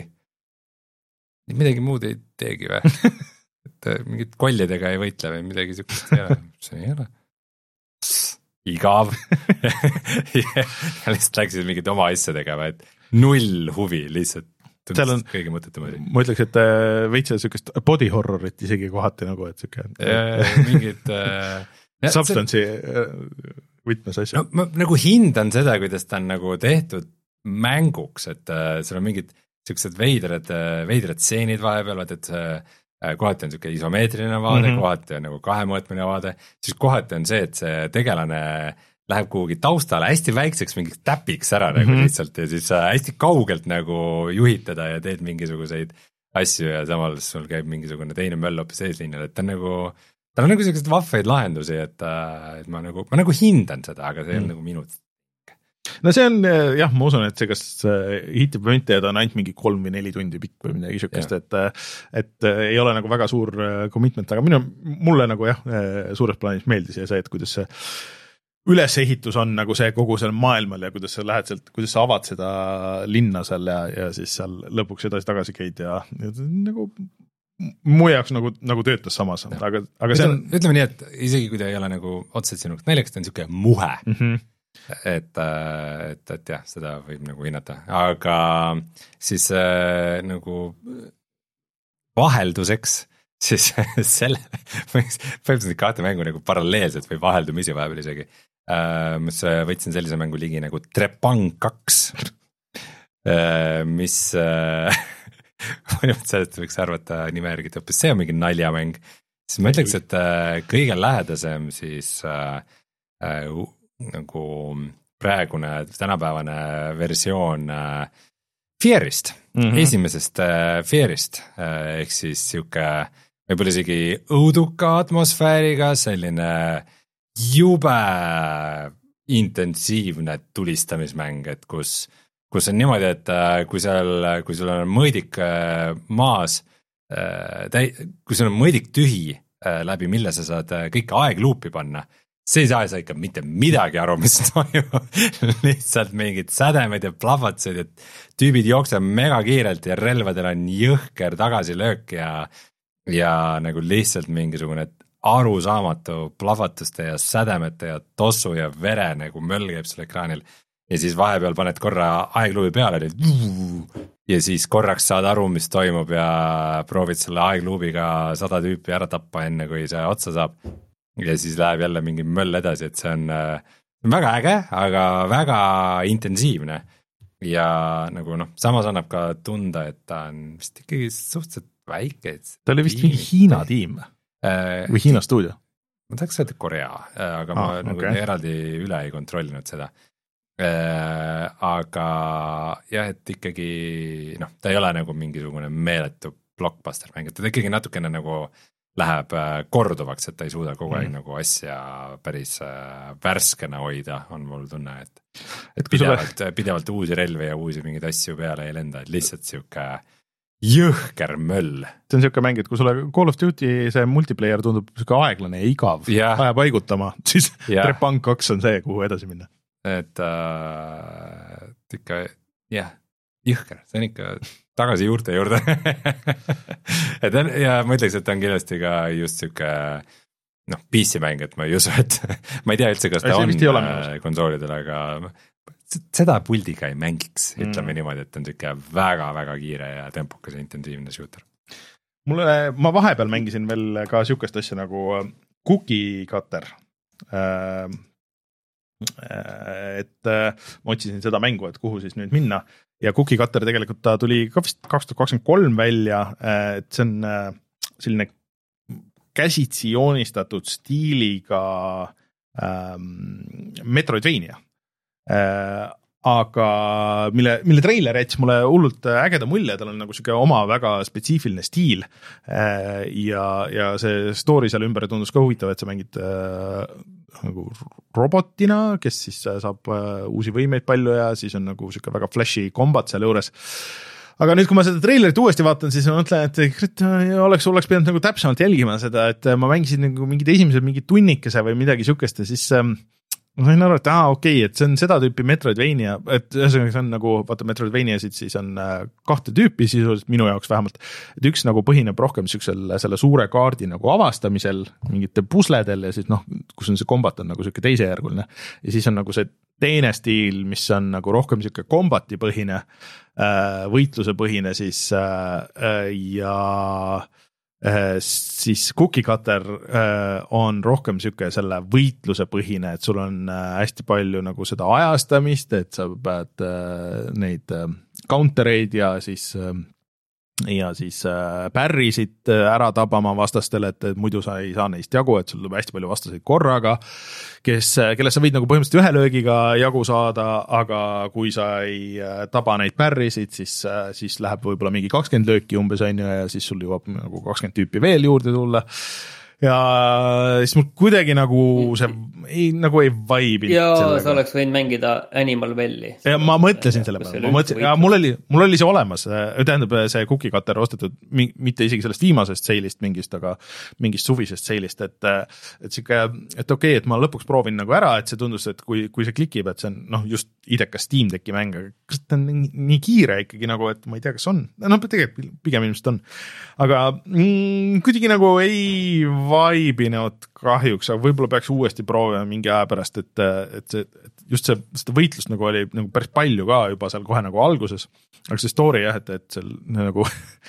Midagi muud ei teegi või? et mingit kollidega ei võitle või midagi siukest ei ole. See ei ole. Igav. ja lihtsalt läksid mingit oma asja tegema, et null huvi lihtsalt. Seal on, kõige mõttetumadi. Ma ütleks, et veitsa siukest body horrorit isegi kohati nagu, et siuke mingid substance'i võtmes asja. No, ma nagu hindan seda, kuidas ta on nagu tehtud mänguks, et seal on mingid siuksed veidrad, veidrad stseenid vahepeal, et kohati on siuke isomeetriline vaade, mm-hmm. kohati on nagu kahemõõtmine vaade, siis kohati on see, et see tegelane läheb kuhugi taustale hästi väikseks mingiks täpiks ära mm-hmm. nagu lihtsalt ja siis hästi kaugelt nagu juhid teda ja teed mingisuguseid asju ja samal sul käib mingisugune teine möll hoopis eesliinil, et ta on nagu, ta on nagu sellised vahvaid lahendusi, et, et ma nagu, ma nagu hindan seda, aga see ei mm. ole nagu minut. No see on, jah, ma usun, et see, kas hitib mõntajad on ainult mingi kolm või neli tundi pikk või midagi siukest, et, et ei ole nagu väga suur commitment, aga minu, mulle nagu jah, suures plaanis meeldis ja see, et kuidas see ülesehitus on nagu see kogu seal maailmal ja kuidas sa lähed sealt, kuidas sa avad seda linna seal ja, ja siis seal lõpuks edasi tagasi käid ja, ja nagu mu jaoks nagu, nagu töötas samas, aga, aga see on... Ütleme nii, et isegi kui ta ei ole nagu otseselt sinuks näljaks, ta on siuke muhe. Mm-hmm. et, et, et jah, seda võib nagu hinnata, aga siis äh, nagu vahelduseks siis selle põhimõtteliselt kahte mängu nagu paralleelselt või vaheldumisi vahepeal isegi äh, mis võtsin sellise mängu ligi nagu Trepang kaks äh, mis äh, sellest võiks arvata nime järgi, et hoopis see on mingi naljamäng, siis ma ütleks, et äh, kõige lähedasem siis äh, äh, nagu praegune tänapäevane versioon äh, Fearist, mm-hmm. esimesest äh, Fearist, äh, ehk siis siuke võib-olla isegi õuduka atmosfääriga, selline jube intensiivne tulistamismäng, et kus, kus on niimoodi, et kui seal, kui sul on mõõdik maas, täi, kui sul on mõõdik tühi läbi, mille sa saad kõike aegluupi panna, see ei saa sa ikka mitte midagi aru, mis toimub, lihtsalt mingid sädemed ja plahvatused ja tüübid jooksevad mega kiirelt ja relvadel on jõhker tagasilöök ja, ja nagu lihtsalt mingisugune arusaamatu plahvatuste ja sädemete ja tossu ja vere nagu möll käib seal ekraanil ja siis vahepeal paned korra aegluubi peale ja siis korraks saad aru, mis toimub ja proovid selle aegluubiga sada tüüpi ära tappa enne, kui see otsa saab ja siis läheb jälle mingi möll edasi, et see on väga äge, aga väga intensiivne ja nagu noh, samas annab ka tunda, et ta on vist ikkagi suhteliselt väike. Ta oli vist mingi Hiina tiim äh, või Hiina stuudio? Ma tahaks öelda Korea, aga ah, ma okay. nagu eraldi üle ei kontrollinud seda. Äh, aga jah, et ikkagi noh, ta ei ole nagu mingisugune meeletu blockbuster mäng, et ta ikkagi natukene nagu läheb korduvaks, et ta ei suuda kogu aeg mm. nagu asja päris värskena hoida, on mul tunne, et, et pidevalt, sulle... pidevalt uusi relvi ja uusi mingeid asju peale ei lenda, et lihtsalt siuke jõhker möll. See on siuke mäng, et kui sulle Call of Duty see multiplayer tundub siuke aeglane ja igav, yeah. aja paigutama, siis yeah. Trepang kaks on see, kuhu edasi minna. Et äh, ikka, jah, jõhker, see on ikka tagasi juurte juurde et on, ja ma ütleks, et on kindlasti ka just siuke noh, P C mäng, et ma ei usu, et ma ei tea üldse, kas ta on konsoolidel, aga seda puldiga ei mängiks, ütleme mm. niimoodi, et on siuke väga-väga kiire ja tempokas ja intensiivne shooter. Mulle, ma vahepeal mängisin veel ka siukest asja nagu Cookie Cutter äh, et ma otsisin seda mängu, et kuhu siis nüüd minna ja Cookie Cutter tegelikult ta tuli ka vist kaks tuhat kakskümmend kolm välja, et see on selline käsitsi joonistatud stiiliga ähm, Metroidvania äh, aga mille, mille treiler jättis mulle hullult ägeda mulje, tal on nagu siuke oma väga spetsiifiline stiil äh, ja, ja see story seal ümber tundus ka huvitav, et sa mängid äh, nagu robotina, kes siis saab äh, uusi võimeid palju ja siis on nagu siuke väga flashy combat seal juures. Aga nüüd, kui ma seda treilerit uuesti vaatan, siis ma mõtlen, et oleks, oleks pidanud nagu täpsemalt jälgima seda, et ma mängisin nagu mingid esimesed mingid tunnikese või midagi siukest ja siis äh, ma sain aru, et aa, okei, okay, et see on seda tüüpi Metroidvania, et ühesõnaga see on nagu, vaata Metroidvaniasid siis on kahte tüüpi sisuliselt minu jaoks vähemalt, et üks nagu põhineb rohkem siuksel selle suure kaardi nagu avastamisel, mingite pusledel ja siis noh, kus on see kombat on nagu siuke teisejärguline ja siis on nagu see teine stiil, mis on nagu rohkem siuke kombati põhine, võitluse põhine siis ja siis Cookie Cutter on rohkem siuke selle võitluse põhine, et sul on hästi palju nagu seda ajastamist, et sa pead neid countereid ja siis ja siis pärrisid ära tabama vastastele, et muidu sa ei saa neist jagu, et sul tuleb hästi palju vastaseid korraga, kes, kellest sa võid nagu põhimõtteliselt ühe löögiga jagu saada, aga kui sa ei taba neid pärrisid, siis, siis läheb võib-olla mingi kakskümmend lööki umbes on ju, ja siis sul jõuab nagu kakskümmend tüüpi veel juurde tulla. Ja siis mul kuidagi nagu see ei, nagu ei vibe. Ja sellega. Sa oleks võinud mängida Animal Welli. Ja ma mõtlesin selle peale, ma mõtlesin, ja mul oli, mul oli see olemas, tähendab see Cookie Cutter ostetud mitte isegi sellest viimasest seilist mingist, aga mingist suvisest seilist, et, et siuke, et okei, okay, et ma lõpuks proovin nagu ära, et see tundus, et kui, kui see klikib, et see on noh, just idekas Steam Decki mäng, kas ta on nii, nii kiire ikkagi nagu, et ma ei tea, kas on, no tegelikult pigem ilmselt on, aga mm, kuidagi nagu ei vaibinud kahjuks, aga võib-olla peaks uuesti proovima mingi aja pärast, et, et, see, et just see, seda võitlust nagu oli nagu päris palju ka juba seal kohe nagu alguses, aga see story jah, et, et seal nagu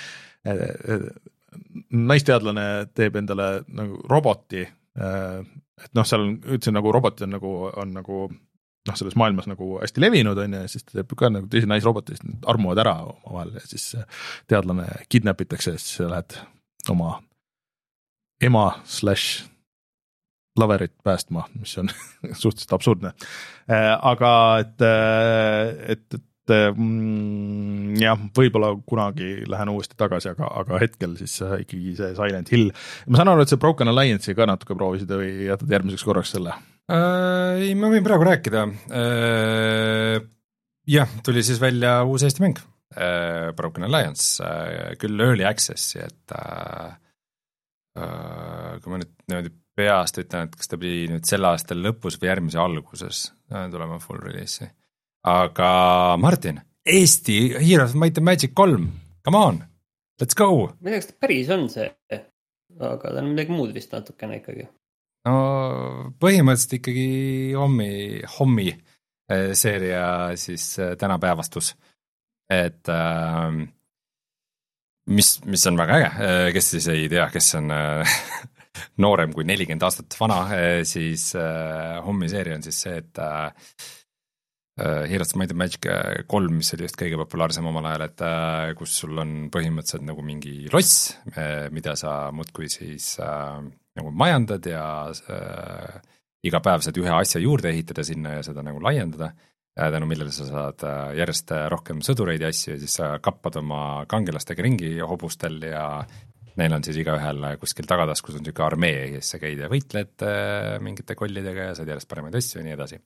naisteadlane teeb endale nagu roboti, et noh, seal on üldse nagu robotid on nagu, on nagu noh, selles maailmas nagu hästi levinud on ja siis ta teeb ka nagu teisi naisrobotid, siis armuvad ära omavahel ja siis teadlane kidnapitakse ja siis lähed oma ema slash laverit päästma, mis on suhteliselt absurdne. Aga et, et, et mm, jah, võib-olla kunagi lähen uuesti tagasi, aga, aga hetkel siis ikkagi see Silent Hill. Ma saan aru, et see Broken Alliance'i ka natuke proovisid või jätad järgmiseks korraks selle? äh, ei, ma võin praegu rääkida äh,. jah, tuli siis välja uus Eesti mäng äh,, Broken Alliance äh,, küll early access'i, et äh, äh, kui ma nüüd niimoodi peast ütlen, et kas ta pidi nüüd selle aasta lõpus või järgmise alguses äh, tulema full release'i. Aga Martin, Eesti Heroes of Might and Magic kolm, come on, let's go! Ma ei tea, kas ta päris on see, aga ta on midagi muud vist natukene ikkagi. No põhimõtteliselt ikkagi hommi, hommi seeria siis tänapäevastus, et äh, mis, mis on väga äge, kes siis ei tea, kes on äh, noorem kui nelikümmend aastat vana, siis äh, hommi seeria on siis see, et äh, Heroes of Might and Magic kolm, mis oli just kõige populaarsem omal ajal, et äh, kus sul on põhimõtteliselt nagu mingi loss, äh, mida sa muudkui siis äh, nagu majandad ja äh, iga päev saad ühe asja juurde ehitada sinna ja seda nagu laiendada, äh, tänu millele sa saad äh, järjest rohkem sõdureid ja asju ja siis sa kappad oma kangelastega ringi hobustel ja neil on siis igaühel kuskil tagataskus on niisugune armee, kes sa käid ja võitled äh, mingite kollidega ja saad järjest paremaid asju ja nii edasi.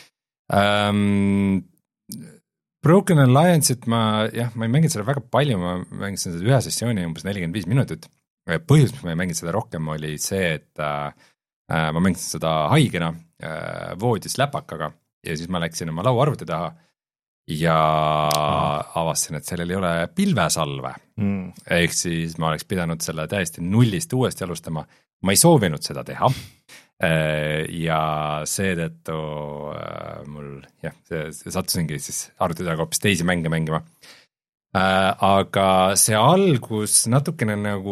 Um, Broken Alliance'it ma, jah, ma ei mänginud seda väga palju, ma mängisin seda ühe sessiooni umbes nelikümmend viis minutit. Põhjus, mis ma ei mänginud seda rohkem, oli see, et äh, ma mängisin seda haigena äh, voodis läpakaga ja siis ma läksin oma lauaarvuti taha ja mm. avastasin, et sellel ei ole pilvesalve. Mm. Ehk siis ma oleks pidanud selle täiesti nullist uuesti alustama. Ma ei soovinud seda teha. Ja seetõttu äh, mul jah, see, see sattusingi siis arvutida hoopis teisi mänge mängima äh,. Aga see algus natukene nagu,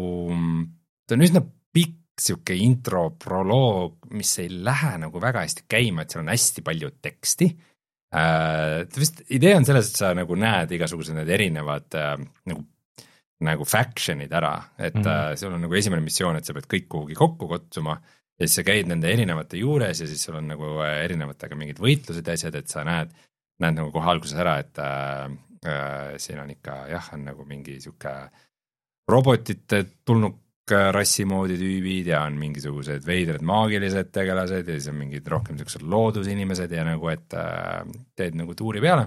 ta on üsna pikk siuke intro, proloog, mis ei lähe nagu väga hästi käima, et seal on hästi palju teksti äh,. Vist idee on selles, et sa nagu näed igasugused need erinevad äh, nagu, nagu factionid ära, et mm-hmm. äh, seal on nagu esimene missioon, et sa pead kõik kuhugi kokku kotsuma ja siis sa käid nende erinevate juures ja siis sul on nagu erinevatega mingid võitlused ja asjad, et sa näed, näed nagu kohe alguses ära, et äh, äh, siin on ikka jah, on nagu mingi siuke robotite tulnuk rassimoodi tüübid ja on mingisugused veidrad maagilised tegelased ja siis on mingid rohkem siuksed loodusinimesed ja nagu, et äh, teed nagu tuuri peale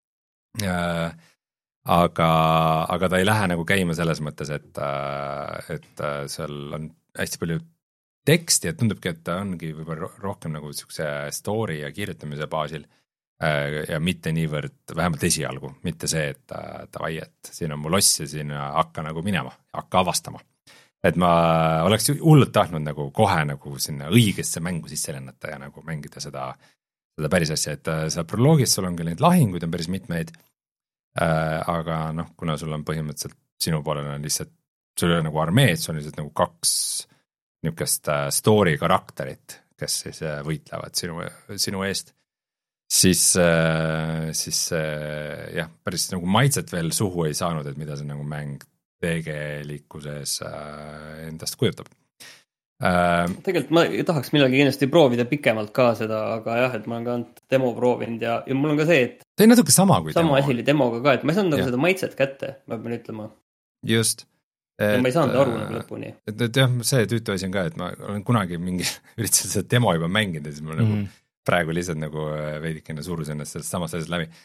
äh, aga, aga ta ei lähe nagu käima selles mõttes, et, äh, et äh, seal on hästi palju teksti ja tundubki, et ta ongi võib-olla rohkem nagu siukse story ja kirjutamise baasil ja mitte niivõrd, vähemalt esialgu, mitte see, et davai, et siin on mu loss ja siin hakka nagu minema, hakka avastama. Et ma oleks hullult tahtnud nagu kohe nagu sinna õigesse mängu sisse lennata ja nagu mängida seda, seda päris asja, et seal proloogis sul on küll neid lahinguid on päris mitmeid, aga noh, kuna sul on põhimõtteliselt sinu poolel on lihtsalt, sul on nagu armeed, sul on lihtsalt nagu kaks niukest story karakterit, kes siis võitlevad sinu, sinu eest, siis, siis jah, päris nagu maitset veel suhu ei saanud, et mida see nagu mäng tegelikkuses endast kujutab. Tegelikult ma tahaks millalgi kindlasti proovida pikemalt ka seda, aga jah, et ma olen ka demo proovinud ja, ja mul on ka see, et see on natuke sama kui sama demo. Asi oli demoga ka, et ma ei saanud nagu seda maitset kätte, ma pean ütlema. Just. Et, ja ma ei saanud aru nagu lõpuni. Et, et jah, see tüütu asi on ka, et ma olen kunagi mingi üritasin seda demo juba mängida, siis ma mm. nagu praegu lihtsalt nagu veidikene surus ennast sellest samast asjast läbi.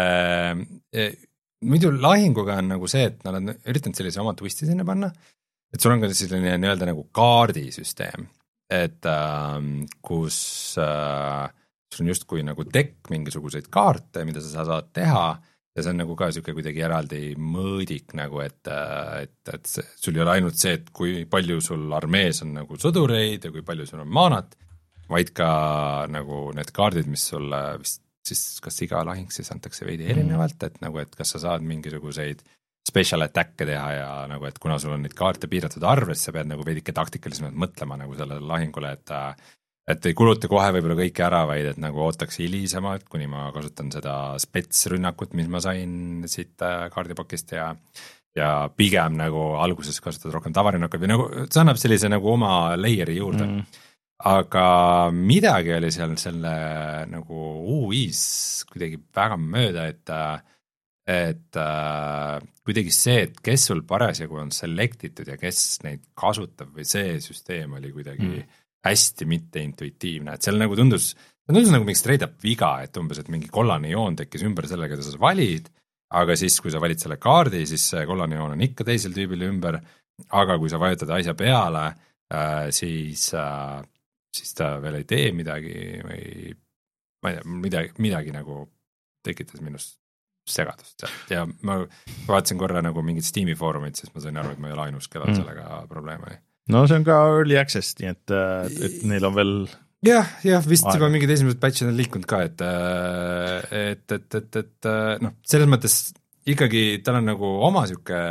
Äh, muidu lahinguga on nagu see, et nad on üritanud sellise oma twisti sinna panna, et sul on ka selline nii-öelda nagu kaardisüsteem, et äh, kus äh, sul on justkui nagu tekk mingisuguseid kaarte, mida sa saad teha, ja see on nagu ka siuke kuidagi eraldi mõõdik nagu, et, et, et see, sul ei ole ainult see, et kui palju sul armees on nagu sõdureid ja kui palju sul on maanat, vaid ka nagu need kaardid, mis sul vist siis kas iga lahing siis antakse veidi erinevalt, et nagu, et kas sa saad mingisuguseid special attack'e teha ja nagu, et kuna sul on neid kaarte piiratud arves, sa pead nagu veidike taktikalisemalt mõtlema nagu sellele lahingule, et et ei kuluta kohe võib-olla kõike ära, vaid et nagu ootaks hilisemalt, kuni ma kasutan seda spetsrünnakut, mis ma sain siit kaardipakist ja, ja pigem nagu alguses kasutad rohkem tavarünnakut või nagu, see annab sellise nagu oma layeri juurde. Mm. Aga midagi oli seal selle nagu U I-s kuidagi väga mööda, et, et kuidagi see, et kes sul parasjagu on selectitud ja kes neid kasutab või see süsteem oli kuidagi mm. hästi mitteintuitiivne, et seal nagu tundus, tundus nagu mingi straight up viga, et umbes, et mingi kollane joon tekkis ümber sellega, keda sa valid, aga siis, kui sa valid selle kaardi, siis see kollane joon on ikka teisel tüübil ümber, aga kui sa vajutad asja peale, siis, siis ta veel ei tee midagi või ma ei tea, midagi, midagi nagu tekitas minust segadust ja ma vaatasin korra nagu mingit Steam'i foorumit, siis ma sain aru, et ma ei ole ainus, kellel mm. sellega probleeme oli. No see on ka early access, nii et, et neil on veel jah, jah, vist aega. Juba mingid esimesed patchid on liikunud ka, et et, et, et, et noh, selles mõttes ikkagi tal on nagu oma siuke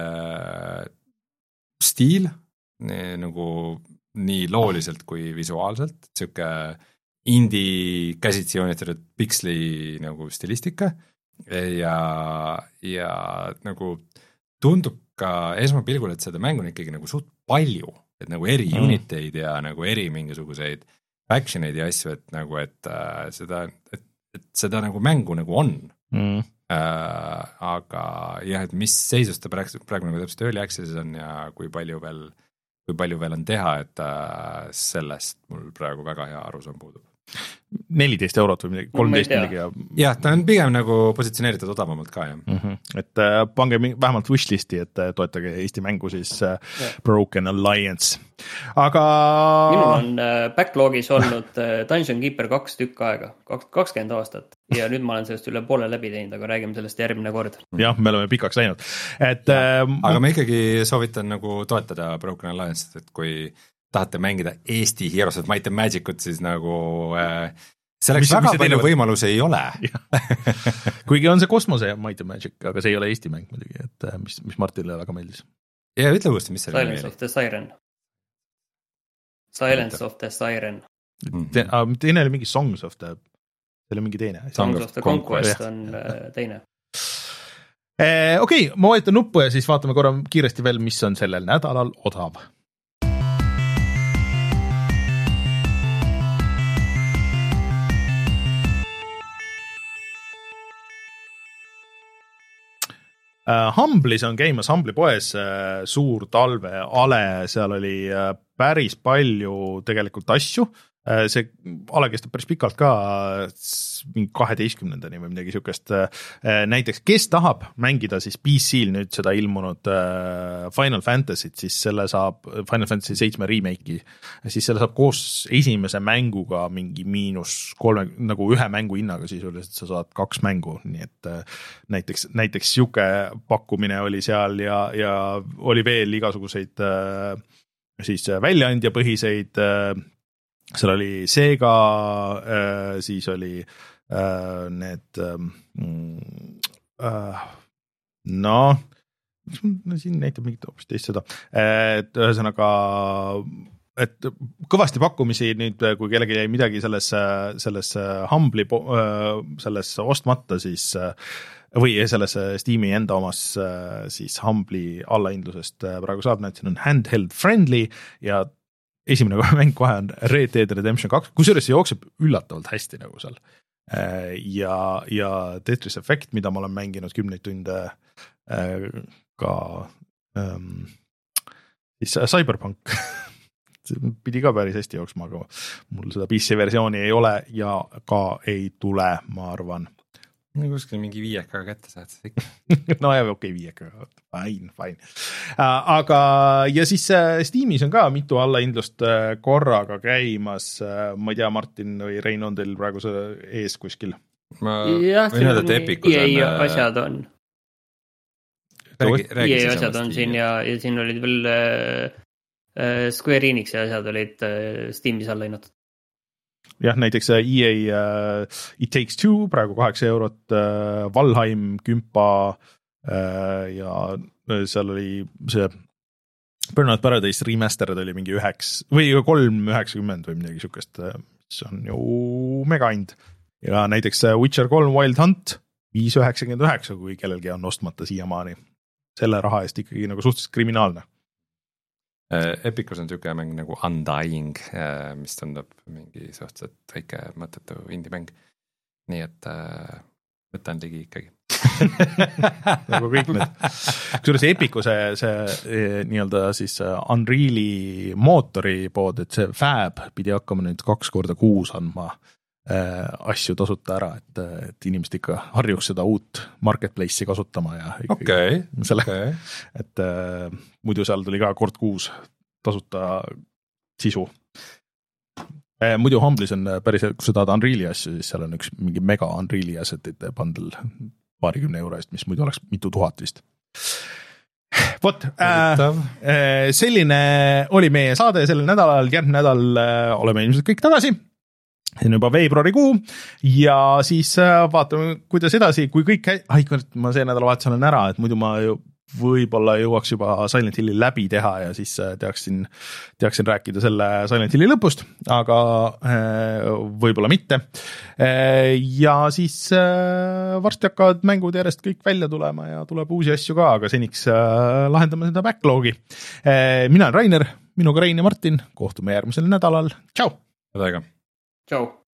stiil nii, nagu nii looliselt kui visuaalselt, siuke indie käsitsi joonitatud piksli nagu stilistika ja, ja nagu tundub ka esmapilgul, et seda mängu on ikkagi nagu suht palju, et nagu eri mm. uniteid ja nagu eri mingisuguseid actioneid ja asju, et nagu, et äh, seda, et, et seda nagu mängu nagu on mm. äh, aga jah, et mis seisus ta praegu, praegu nagu täpselt early access'is on ja kui palju veel, kui palju veel on teha, et äh, sellest mul praegu väga hea arusaam puudub. neliteist eurot või midagi, kolmteist midagi ja jah, ta on pigem nagu positsioneeritud odavamalt ka, jah. Mm-hmm. Et äh, pange vähemalt wishlisti, et äh, toetage Eesti mängu siis äh, Broken Alliance. Aga minul on äh, backlogis olnud äh, Dungeon Keeper kaks tükk aega, kakskümmend aastat ja nüüd ma olen sellest üle poole läbi teinud, aga räägime sellest järgmine kord. Jah, me oleme pikaks läinud. Et, äh, aga ma ikkagi soovitan nagu toetada Broken Alliance, et kui tahate mängida Eesti Heroes of Might and Magicut, siis nagu äh, selleks mis, väga mis palju võimalusi ei ole. Kuigi on see kosmose Might and Magic, aga see ei ole Eesti mäng muidugi, et mis, mis Martile väga meeldis. Ja ütle uuesti, mis see Silence of the Siren. Silence of the Siren. Te, teine oli mingi Songs of the, see oli mingi teine. Songs of the Conquest on teine. Okei, okay, ma vajutan nuppu ja siis vaatame korra kiiresti veel, mis on sellel nädalal odav. Humblis on käimas Humbli poes suur talveale, seal oli päris palju tegelikult asju, see ale kestab päris pikalt ka, mingi kaheteistkümnendani või midagi sükest. Näiteks, kes tahab mängida siis P C-l nüüd seda ilmunud Final Fantasy't, siis selle saab Final Fantasy seitse remake'i, siis selle saab koos esimese mänguga mingi miinus kolme, nagu ühe mängu hinnaga sisuliselt sa saad kaks mängu, nii et näiteks, näiteks siuke pakkumine oli seal ja, ja oli veel igasuguseid siis väljaandja põhiseid, seal oli Sega, siis oli need no, siin näitab mingit hoopis teist seda, et ühesõnaga, et kõvasti pakkumisi nüüd, kui kellegi jäi midagi selles, selles Humbli, selles ostmata, siis või selles Steam'i enda omas siis Humbli allahindlusest praegu saab, näed, siin on handheld friendly ja esimene mäng kohe on Red Dead Redemption kaks, kusjuures see jookseb üllatavalt hästi nagu seal. Ja, ja Tetris Effect, mida ma olen mänginud kümneid tunde ka ähm, siis Cyberpunk pidi ka päris hästi jooksma, aga mul seda P C versiooni ei ole ja ka ei tule, ma arvan. Kuskil mingi viiekaga kätte saad seda ikka. No jah, okei, okay, viiekaga, fine, fine. Aga ja siis Steamis on ka mitu allahindlust korraga käimas, ma ei tea, Martin või Rein on teil praegu see ees kuskil? Ma jah, võin öelda, et Epicus on... E A asjad on. Räägi, räägi E A asjad on siin ja, ja siin olid veel äh, Square Enixi asjad olid äh, Steamis allahinnatud. Jah, näiteks E A uh, It Takes Two, praegu kaheksa eurot, uh, Valheim, Kümpa uh, ja seal oli see Burnout Paradise Remastered oli mingi üheks või kolm üheksakümmend või midagi sükest, mis on ju megahind. Ja näiteks Witcher kolm Wild Hunt viis üheksakümmend üheksa, kui kellelgi on ostmata siiamaani. Selle raha eest ikkagi nagu suhteliselt kriminaalne. Epicus on tüke mäng nagu Undying, mis tundub mingi suhteliselt väike mõttetu indie mäng. Nii et äh, võtan ligi ikkagi. nagu kõik need. Kusjuures Epicu see, see nii-öelda siis Unreali mootori pood, et see Fab pidi hakkama nüüd kaks korda kuus andma äh, asju tasuta ära, et, et inimesed ikka harjuks seda uut marketplace'i kasutama ja okay, selle, okay. et äh, muidu seal tuli ka kord kuus tasuta sisu. Muidu Humble'is on päris, kui sa tahad Unreali asju, siis seal on üks mingi mega Unreali assetite bundle paarikümne euro eest, mis muidu oleks mitu tuhat vist. Vot, äh, selline oli meie saade sellel nädalal, järgmine nädal äh, oleme ilmselt kõik tagasi. See on juba veebruarikuu ja siis äh, vaatame, kuidas edasi, kui kõik käi... Ai, ma see nädalavahetus olen ära, et muidu ma ju võib-olla jõuaks juba Silent Hilli läbi teha ja siis teaksin, teaksin rääkida selle Silent Hilli lõpust, aga võib-olla mitte. Ja siis varsti hakkavad mängud järjest kõik välja tulema ja tuleb uusi asju ka, aga seniks lahendame seda backlogi. Mina olen Rainer, minuga Rein ja Martin, kohtume järgmisel nädalal. Tšau! Tšau! Tšau!